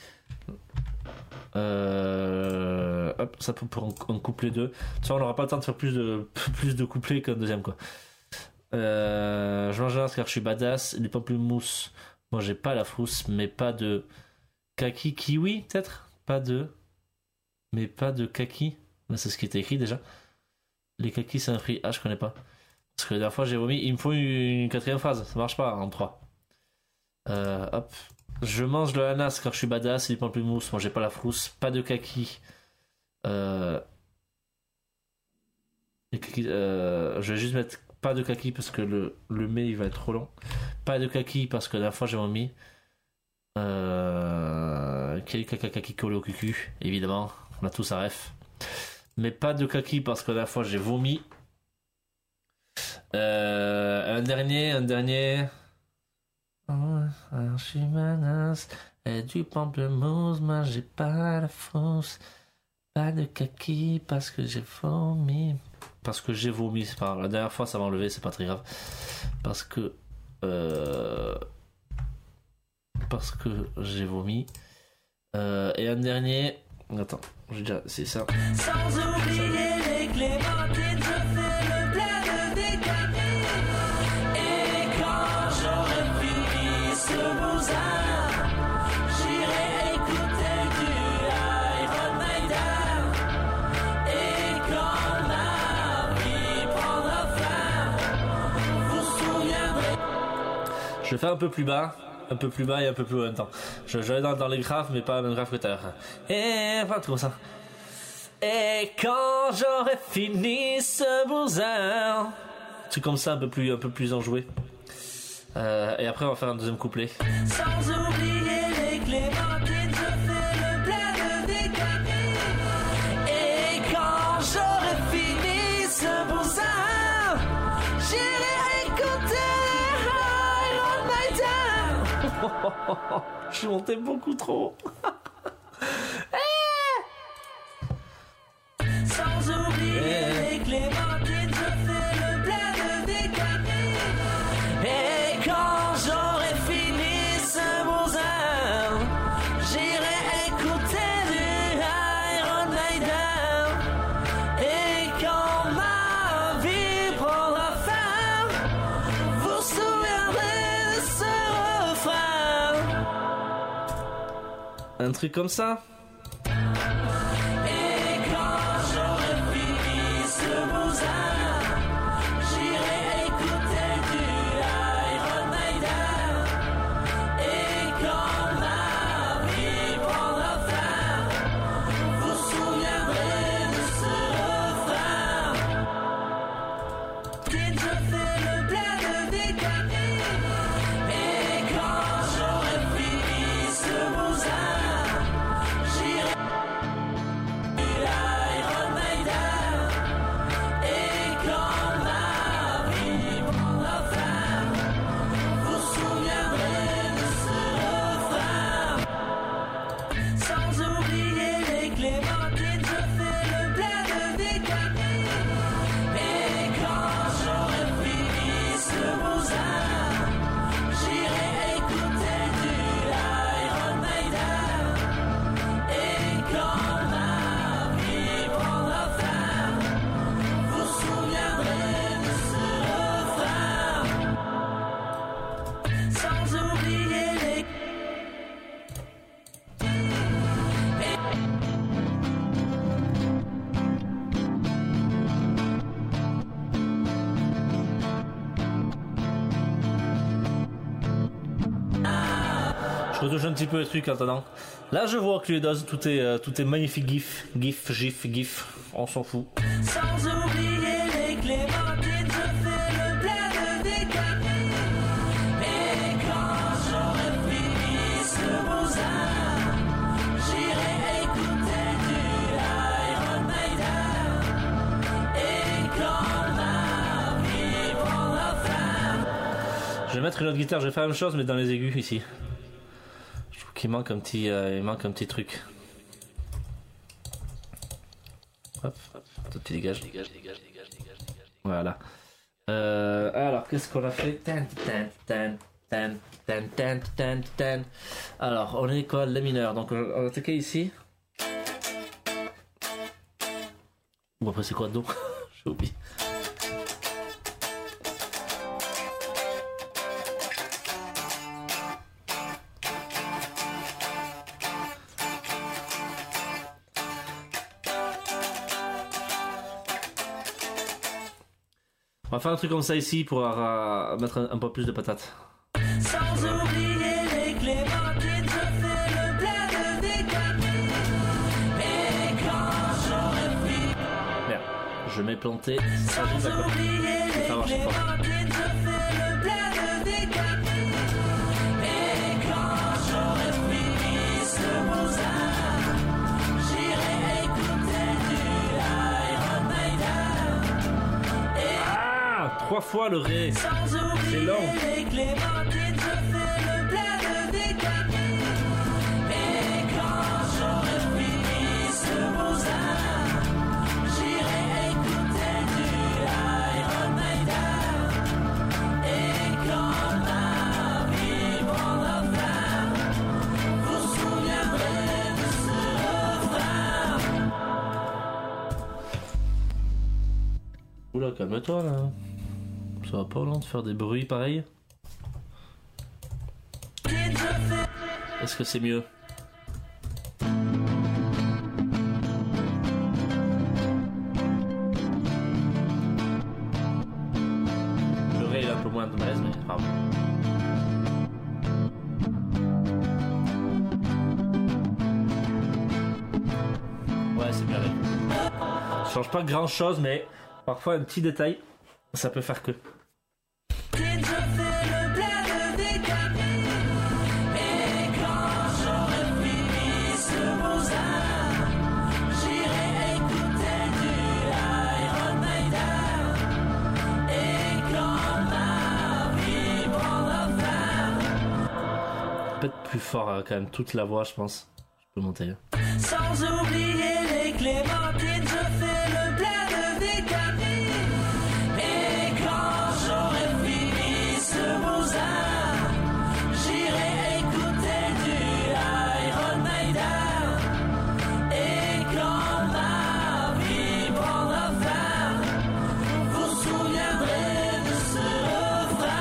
S1: Euh... Hop, ça peut pour en, en coupler deux. Ça on n'aura pas le temps de faire plus de plus de couplets qu'un deuxième quoi. Euh... Je mange l'ananas car je suis badass et du pamplemousse. Moi j'ai pas la frousse, mais pas de kaki kiwi peut-être. Pas de, mais pas de kaki. Là, c'est ce qui était écrit déjà. Les kakis c'est un fruit. Ah je connais pas. Parce que la dernière fois j'ai vomi. Il me faut une, une quatrième phrase. Ça marche pas en trois. Euh, hop. Je mange de l'ananas car je suis badass et du pamplemousse. Moi j'ai pas la frousse. Pas de kaki. Euh... Les kakis, euh... Je vais juste mettre pas de kaki parce que le, le mais il va être trop long. Pas de kaki parce que la dernière fois j'ai vomi. Euh... Quel kaka kaki collé au cucu. Évidemment. On a tous un ref. Mais pas de kaki parce que la dernière fois j'ai vomi. Euh... Un dernier, un dernier. Je suis menace et du pamplemousse, moi j'ai pas la frousse. Pas de kaki parce que j'ai vomi. Parce que j'ai vomi, c'est pas grave. La dernière fois ça m'a enlevé, c'est pas très grave. Parce que. Euh... Parce que j'ai vomi. Euh... Et un dernier. Attends, j'ai déjà. C'est ça.
S2: Sans oublier les clémentines, je fais le plein de déconner. Et quand j'aurai fini ce bousin, j'irai écouter du Iron Maiden. Et quand ma vie prendra fin, vous souviendrez.
S1: Je vais faire un peu plus bas. Un peu plus bas et un peu plus haut en même temps. Je, je vais dans, dans les graves, mais pas la même grave que tout à l'heure. Et pas trop ça. Et quand j'aurai fini ce bousin. C'est comme ça, un peu plus, un peu plus enjoué. Euh, et après, on va faire un deuxième couplet.
S2: Sans oublier les clémentines, je fais le plein de déconner. Et quand j'aurai fini ce bousin, j'irai écouter Iron Maiden.
S1: Je suis monté beaucoup trop.
S2: Sans oublier les clémentines, je fais le plein de déconner. Et quand j'aurai fini ce
S1: Un truc comme ça.
S2: Et quand j'aurai fini ce bousin, j'irai écouter du Iron Maiden. Et quand ma vie prendra fin, vous souviendrez de ce refrain. Qui je fais le bien de déconner. Et quand j'aurai fini ce bousin, j'irai Iron Maiden. Et quand ma vie prendra fin, vous souviendrez de ce refrain. Sans oublier les clémentines, je fais le bien de déconner. Et quand j'aurai fini ce bousin, j'irai écouter du Iron Maiden. Et quand ma vie prendra fin, vous souviendrez de ce refrain. Sans oublier les
S1: Je retouche un petit peu les trucs en attendant. Là, je vois que les doses, tout est, euh, tout est magnifique. GIF, GIF, GIF, GIF. On s'en fout.
S2: Sans oublier les clémentines, je fais le bien de déconner. Et quand j'aurai fini ce bousin, j'irai écouter du Iron Maiden. Et quand ma vie prendra fin,
S1: Je vais mettre une autre guitare. Je vais faire la même chose, mais dans les aigus ici. Je trouve qu'il manque un petit, euh, il manque un petit truc. Hop, hop, toi tu dégages. Voilà. Euh, alors, qu'est-ce qu'on a fait? Tan, tan, tan, tan, tan, tan, tan, tan. Alors, on est quoi? La mineur. Donc, on on va attaquer ici. Bon, après, c'est quoi Do? J'ai oublié. On va faire un truc comme ça ici pour euh, mettre un, un peu plus de patates.
S2: sans oublier les clémentines, je fais le bien de déconner. Et quand j'aurai fini,
S1: Merde, je m'ai planté. Ça,
S2: sans
S1: j'ai d'accord.
S2: oublier les
S1: Ça marche pas.
S2: clémentines, je fais le bien de déconner. Et quand j'aurai fini ce bousin, j'irai écouter du Iron Maiden. Et
S1: Ah, trois fois le ré.
S2: sans
S1: C'est
S2: oublier
S1: long.
S2: les clémentines, je fais le bien de déconner. Et quand j'aurai fini ce bousin, j'irai écouter du Iron Maiden. Et quand ma vie prendra fin, vous souviendrez de ce refrain.
S1: Oula, calme-toi là. Ça va pas, non, de faire des bruits pareils. Est-ce que c'est mieux? Le ré il a un peu moins de malaise, mais pardon. Ouais, c'est mieux avec. Ça change pas grand chose, mais parfois un petit détail, ça peut faire que.
S2: Je fais le bien de déconner. Et quand j'aurai fini ce bousin, j'irai écouter du Iron Maiden. Et quand ma vie prendra fin,
S1: Peut-être plus fort euh, quand même, toute la voix, je pense. Je peux monter.
S2: sans oublier les clémentines, je fais le bien de déconner. Et quand j'aurai fini ce bousin, j'irai écouter du Iron Maiden. Et quand ma vie prendra fin, vous souviendrez de ce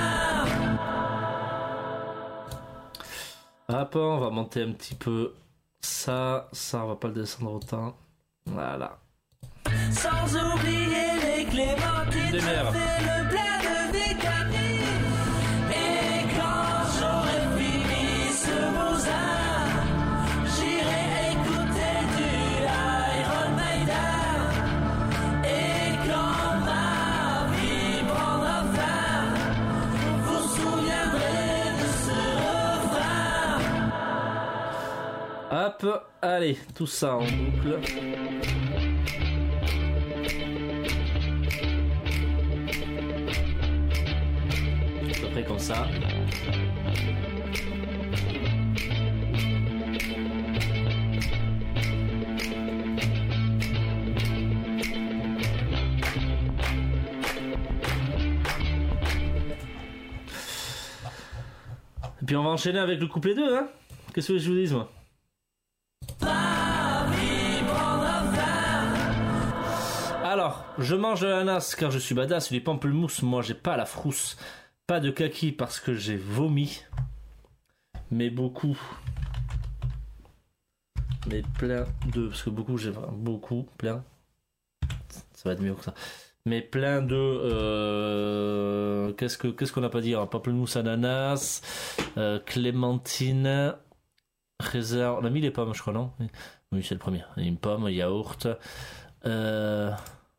S2: refrain.
S1: Hop, on va monter un petit peu Ça, ça, on va pas le descendre autant. Voilà.
S2: Sans oublier les clémentines,
S1: Des
S2: je
S1: mères.
S2: fais le plein de vitamines. Et quand j'aurai fini ce Mozart, j'irai écouter du Iron Maiden. Et quand ma vie prendra fin, vous vous souviendrez de ce refrain.
S1: Hop, allez, tout ça en boucle. À peu près comme ça. Et puis on va enchaîner avec le couplet deux, hein. Qu'est-ce que je vous dise, moi? Alors, je mange de l'ananas car je suis badass. Les pamplemousses, moi j'ai pas la frousse. Pas de kaki parce que j'ai vomi. Mais beaucoup. Mais plein de. Parce que beaucoup, j'ai beaucoup, plein. Ça va être mieux que ça. Mais plein de. Euh... Qu'est-ce que qu'est-ce qu'on n'a pas dit? Alors, pamplemousse, ananas, euh, clémentine, réserve. On a mis les pommes, je crois, non? Oui, c'est le premier. Il y a une pomme, yaourt. Euh...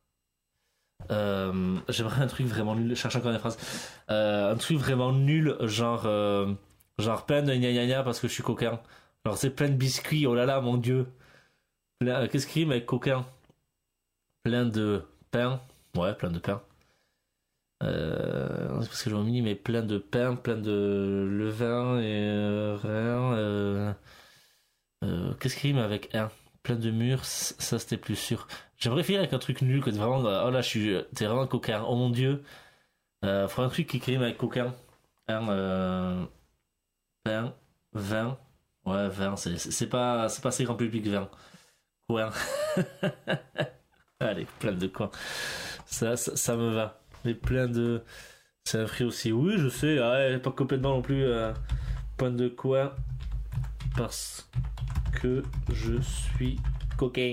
S1: Euh, j'aimerais un truc vraiment nul. Je cherche encore des phrases. Euh, un truc vraiment nul, genre, euh, genre plein de gna gna gna parce que je suis coquin. Genre c'est plein de biscuits. Oh là là, mon dieu. Plein, euh, qu'est-ce qu'il rime avec coquin? Plein de pain. Ouais, plein de pain. Euh, c'est parce que j'ai mis, mais plein de pain, plein de levain et euh, rien. Euh, euh, qu'est-ce qu'il rime avec un? Plein de murs, ça c'était plus sûr. J'aimerais finir avec un truc nul, que vraiment, oh là, je suis, t'es vraiment coquin, oh mon dieu. Euh, faut un truc qui crime avec coquin. Un, euh, pain, vin. Ouais, vin, c'est, c'est pas, c'est pas assez grand public, vin. Coin. Allez, plein de coin. Ça, ça, ça me va. Mais plein de, c'est un fruit aussi. Oui, je sais, ouais, pas complètement non plus, euh, point de coin. Parce que je suis coquin.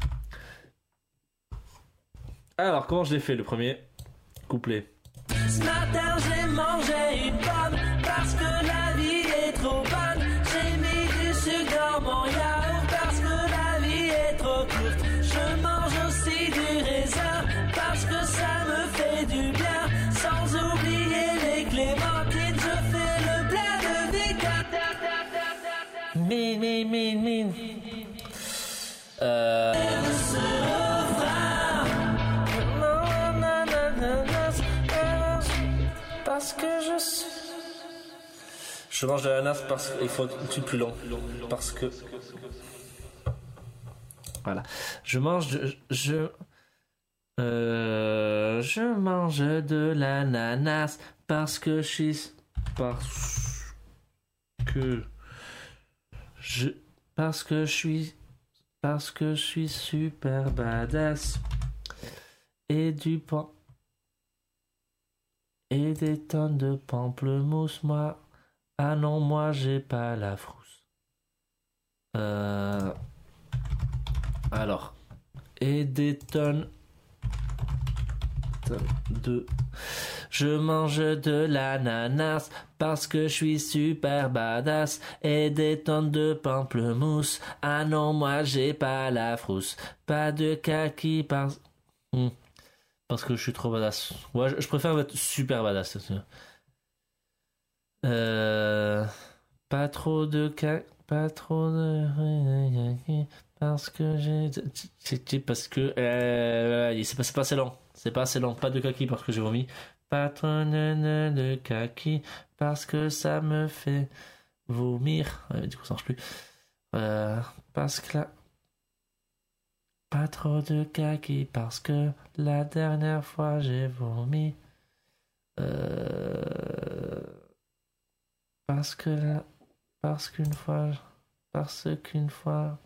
S1: Alors, comment je l'ai fait le premier couplet?
S2: Ce matin j'ai mangé une pomme parce que la vie est trop bonne. J'ai mis du sucre dans mon yaourt parce que la vie est trop courte. Je mange aussi du raisin parce que ça me fait du bien. Sans oublier les clémentines, je fais le plein de vitamines.
S1: Mine, mine, mine, mine. Euh... Parce que je suis... Je mange de l'ananas parce qu'il faut un truc plus long. Parce que... Voilà. Je mange de... Je... Euh... Je mange de l'ananas parce que je suis... Parce que... Je... Parce que je suis... Parce que je suis super badass. Et du pain... Et des tonnes de pamplemousse, moi. Ah non, moi j'ai pas la frousse. Euh... Alors. Et des tonnes de... Je mange de l'ananas parce que je suis super badass. Et des tonnes de pamplemousse. Ah non, moi j'ai pas la frousse. Pas de kaki par... Hmm. Parce que je suis trop badass. Ouais, je, je préfère être super badass. Euh, pas trop de ca... Pas trop de... Parce que j'ai... C'est parce que... Euh, c'est, pas, c'est pas assez long. C'est pas assez long. Pas de kaki parce que j'ai vomi. Pas trop de, de kaki parce que ça me fait vomir. Ouais, du coup, ça marche plus. Euh, parce que là... Pas trop de kaki parce que la dernière fois j'ai vomi. Euh... Parce que là... Parce qu'une fois... Parce qu'une fois...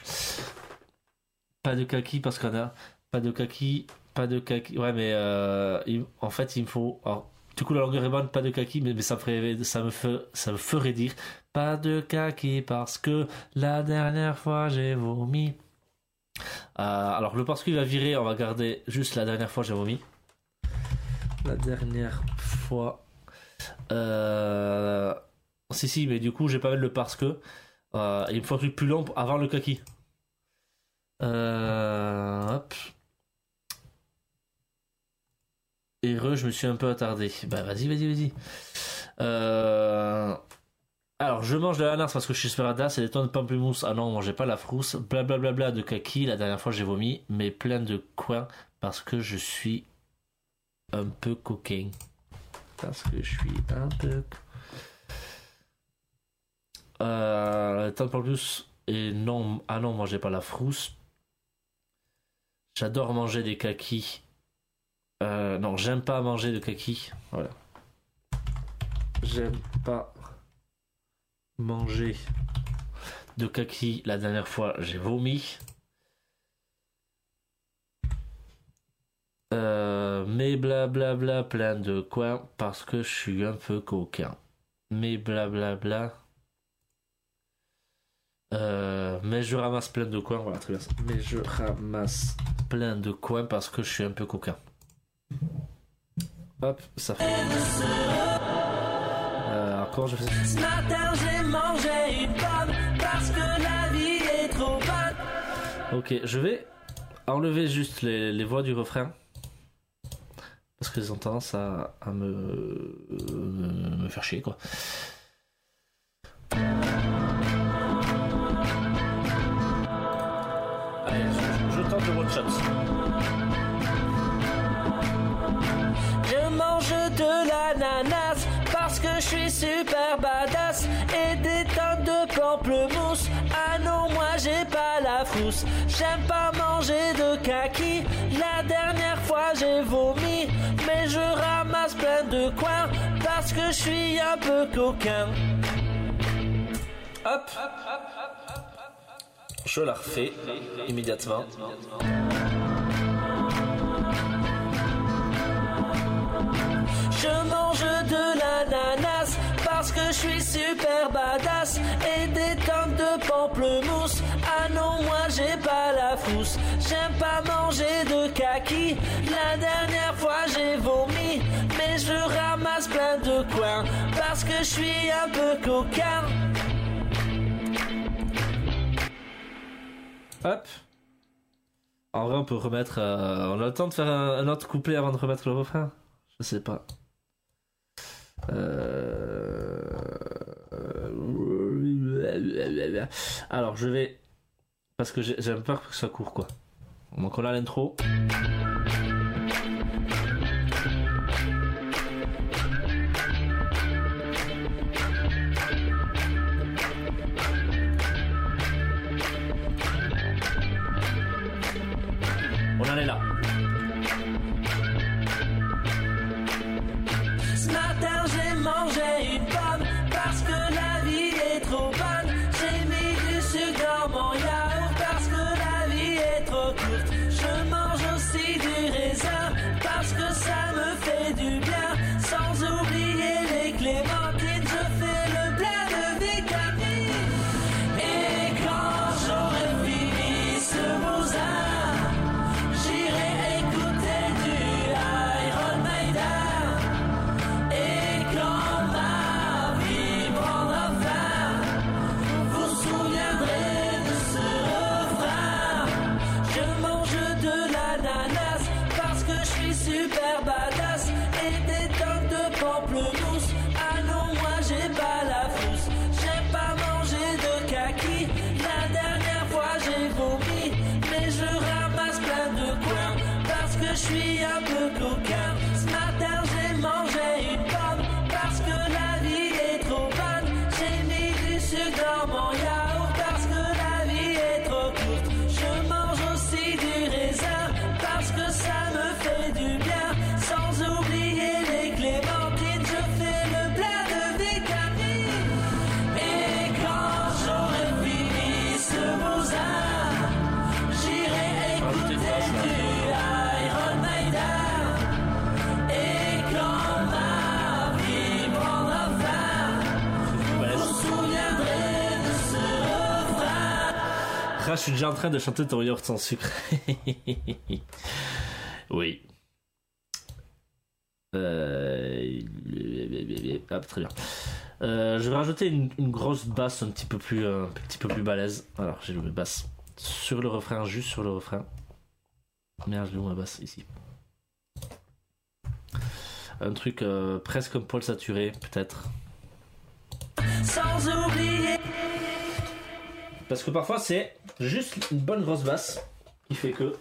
S1: Pas de kaki parce qu'on a... Pas de kaki... Pas de kaki... Ouais mais euh... il... en fait il me faut... Alors, du coup la longueur est bonne, pas de kaki, mais, mais ça, me ferait... ça, me fait... ça me ferait dire pas de kaki parce que la dernière fois j'ai vomi. Euh, alors le parce qu'il va virer, on va garder juste la dernière fois j'ai vomi. La dernière fois. Euh... Si si, mais du coup j'ai pas mal le parce que. Euh, il me faut un truc plus long avant le kaki. Euh... Hop. Heureux, je me suis un peu attardé. Bah vas-y, vas-y, vas-y. Euh... Alors, je mange de l'ananas parce que je suis sparadas et des tonnes de pamplemousse. Ah non, mangez pas la frousse. Blablabla bla bla de kaki. La dernière fois, j'ai vomi. Mais plein de coins parce que je suis un peu coquin. Parce que je suis un peu... Euh... Tonnes de pamplemousse. Et non... Ah non, mangez pas la frousse. J'adore manger des kakis. Euh... Non, j'aime pas manger de kaki. Voilà. J'aime pas... manger de kaki. La dernière fois j'ai vomi. Euh, mais blablabla bla bla, plein de coins parce que je suis un peu coquin. Mais blablabla bla, euh, mais je ramasse plein de coins. Voilà, très bien. Mais je ramasse plein de coins parce que je suis un peu coquin. Hop, ça fait. Euh, encore je fais...
S2: Ce matin j'ai mangé une pomme parce que la vie est trop bonne.
S1: Ok, je vais enlever juste les, les voix du refrain parce qu'elles ont tendance à, à me, me me faire chier quoi. Allez, je, je tente le one shot.
S2: Je mange de l'ananas parce que je suis super badass et des tonnes de pamplemousse. Ah non, moi j'ai pas la frousse. J'aime pas manger de kaki. La dernière fois j'ai vomi, mais je ramasse plein de coins parce que je suis un peu coquin.
S1: Hop, je la refais immédiatement.
S2: Je mange de l'ananas parce que je suis super badass et des tonnes de pamplemousse. Ah non, moi j'ai pas la frousse. J'aime pas manger de kaki. La dernière fois j'ai vomi, mais je ramasse plein de coins parce que je suis un peu coquin.
S1: Hop. En vrai, on peut remettre. Euh, on a le temps de faire un, un autre couplet avant de remettre le refrain. Je sais pas. Euh... Alors, je vais. Parce que j'aime pas que ça court quoi. Donc, on a l'intro. On en est là.
S2: Ce matin j'ai mangé une pomme parce que la vie est trop bonne. J'ai mis du sucre dans mon yaourt parce que la vie est trop courte. Je mange aussi du raisin parce que ça me fait du bien. Sans oublier les clémentines, je fais le plein de vitamines. Et quand j'aurai fini ce bousin, j'irai écouter du Iron Maiden. Et quand ma vie prendra fin, vous vous souviendrez de ce refrain. Je mange de l'ananas parce que je suis super badass et des tonnes de pamplemousse. Ah non, moi j'ai pas la frousse. J'aime pas manger de kaki. La dernière fois j'ai vomi, mais je ramasse plein de coins parce que je suis un peu coquin. Ce matin j'ai mangé une pomme parce que la vie est trop bonne. J'ai mis du sucre dans mon yaourt parce que la vie est trop courte. Je mange aussi du raisin parce que ça me fait du bien. Sans oublier les clémentines, je fais le plein de vitamines. Et quand j'aurai fini ce bousin, j'irai écouter du Iron Maiden. Et quand ma vie prendra fin, vous vous souviendrez
S1: Tra, je suis déjà en train de chanter ton yaourt sans sucre. Oui. Euh... Hop, très bien. Euh, je vais rajouter une, une grosse basse un petit peu plus, euh, un petit peu plus balèze. Alors, j'ai joué basse sur le refrain, juste sur le refrain. Merde, j'ai où ma basse ici. Un truc euh, presque comme Paul saturé, peut-être.
S2: Sans oublier.
S1: Parce que parfois, c'est juste une bonne grosse basse qui fait que.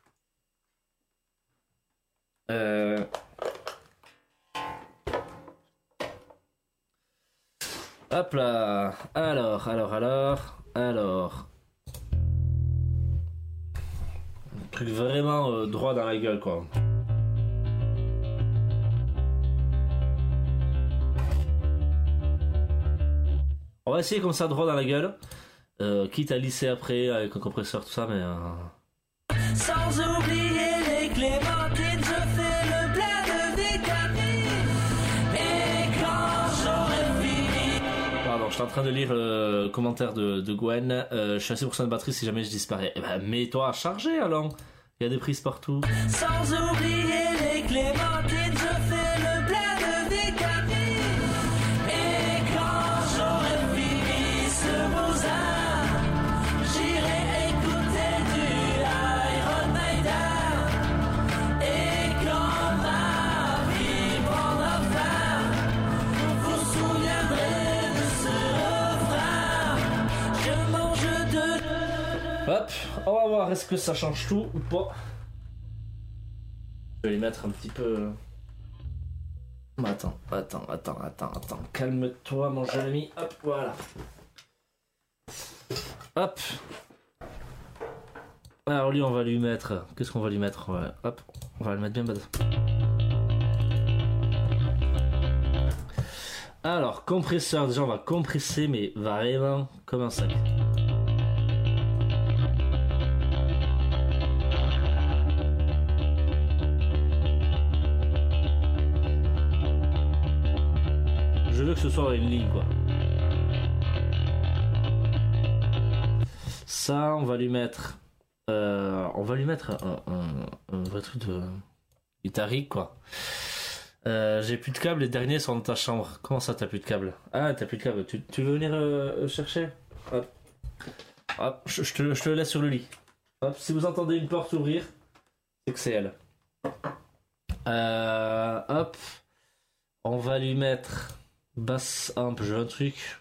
S1: Euh... Hop là. Alors, alors, alors, alors. Un truc vraiment euh, droit dans la gueule, quoi. On va essayer comme ça, droit dans la gueule. Euh, quitte à lisser après avec un compresseur, tout ça, mais. Euh...
S2: Sans oublier les clémentines, je fais le plat de vitamine. Et quand j'aurai fini.
S1: Pardon, je suis en train de lire le commentaire de, de Gwen. Euh, je suis à six pour cent de batterie si jamais je disparais. Eh ben, mets-toi à charger, alors. Il y a des prises partout.
S2: Sans oublier les clémentines, je fais le plat de vitamine. Et quand j'aurai fini ce Mozart, j'irai écouter du Iron Maiden. Et quand ma vie prendra fin, vous vous souviendrez de ce refrain. Je mange de...
S1: Hop, on va voir est-ce que ça change tout ou pas. Je vais les mettre un petit peu. Attends, attends, attends, attends, attends. Calme-toi, mon jeune ami. Hop, voilà. Hop. Alors lui, on va lui mettre. Qu'est-ce qu'on va lui mettre? Ouais, hop, on va le mettre bien bas. Alors, compresseur. Déjà, on va compresser, mais vraiment comme un sac. Je veux que ce soit dans une ligne, quoi. Ça, on va lui mettre... Euh, on va lui mettre un, un, un vrai truc de guitarique, quoi. Euh, j'ai plus de câbles, les derniers sont dans ta chambre. Comment ça, t'as plus de câbles? Ah, t'as plus de câbles. Tu, tu veux venir euh, chercher? Hop. Hop, je, je, te, je te le laisse sur le lit. Hop, si vous entendez une porte ouvrir, c'est que c'est elle. Euh, hop. On va lui mettre... Basse amp, je veux un truc.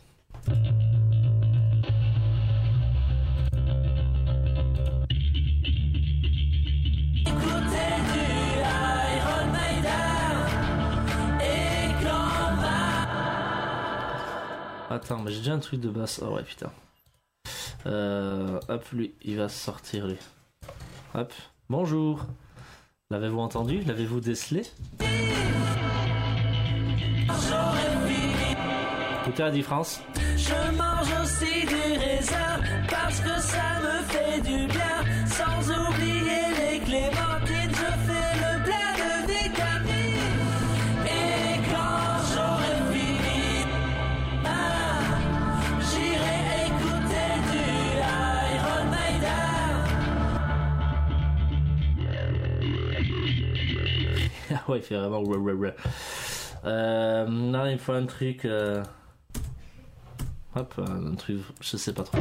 S1: Attends, mais j'ai déjà un truc de basse. Oh ouais, putain. Euh, hop, lui, il va sortir, lui. Hop. Bonjour. L'avez-vous entendu? L'avez-vous décelé? Écoutez la différence.
S2: Je mange aussi du raisin parce que ça me fait du bien. Sans oublier les clémentines, je fais le plat de vitamine. Et quand j'aurai fini, ah, j'irai écouter du Iron Maiden.
S1: Ah ouais, il fait vraiment ouais, ouais, ouais. Euh, là, il me faut un truc. Euh... Hop, un truc, je sais pas trop.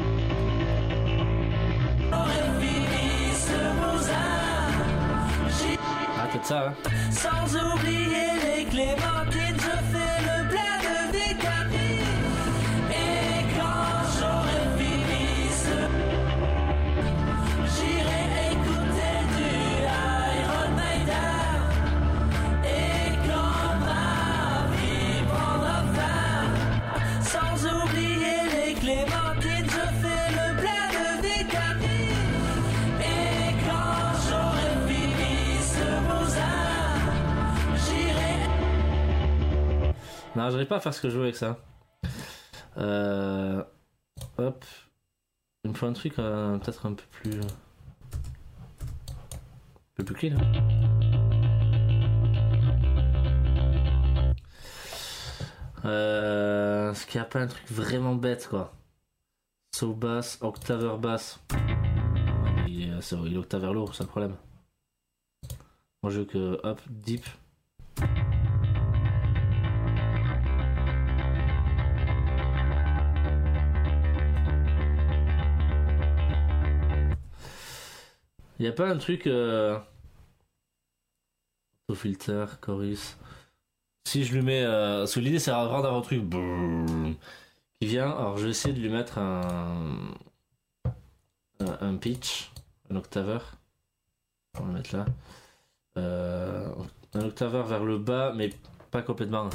S1: Ah, peut-être ça, hein.
S2: Sans oublier les clémentines, je fais le plat de vitamine. Et quand j'aurai fini ce, j'irai écouter du Iron Maiden. Et quand ma vie prendra fin, sans oublier les clémentines, je fais le plat de vitamine. Et quand j'aurai fini ce Mozart, j'irai.
S1: Non, j'arrive pas à faire ce que je veux avec ça. Euh... Hop. Il me faut un truc euh, peut-être un peu plus... Un peu plus clean, hein. Euh... Est-ce qu'il n'y a pas un truc vraiment bête, quoi? So basse, octaveur basse. Il est, c'est, il est octaveur lourd, c'est le problème. Moi je veux que, hop, deep. Y a pas un truc... Euh... Filter, chorus. Si je lui mets... Euh... Parce que l'idée c'est vraiment d'avoir un truc... Qui vient... Alors je vais essayer de lui mettre un... Un pitch. Un octaveur. On va le mettre là. Euh... Un octaveur vers le bas, mais pas complètement.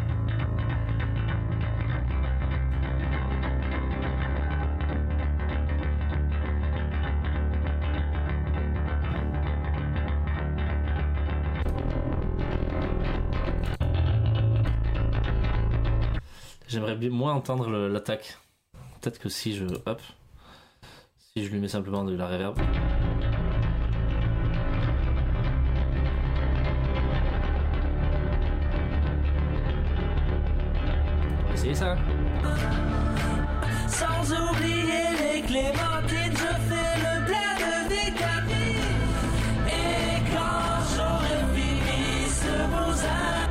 S1: J'aimerais bien moins entendre le, l'attaque. Peut-être que si je... Hop. Si je lui mets simplement de la reverb. On va essayer ça.
S2: Sans oublier les clémentines, je fais le plein de vitamines. Et quand j'aurai fini ce Mozart,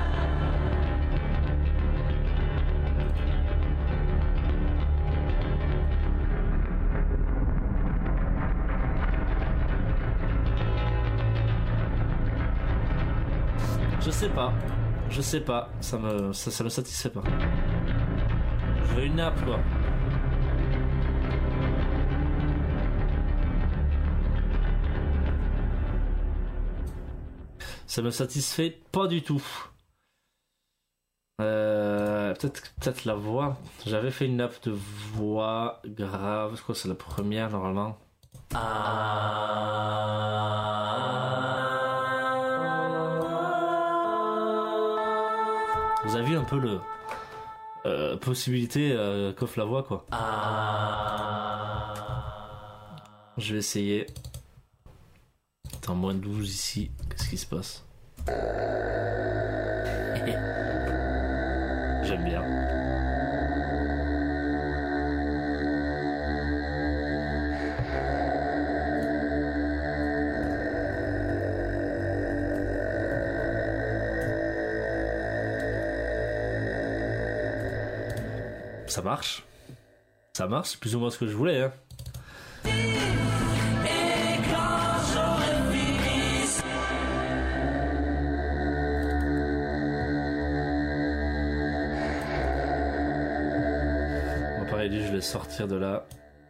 S1: Je sais pas. Je sais pas. Ça me, ça, ça me satisfait pas. Je veux une nappe, quoi. Ça me satisfait pas du tout. Euh, peut-être, peut-être la voix. J'avais fait une nappe de voix grave. Je crois que c'est la première, normalement. Vous avez vu un peu le euh, possibilité euh, qu'offre la voix, quoi. Je vais essayer. Attends, moins douze ici. Qu'est-ce qui se passe? J'aime bien. Ça marche. Ça marche, c'est plus ou moins ce que je voulais, hein.
S2: et quand j'aurai fini ce...
S1: Bon, pareil, lui, je vais sortir de là.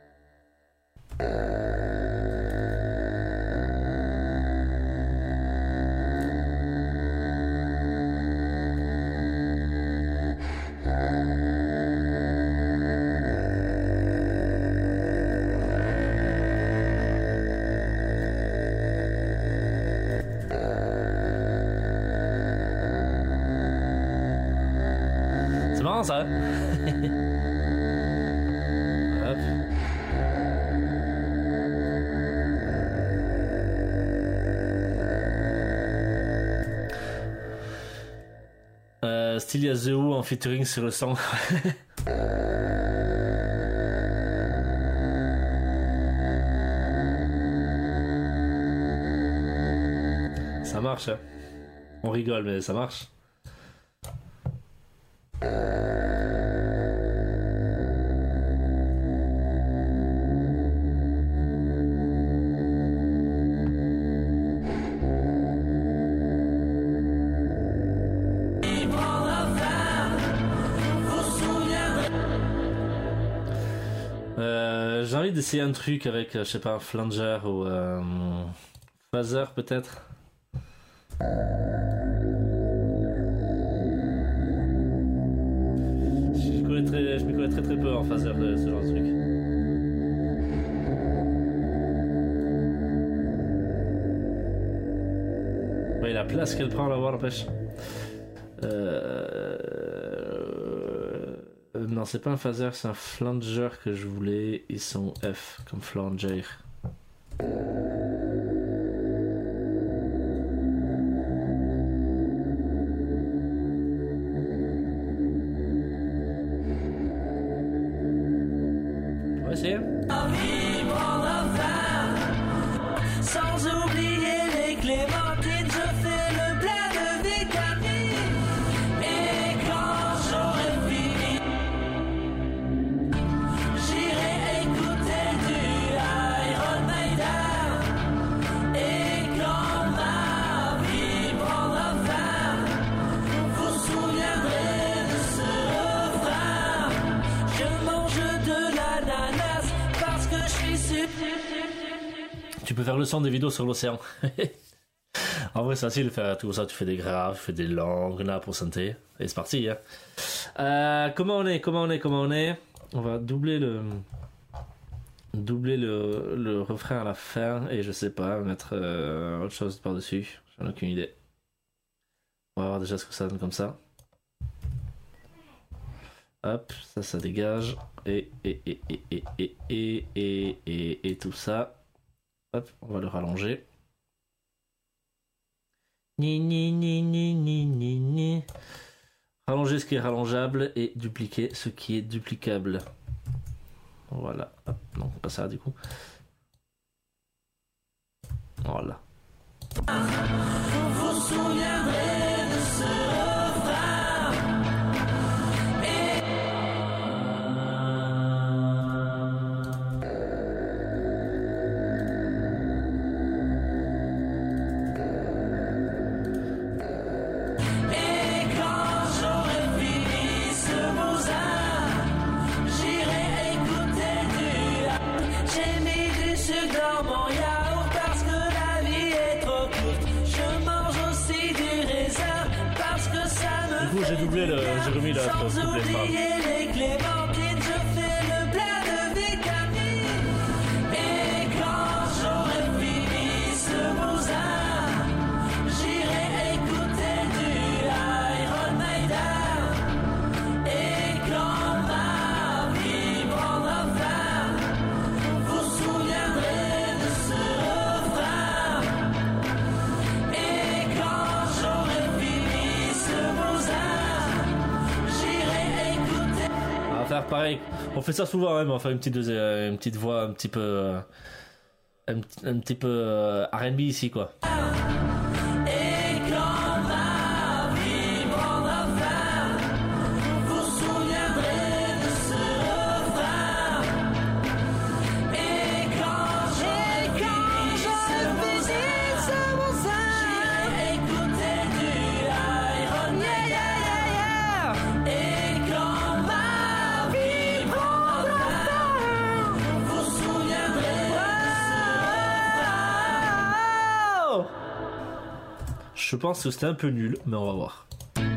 S1: C'est marrant, ça. Hop. Euh, style Yazoo en featuring sur le son. Ça marche, hein. On rigole, mais ça marche. Euh, j'ai envie d'essayer un truc avec, euh, je sais pas, un flanger ou euh, phaser peut-être. Je, connais très, je me connais très très peu en phaser de ce genre de truc. Ouais, la place qu'elle prend, on va voir, n'empêche. Euh... Euh, non, c'est pas un phaser, c'est un flanger que je voulais. Ils sont F comme flanger. Ouais, essayer.
S2: Vivre enfin, sans oublier les clémentines, je fais le plein de vitamines. Et quand j'aurai fini, j'irai écouter du Iron Maiden. Et quand ma vie prendra fin, vous vous souviendrez de ce refrain. Je mange de l'ananas parce que je suis super.
S1: Tu peux faire le son des vidéos sur l'océan. En vrai, c'est facile de faire tout ça. Tu fais des graves, tu fais des longues nappes pour santé. Et c'est parti. Hein. Euh, comment on est Comment on est Comment on est On va doubler le doubler le, le refrain à la fin. Et je sais pas, mettre euh, autre chose par-dessus. J'en ai aucune idée. On va voir déjà ce que ça donne comme ça. Hop, ça, ça dégage. Et, et, et, et, et, et, et, et, et, et tout ça. Hop, on va le rallonger. Ni, ni, ni, ni, ni, ni, ni. Rallonger ce qui est rallongeable et dupliquer ce qui est duplicable. Voilà. Hop, non, pas ça du coup. Voilà.
S2: Vous vous souviendrez de ce refrain. Et Et quand j'aurai fini ce Mozart, j'irai écouter du. J'ai mis du sucre dans mon yaourt parce que la vie est trop courte. Je mange aussi du raisin parce que ça me
S1: Du coup, j'ai doublé le. J'ai remis le
S2: sans
S1: couplet de phrases.
S2: oublier les clémentines, je fais le plein de vitamines. Et quand j'aurai fini ce Mozart, j'irai écouter du Iron Maiden. Et quand ma vie prendra fin, vous vous souviendrez de ce refrain. Et quand j'aurai fini ce Mozart, j'irai écouter.
S1: On va faire pareil. On fait ça souvent, hein, mais on va faire une petite, deuxi- une petite voix un petit peu. euh, Un, petit- un petit peu euh, R and B ici, quoi.
S2: Et quand ma vie prendra fin, vous vous souviendrez de ce refrain. Et quand j'aurai fini ce Mozart, j'irai écouter du Iron Maiden. Et quand ma vie prendra fin, vous vous souviendrez de
S1: Je pense que c'était un peu nul, mais on va voir.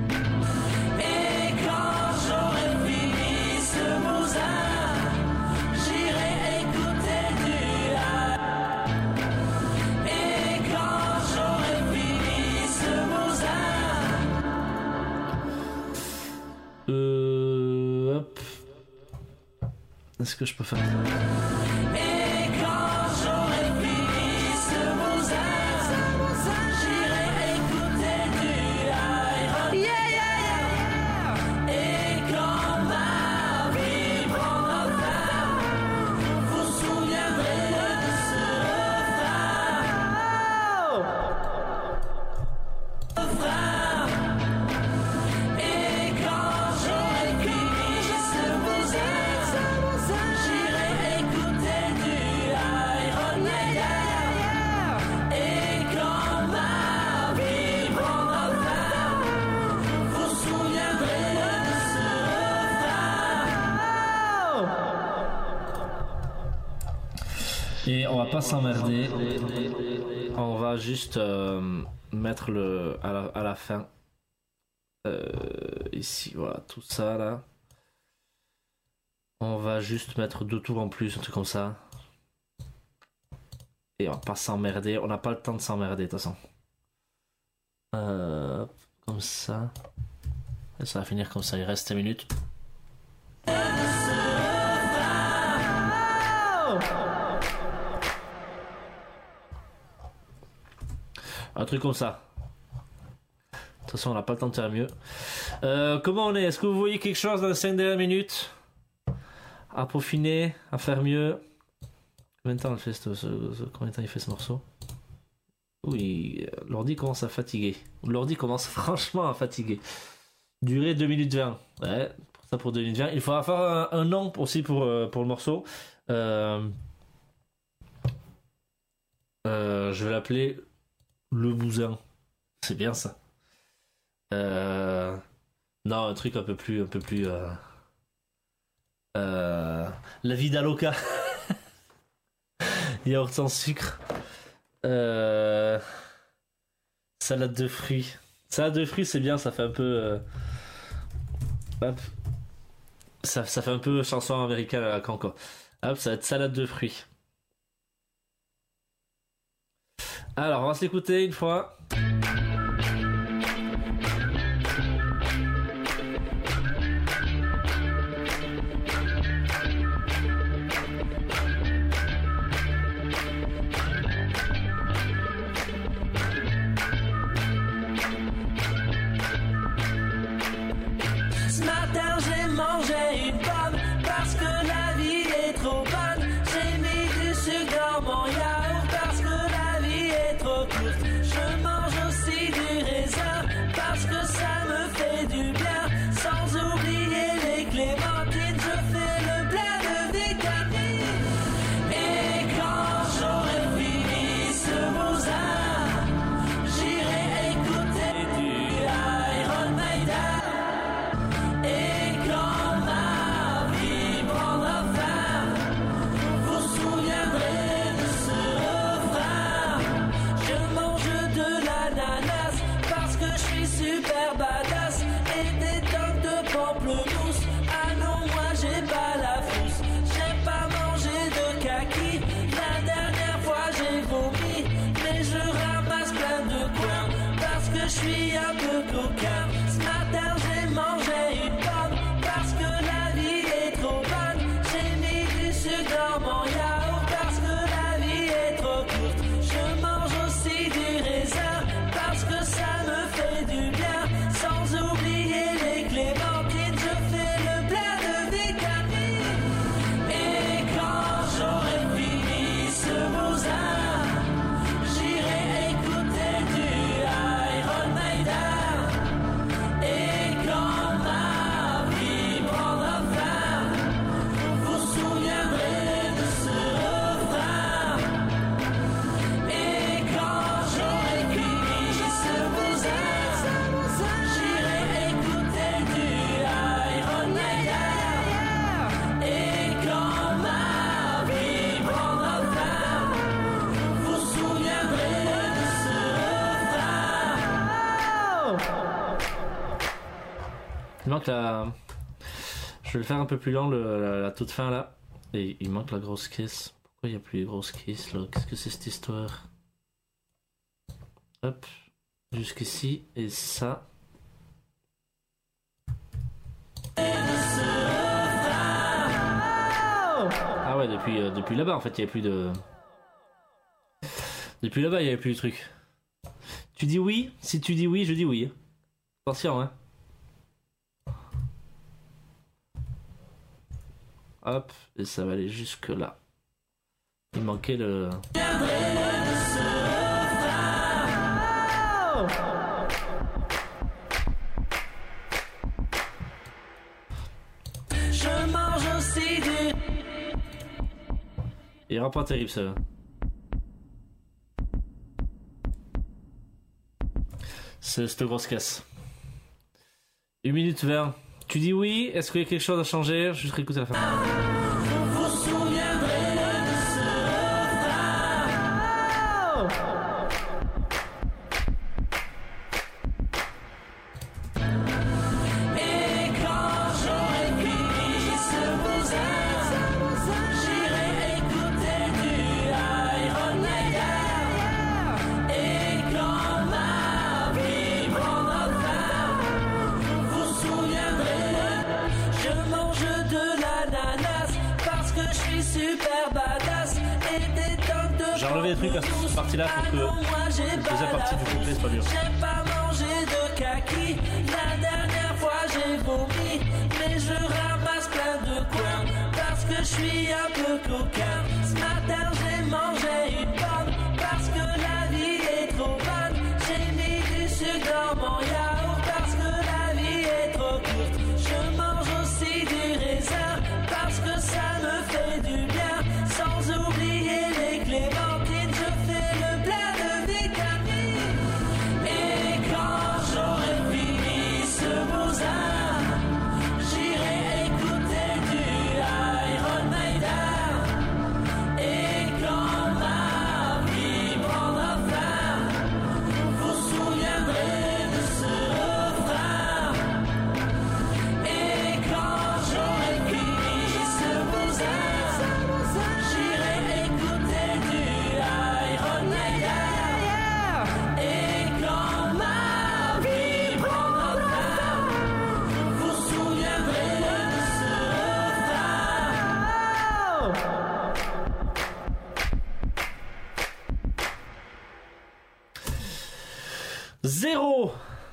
S2: Et quand j'aurai fini ce Mozart, j'irai écouter du. Et quand j'aurai fini ce Mozart,
S1: Euh. Hop. Est-ce que je peux faire ça?
S2: et quand j'aurai fini ce Mozart, j'irai écouter du Iron. Et quand ma vie prendra fin, vous vous souviendrez de ce refrain. Refrain. Et quand j'aurai fini ce Mozart, j'irai écouter du Iron Maiden. Et quand ma vie prendra fin, vous vous souviendrez de ce refrain.
S1: Et on va pas s'emmerder. On va juste euh, mettre le à la, à la fin. Euh, ici, voilà, tout ça là. On va juste mettre deux tours en plus, un truc comme ça. Et on va pas s'emmerder. On n'a pas le temps de s'emmerder de toute façon. Euh, comme ça. Et ça va finir comme ça. Il reste cinq minutes. Un truc comme ça. De toute façon, on n'a pas le temps de faire mieux. Euh, comment on est? Est-ce que vous voyez quelque chose dans les cinq dernières minutes? à peaufiner, à faire mieux. Combien de temps il fait ce, ce, ce- combien de temps il fait ce morceau? Oui, l'ordi commence à fatiguer. L'ordi commence franchement à fatiguer. Durée deux minutes vingt. Ouais, pour ça pour deux minutes vingt. Il faudra faire un, un nom aussi pour, euh, pour le morceau. Euh, euh, je vais l'appeler Le Bousin. C'est bien ça. Euh, non, un truc un peu plus... Un peu plus euh, euh, La Vida Loca. Yaourt sans sucre. Euh... Salade de fruits. Salade de fruits, c'est bien, ça fait un peu. Euh... Hop. Ça, ça fait un peu chanson américaine à la can, quoi. Hop, ça va être salade de fruits. Alors, on va se l'écouter une fois.
S2: Ce matin j'ai mangé une pomme parce que la vie est trop bonne. J'ai mis du sucre dans mon yaourt parce que la vie est trop courte. Je mange aussi du raisin parce que ça me fait du bien. Sans oublier les clémentines, je fais le plein de vitamines. Et quand j'aurai fini ce bousin, j'irai écouter du Iron Maiden. Et quand ma vie prendra fin, vous souviendrez de ce refrain. Je mange de l'ananas parce que je suis super badass. Et des toques de pamplemousse, ah non moi j'ai pas la frousse. J'aime pas manger de kaki, la dernière fois j'ai vomi. Mais je ramasse plein de coins parce que je suis un peu coquin. Ce matin j'ai mangé une pomme parce que la vie est trop bonne. J'ai mis du sucre dans mon yaourt parce que la vie est trop courte. Je mange aussi du raisin parce que ça me fait du bien. Sans oublier les clémentines, je fais le plein de vitamines. Et quand j'aurai fini ce bousin, j'irai écouter du Iron Maiden. Et quand ma vie prendra fin, vous souviendrez de ce refrain. Et quand j'aurai fini ce bousin, j'irai écouter du Iron Maiden. Et quand ma vie prendra fin, vous souviendrez de ce refrain.
S1: Il manque la. Je vais le faire un peu plus lent, le, la, la toute fin là. Et il manque la grosse caisse. Pourquoi il n'y a plus les grosses caisses là? Qu'est-ce que c'est cette histoire? Hop. Jusqu'ici. Et ça. Ah ouais, depuis, euh, depuis là-bas en fait, il n'y avait plus de. Depuis là-bas, il n'y avait plus de truc. Tu dis oui? Si tu dis oui, je dis oui. Attention, hein. Hop, et ça va aller jusque là. Il manquait le.
S2: Je mange aussi du...
S1: Il ira pas terrible ça. C'est cette grosse caisse. une minute vingt. Tu dis oui? Est-ce qu'il y a quelque chose à changer? Je vais réécouter la fin.
S2: Vous souviendrez de ce refrain. Et quand j'aurai fini ce bousin, j'irai écouter du Iron Maiden. Et quand ma vie prendra fin, vous souviendrez. Je mange de l'ananas parce que je suis super badass. Et des toques de
S1: J'ai enlevé des trucs à cette partie-là pour que la deuxième partie du couplet soit mieux.
S2: J'aime pas manger de kaki, la dernière fois j'ai vomi. Mais je ramasse plein de coins parce parce que je suis un peu coquin. Ce matin j'ai mangé une pomme parce que la vie est trop bonne. J'ai mis du sucre dans mon yaourt parce que la vie est trop courte. Je mange aussi du raisin parce que ça me fait du bien. Sans oublier les clémentines, je fais le plein de vitamines. Et quand j'aurai fini ce bousin, j'irai écouter du Iron Maiden. Et quand ma vie prendra fin, vous vous souviendrez de ce refrain. Et quand j'aurai fini ce bousin, j'irai écouter du Iron Maiden. Et quand ma vie prendra fin, vous vous souviendrez de ce refrain.
S1: Zéro.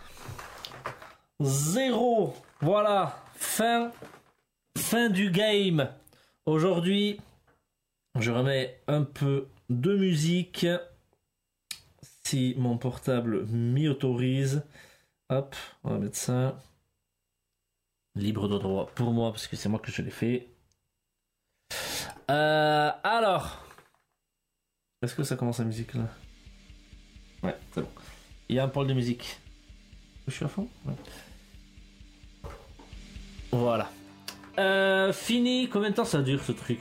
S1: Zéro. Voilà. Fin. Fin du game. Aujourd'hui, je remets un peu de musique. Si mon portable m'y autorise. Hop, on va mettre ça. Libre de droit pour moi, parce que c'est moi que je l'ai fait. Euh, alors. Est-ce que ça commence la musique là? Ouais, c'est bon. Il y a un pôle de musique. Je suis à fond? Ouais. Voilà. Euh, fini. Combien de temps ça dure ce truc?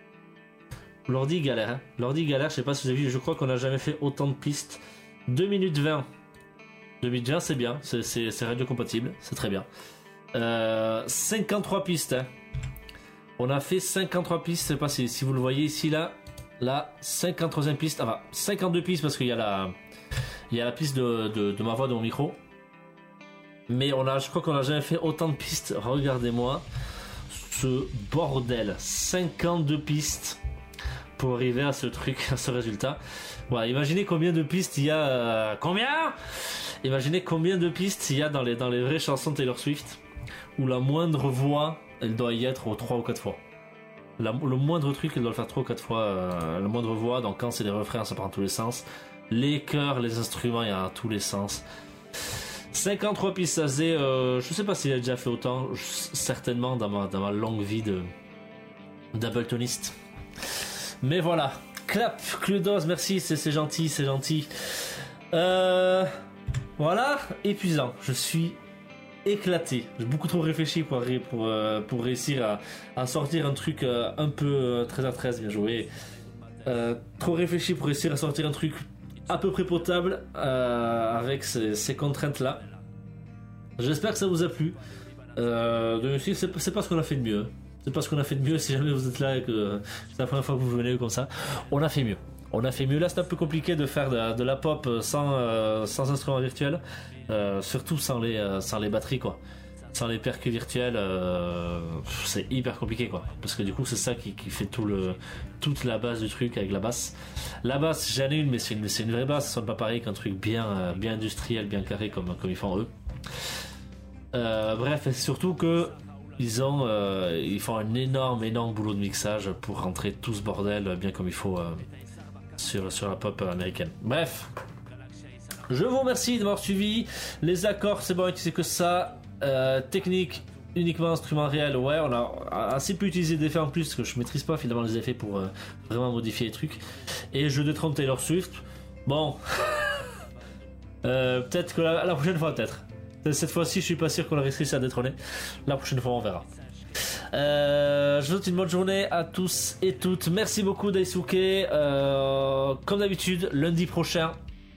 S1: L'ordi galère. Hein. L'ordi galère, je sais pas si vous avez vu, je crois qu'on n'a jamais fait autant de pistes. deux minutes vingt. deux minutes vingt, c'est bien. C'est, c'est, c'est radio compatible. C'est très bien. Euh, cinquante-trois pistes. Hein. On a fait cinquante-trois pistes. Je sais pas si, si vous le voyez ici, là. Là, cinquante-troisième piste. Enfin, cinquante-deux pistes parce qu'il y a la, il y a la piste de, de, de ma voix, de mon micro. Mais on a, je crois qu'on n'a jamais fait autant de pistes. Regardez-moi ce bordel. cinquante-deux pistes pour arriver à ce truc, à ce résultat. Voilà, imaginez combien de pistes il y a. Euh, combien Imaginez combien de pistes il y a dans les, dans les vraies chansons de Taylor Swift, où la moindre voix, elle doit y être trois ou quatre fois. La, le moindre truc, elle doit le faire trois ou quatre fois. Euh, la moindre voix, donc quand c'est des refrains, ça part dans tous les sens. Les chœurs, les instruments, il y a dans tous les sens. cinquante-trois pistes, ça faisait. Euh, je sais pas s'il a déjà fait autant, je, certainement dans ma, dans ma longue vie de d'Abletoniste. Mais voilà. Clap, Cludos, merci, c'est, c'est gentil, c'est gentil. Euh, voilà, épuisant. Je suis éclaté. J'ai beaucoup trop réfléchi pour, pour, euh, pour réussir à, à sortir un truc euh, un peu euh, treize heures treize, bien joué. Euh, trop réfléchi pour réussir à sortir un truc à peu près potable euh, avec ces, ces contraintes-là. J'espère que ça vous a plu. Euh, de c'est, c'est pas ce qu'on a fait de mieux. C'est pas ce qu'on a fait de mieux si jamais vous êtes là et que c'est la première fois que vous venez comme ça. On a fait mieux. On a fait mieux. Là, c'est un peu compliqué de faire de, de la pop sans, euh, sans instrument virtuel. Euh, surtout sans les, euh, sans les batteries, quoi. Sans les percus virtuels, euh, c'est hyper compliqué, quoi. Parce que du coup, c'est ça qui, qui fait tout le, toute la base du truc avec la basse. La basse, j'en ai une, mais c'est une, c'est une vraie basse. Ça sonne pas pareil qu'un truc bien, euh, bien industriel, bien carré comme, comme ils font eux. Euh, bref, et surtout que Ils ont, euh, ils font un énorme, énorme boulot de mixage pour rentrer tout ce bordel bien comme il faut euh, sur, sur la pop américaine. Bref, je vous remercie d'avoir suivi. Les accords, c'est bon, c'est que ça. Euh, technique, uniquement instrument réel. Ouais, on a assez peu utilisé d'effets en plus parce que je maîtrise pas finalement les effets pour euh, vraiment modifier les trucs. Et je détrompe Taylor Swift. Bon, euh, peut-être que la, la prochaine fois, peut-être. Cette fois-ci, je suis pas sûr qu'on a réussi à détrôner. La prochaine fois, on verra. Euh, je vous souhaite une bonne journée à tous et toutes. Merci beaucoup, Daisuke. Euh, comme d'habitude, lundi prochain.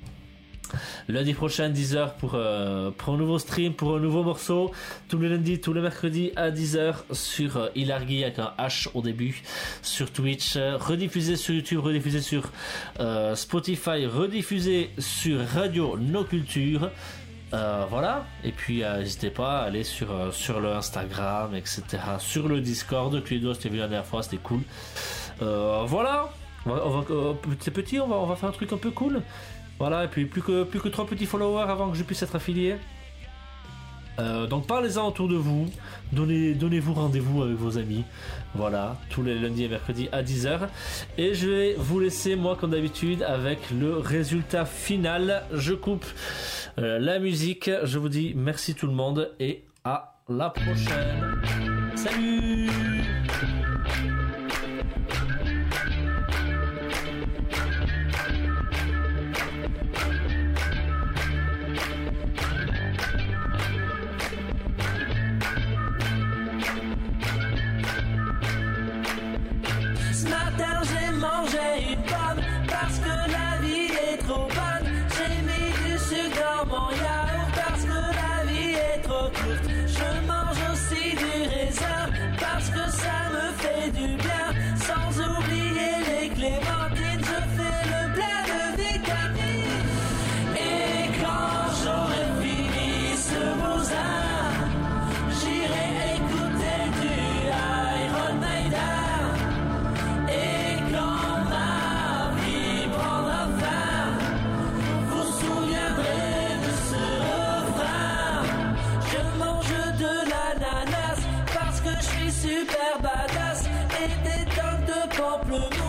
S1: Lundi prochain, dix heures pour, euh, pour un nouveau stream, pour un nouveau morceau. Tous les lundis, tous les mercredis à dix heures sur euh, Ilargi avec un H au début. Sur Twitch, euh, rediffusé sur YouTube, rediffusé sur euh, Spotify, rediffusé sur Radio No Culture. Euh, voilà, et puis euh, n'hésitez pas à aller sur, euh, sur le Instagram, et cetera. Sur le Discord, Cluedo, c'était vu la dernière fois, c'était cool. Euh, voilà, on va, on va, euh, c'est petit, on va, on va faire un truc un peu cool. Voilà, et puis plus que, plus que trois petits followers avant que je puisse être affilié. Euh, donc parlez-en autour de vous, donnez, donnez-vous rendez-vous avec vos amis, voilà, tous les lundis et mercredis à dix heures. Et je vais vous laisser, moi comme d'habitude, avec le résultat final. Je coupe euh, la musique, je vous dis merci tout le monde et à la prochaine. Salut!
S2: Ce matin j'ai mangé une pomme parce que la vie est trop bonne. J'ai mis du sucre dans mon yaourt parce que la vie est trop courte. Je mange aussi du raisin parce que ça me fait du bien. Sans oublier les clémentines, je fais le plein de vitamines. Et quand j'aurai fini ce bousin, j'irai écouter du Iron Maiden. Et quand ma vie prendra fin, vous vous souviendrez de ce refrain. Je mange de l'ananas parce que je suis super badass et des tonnes de pamplemousse.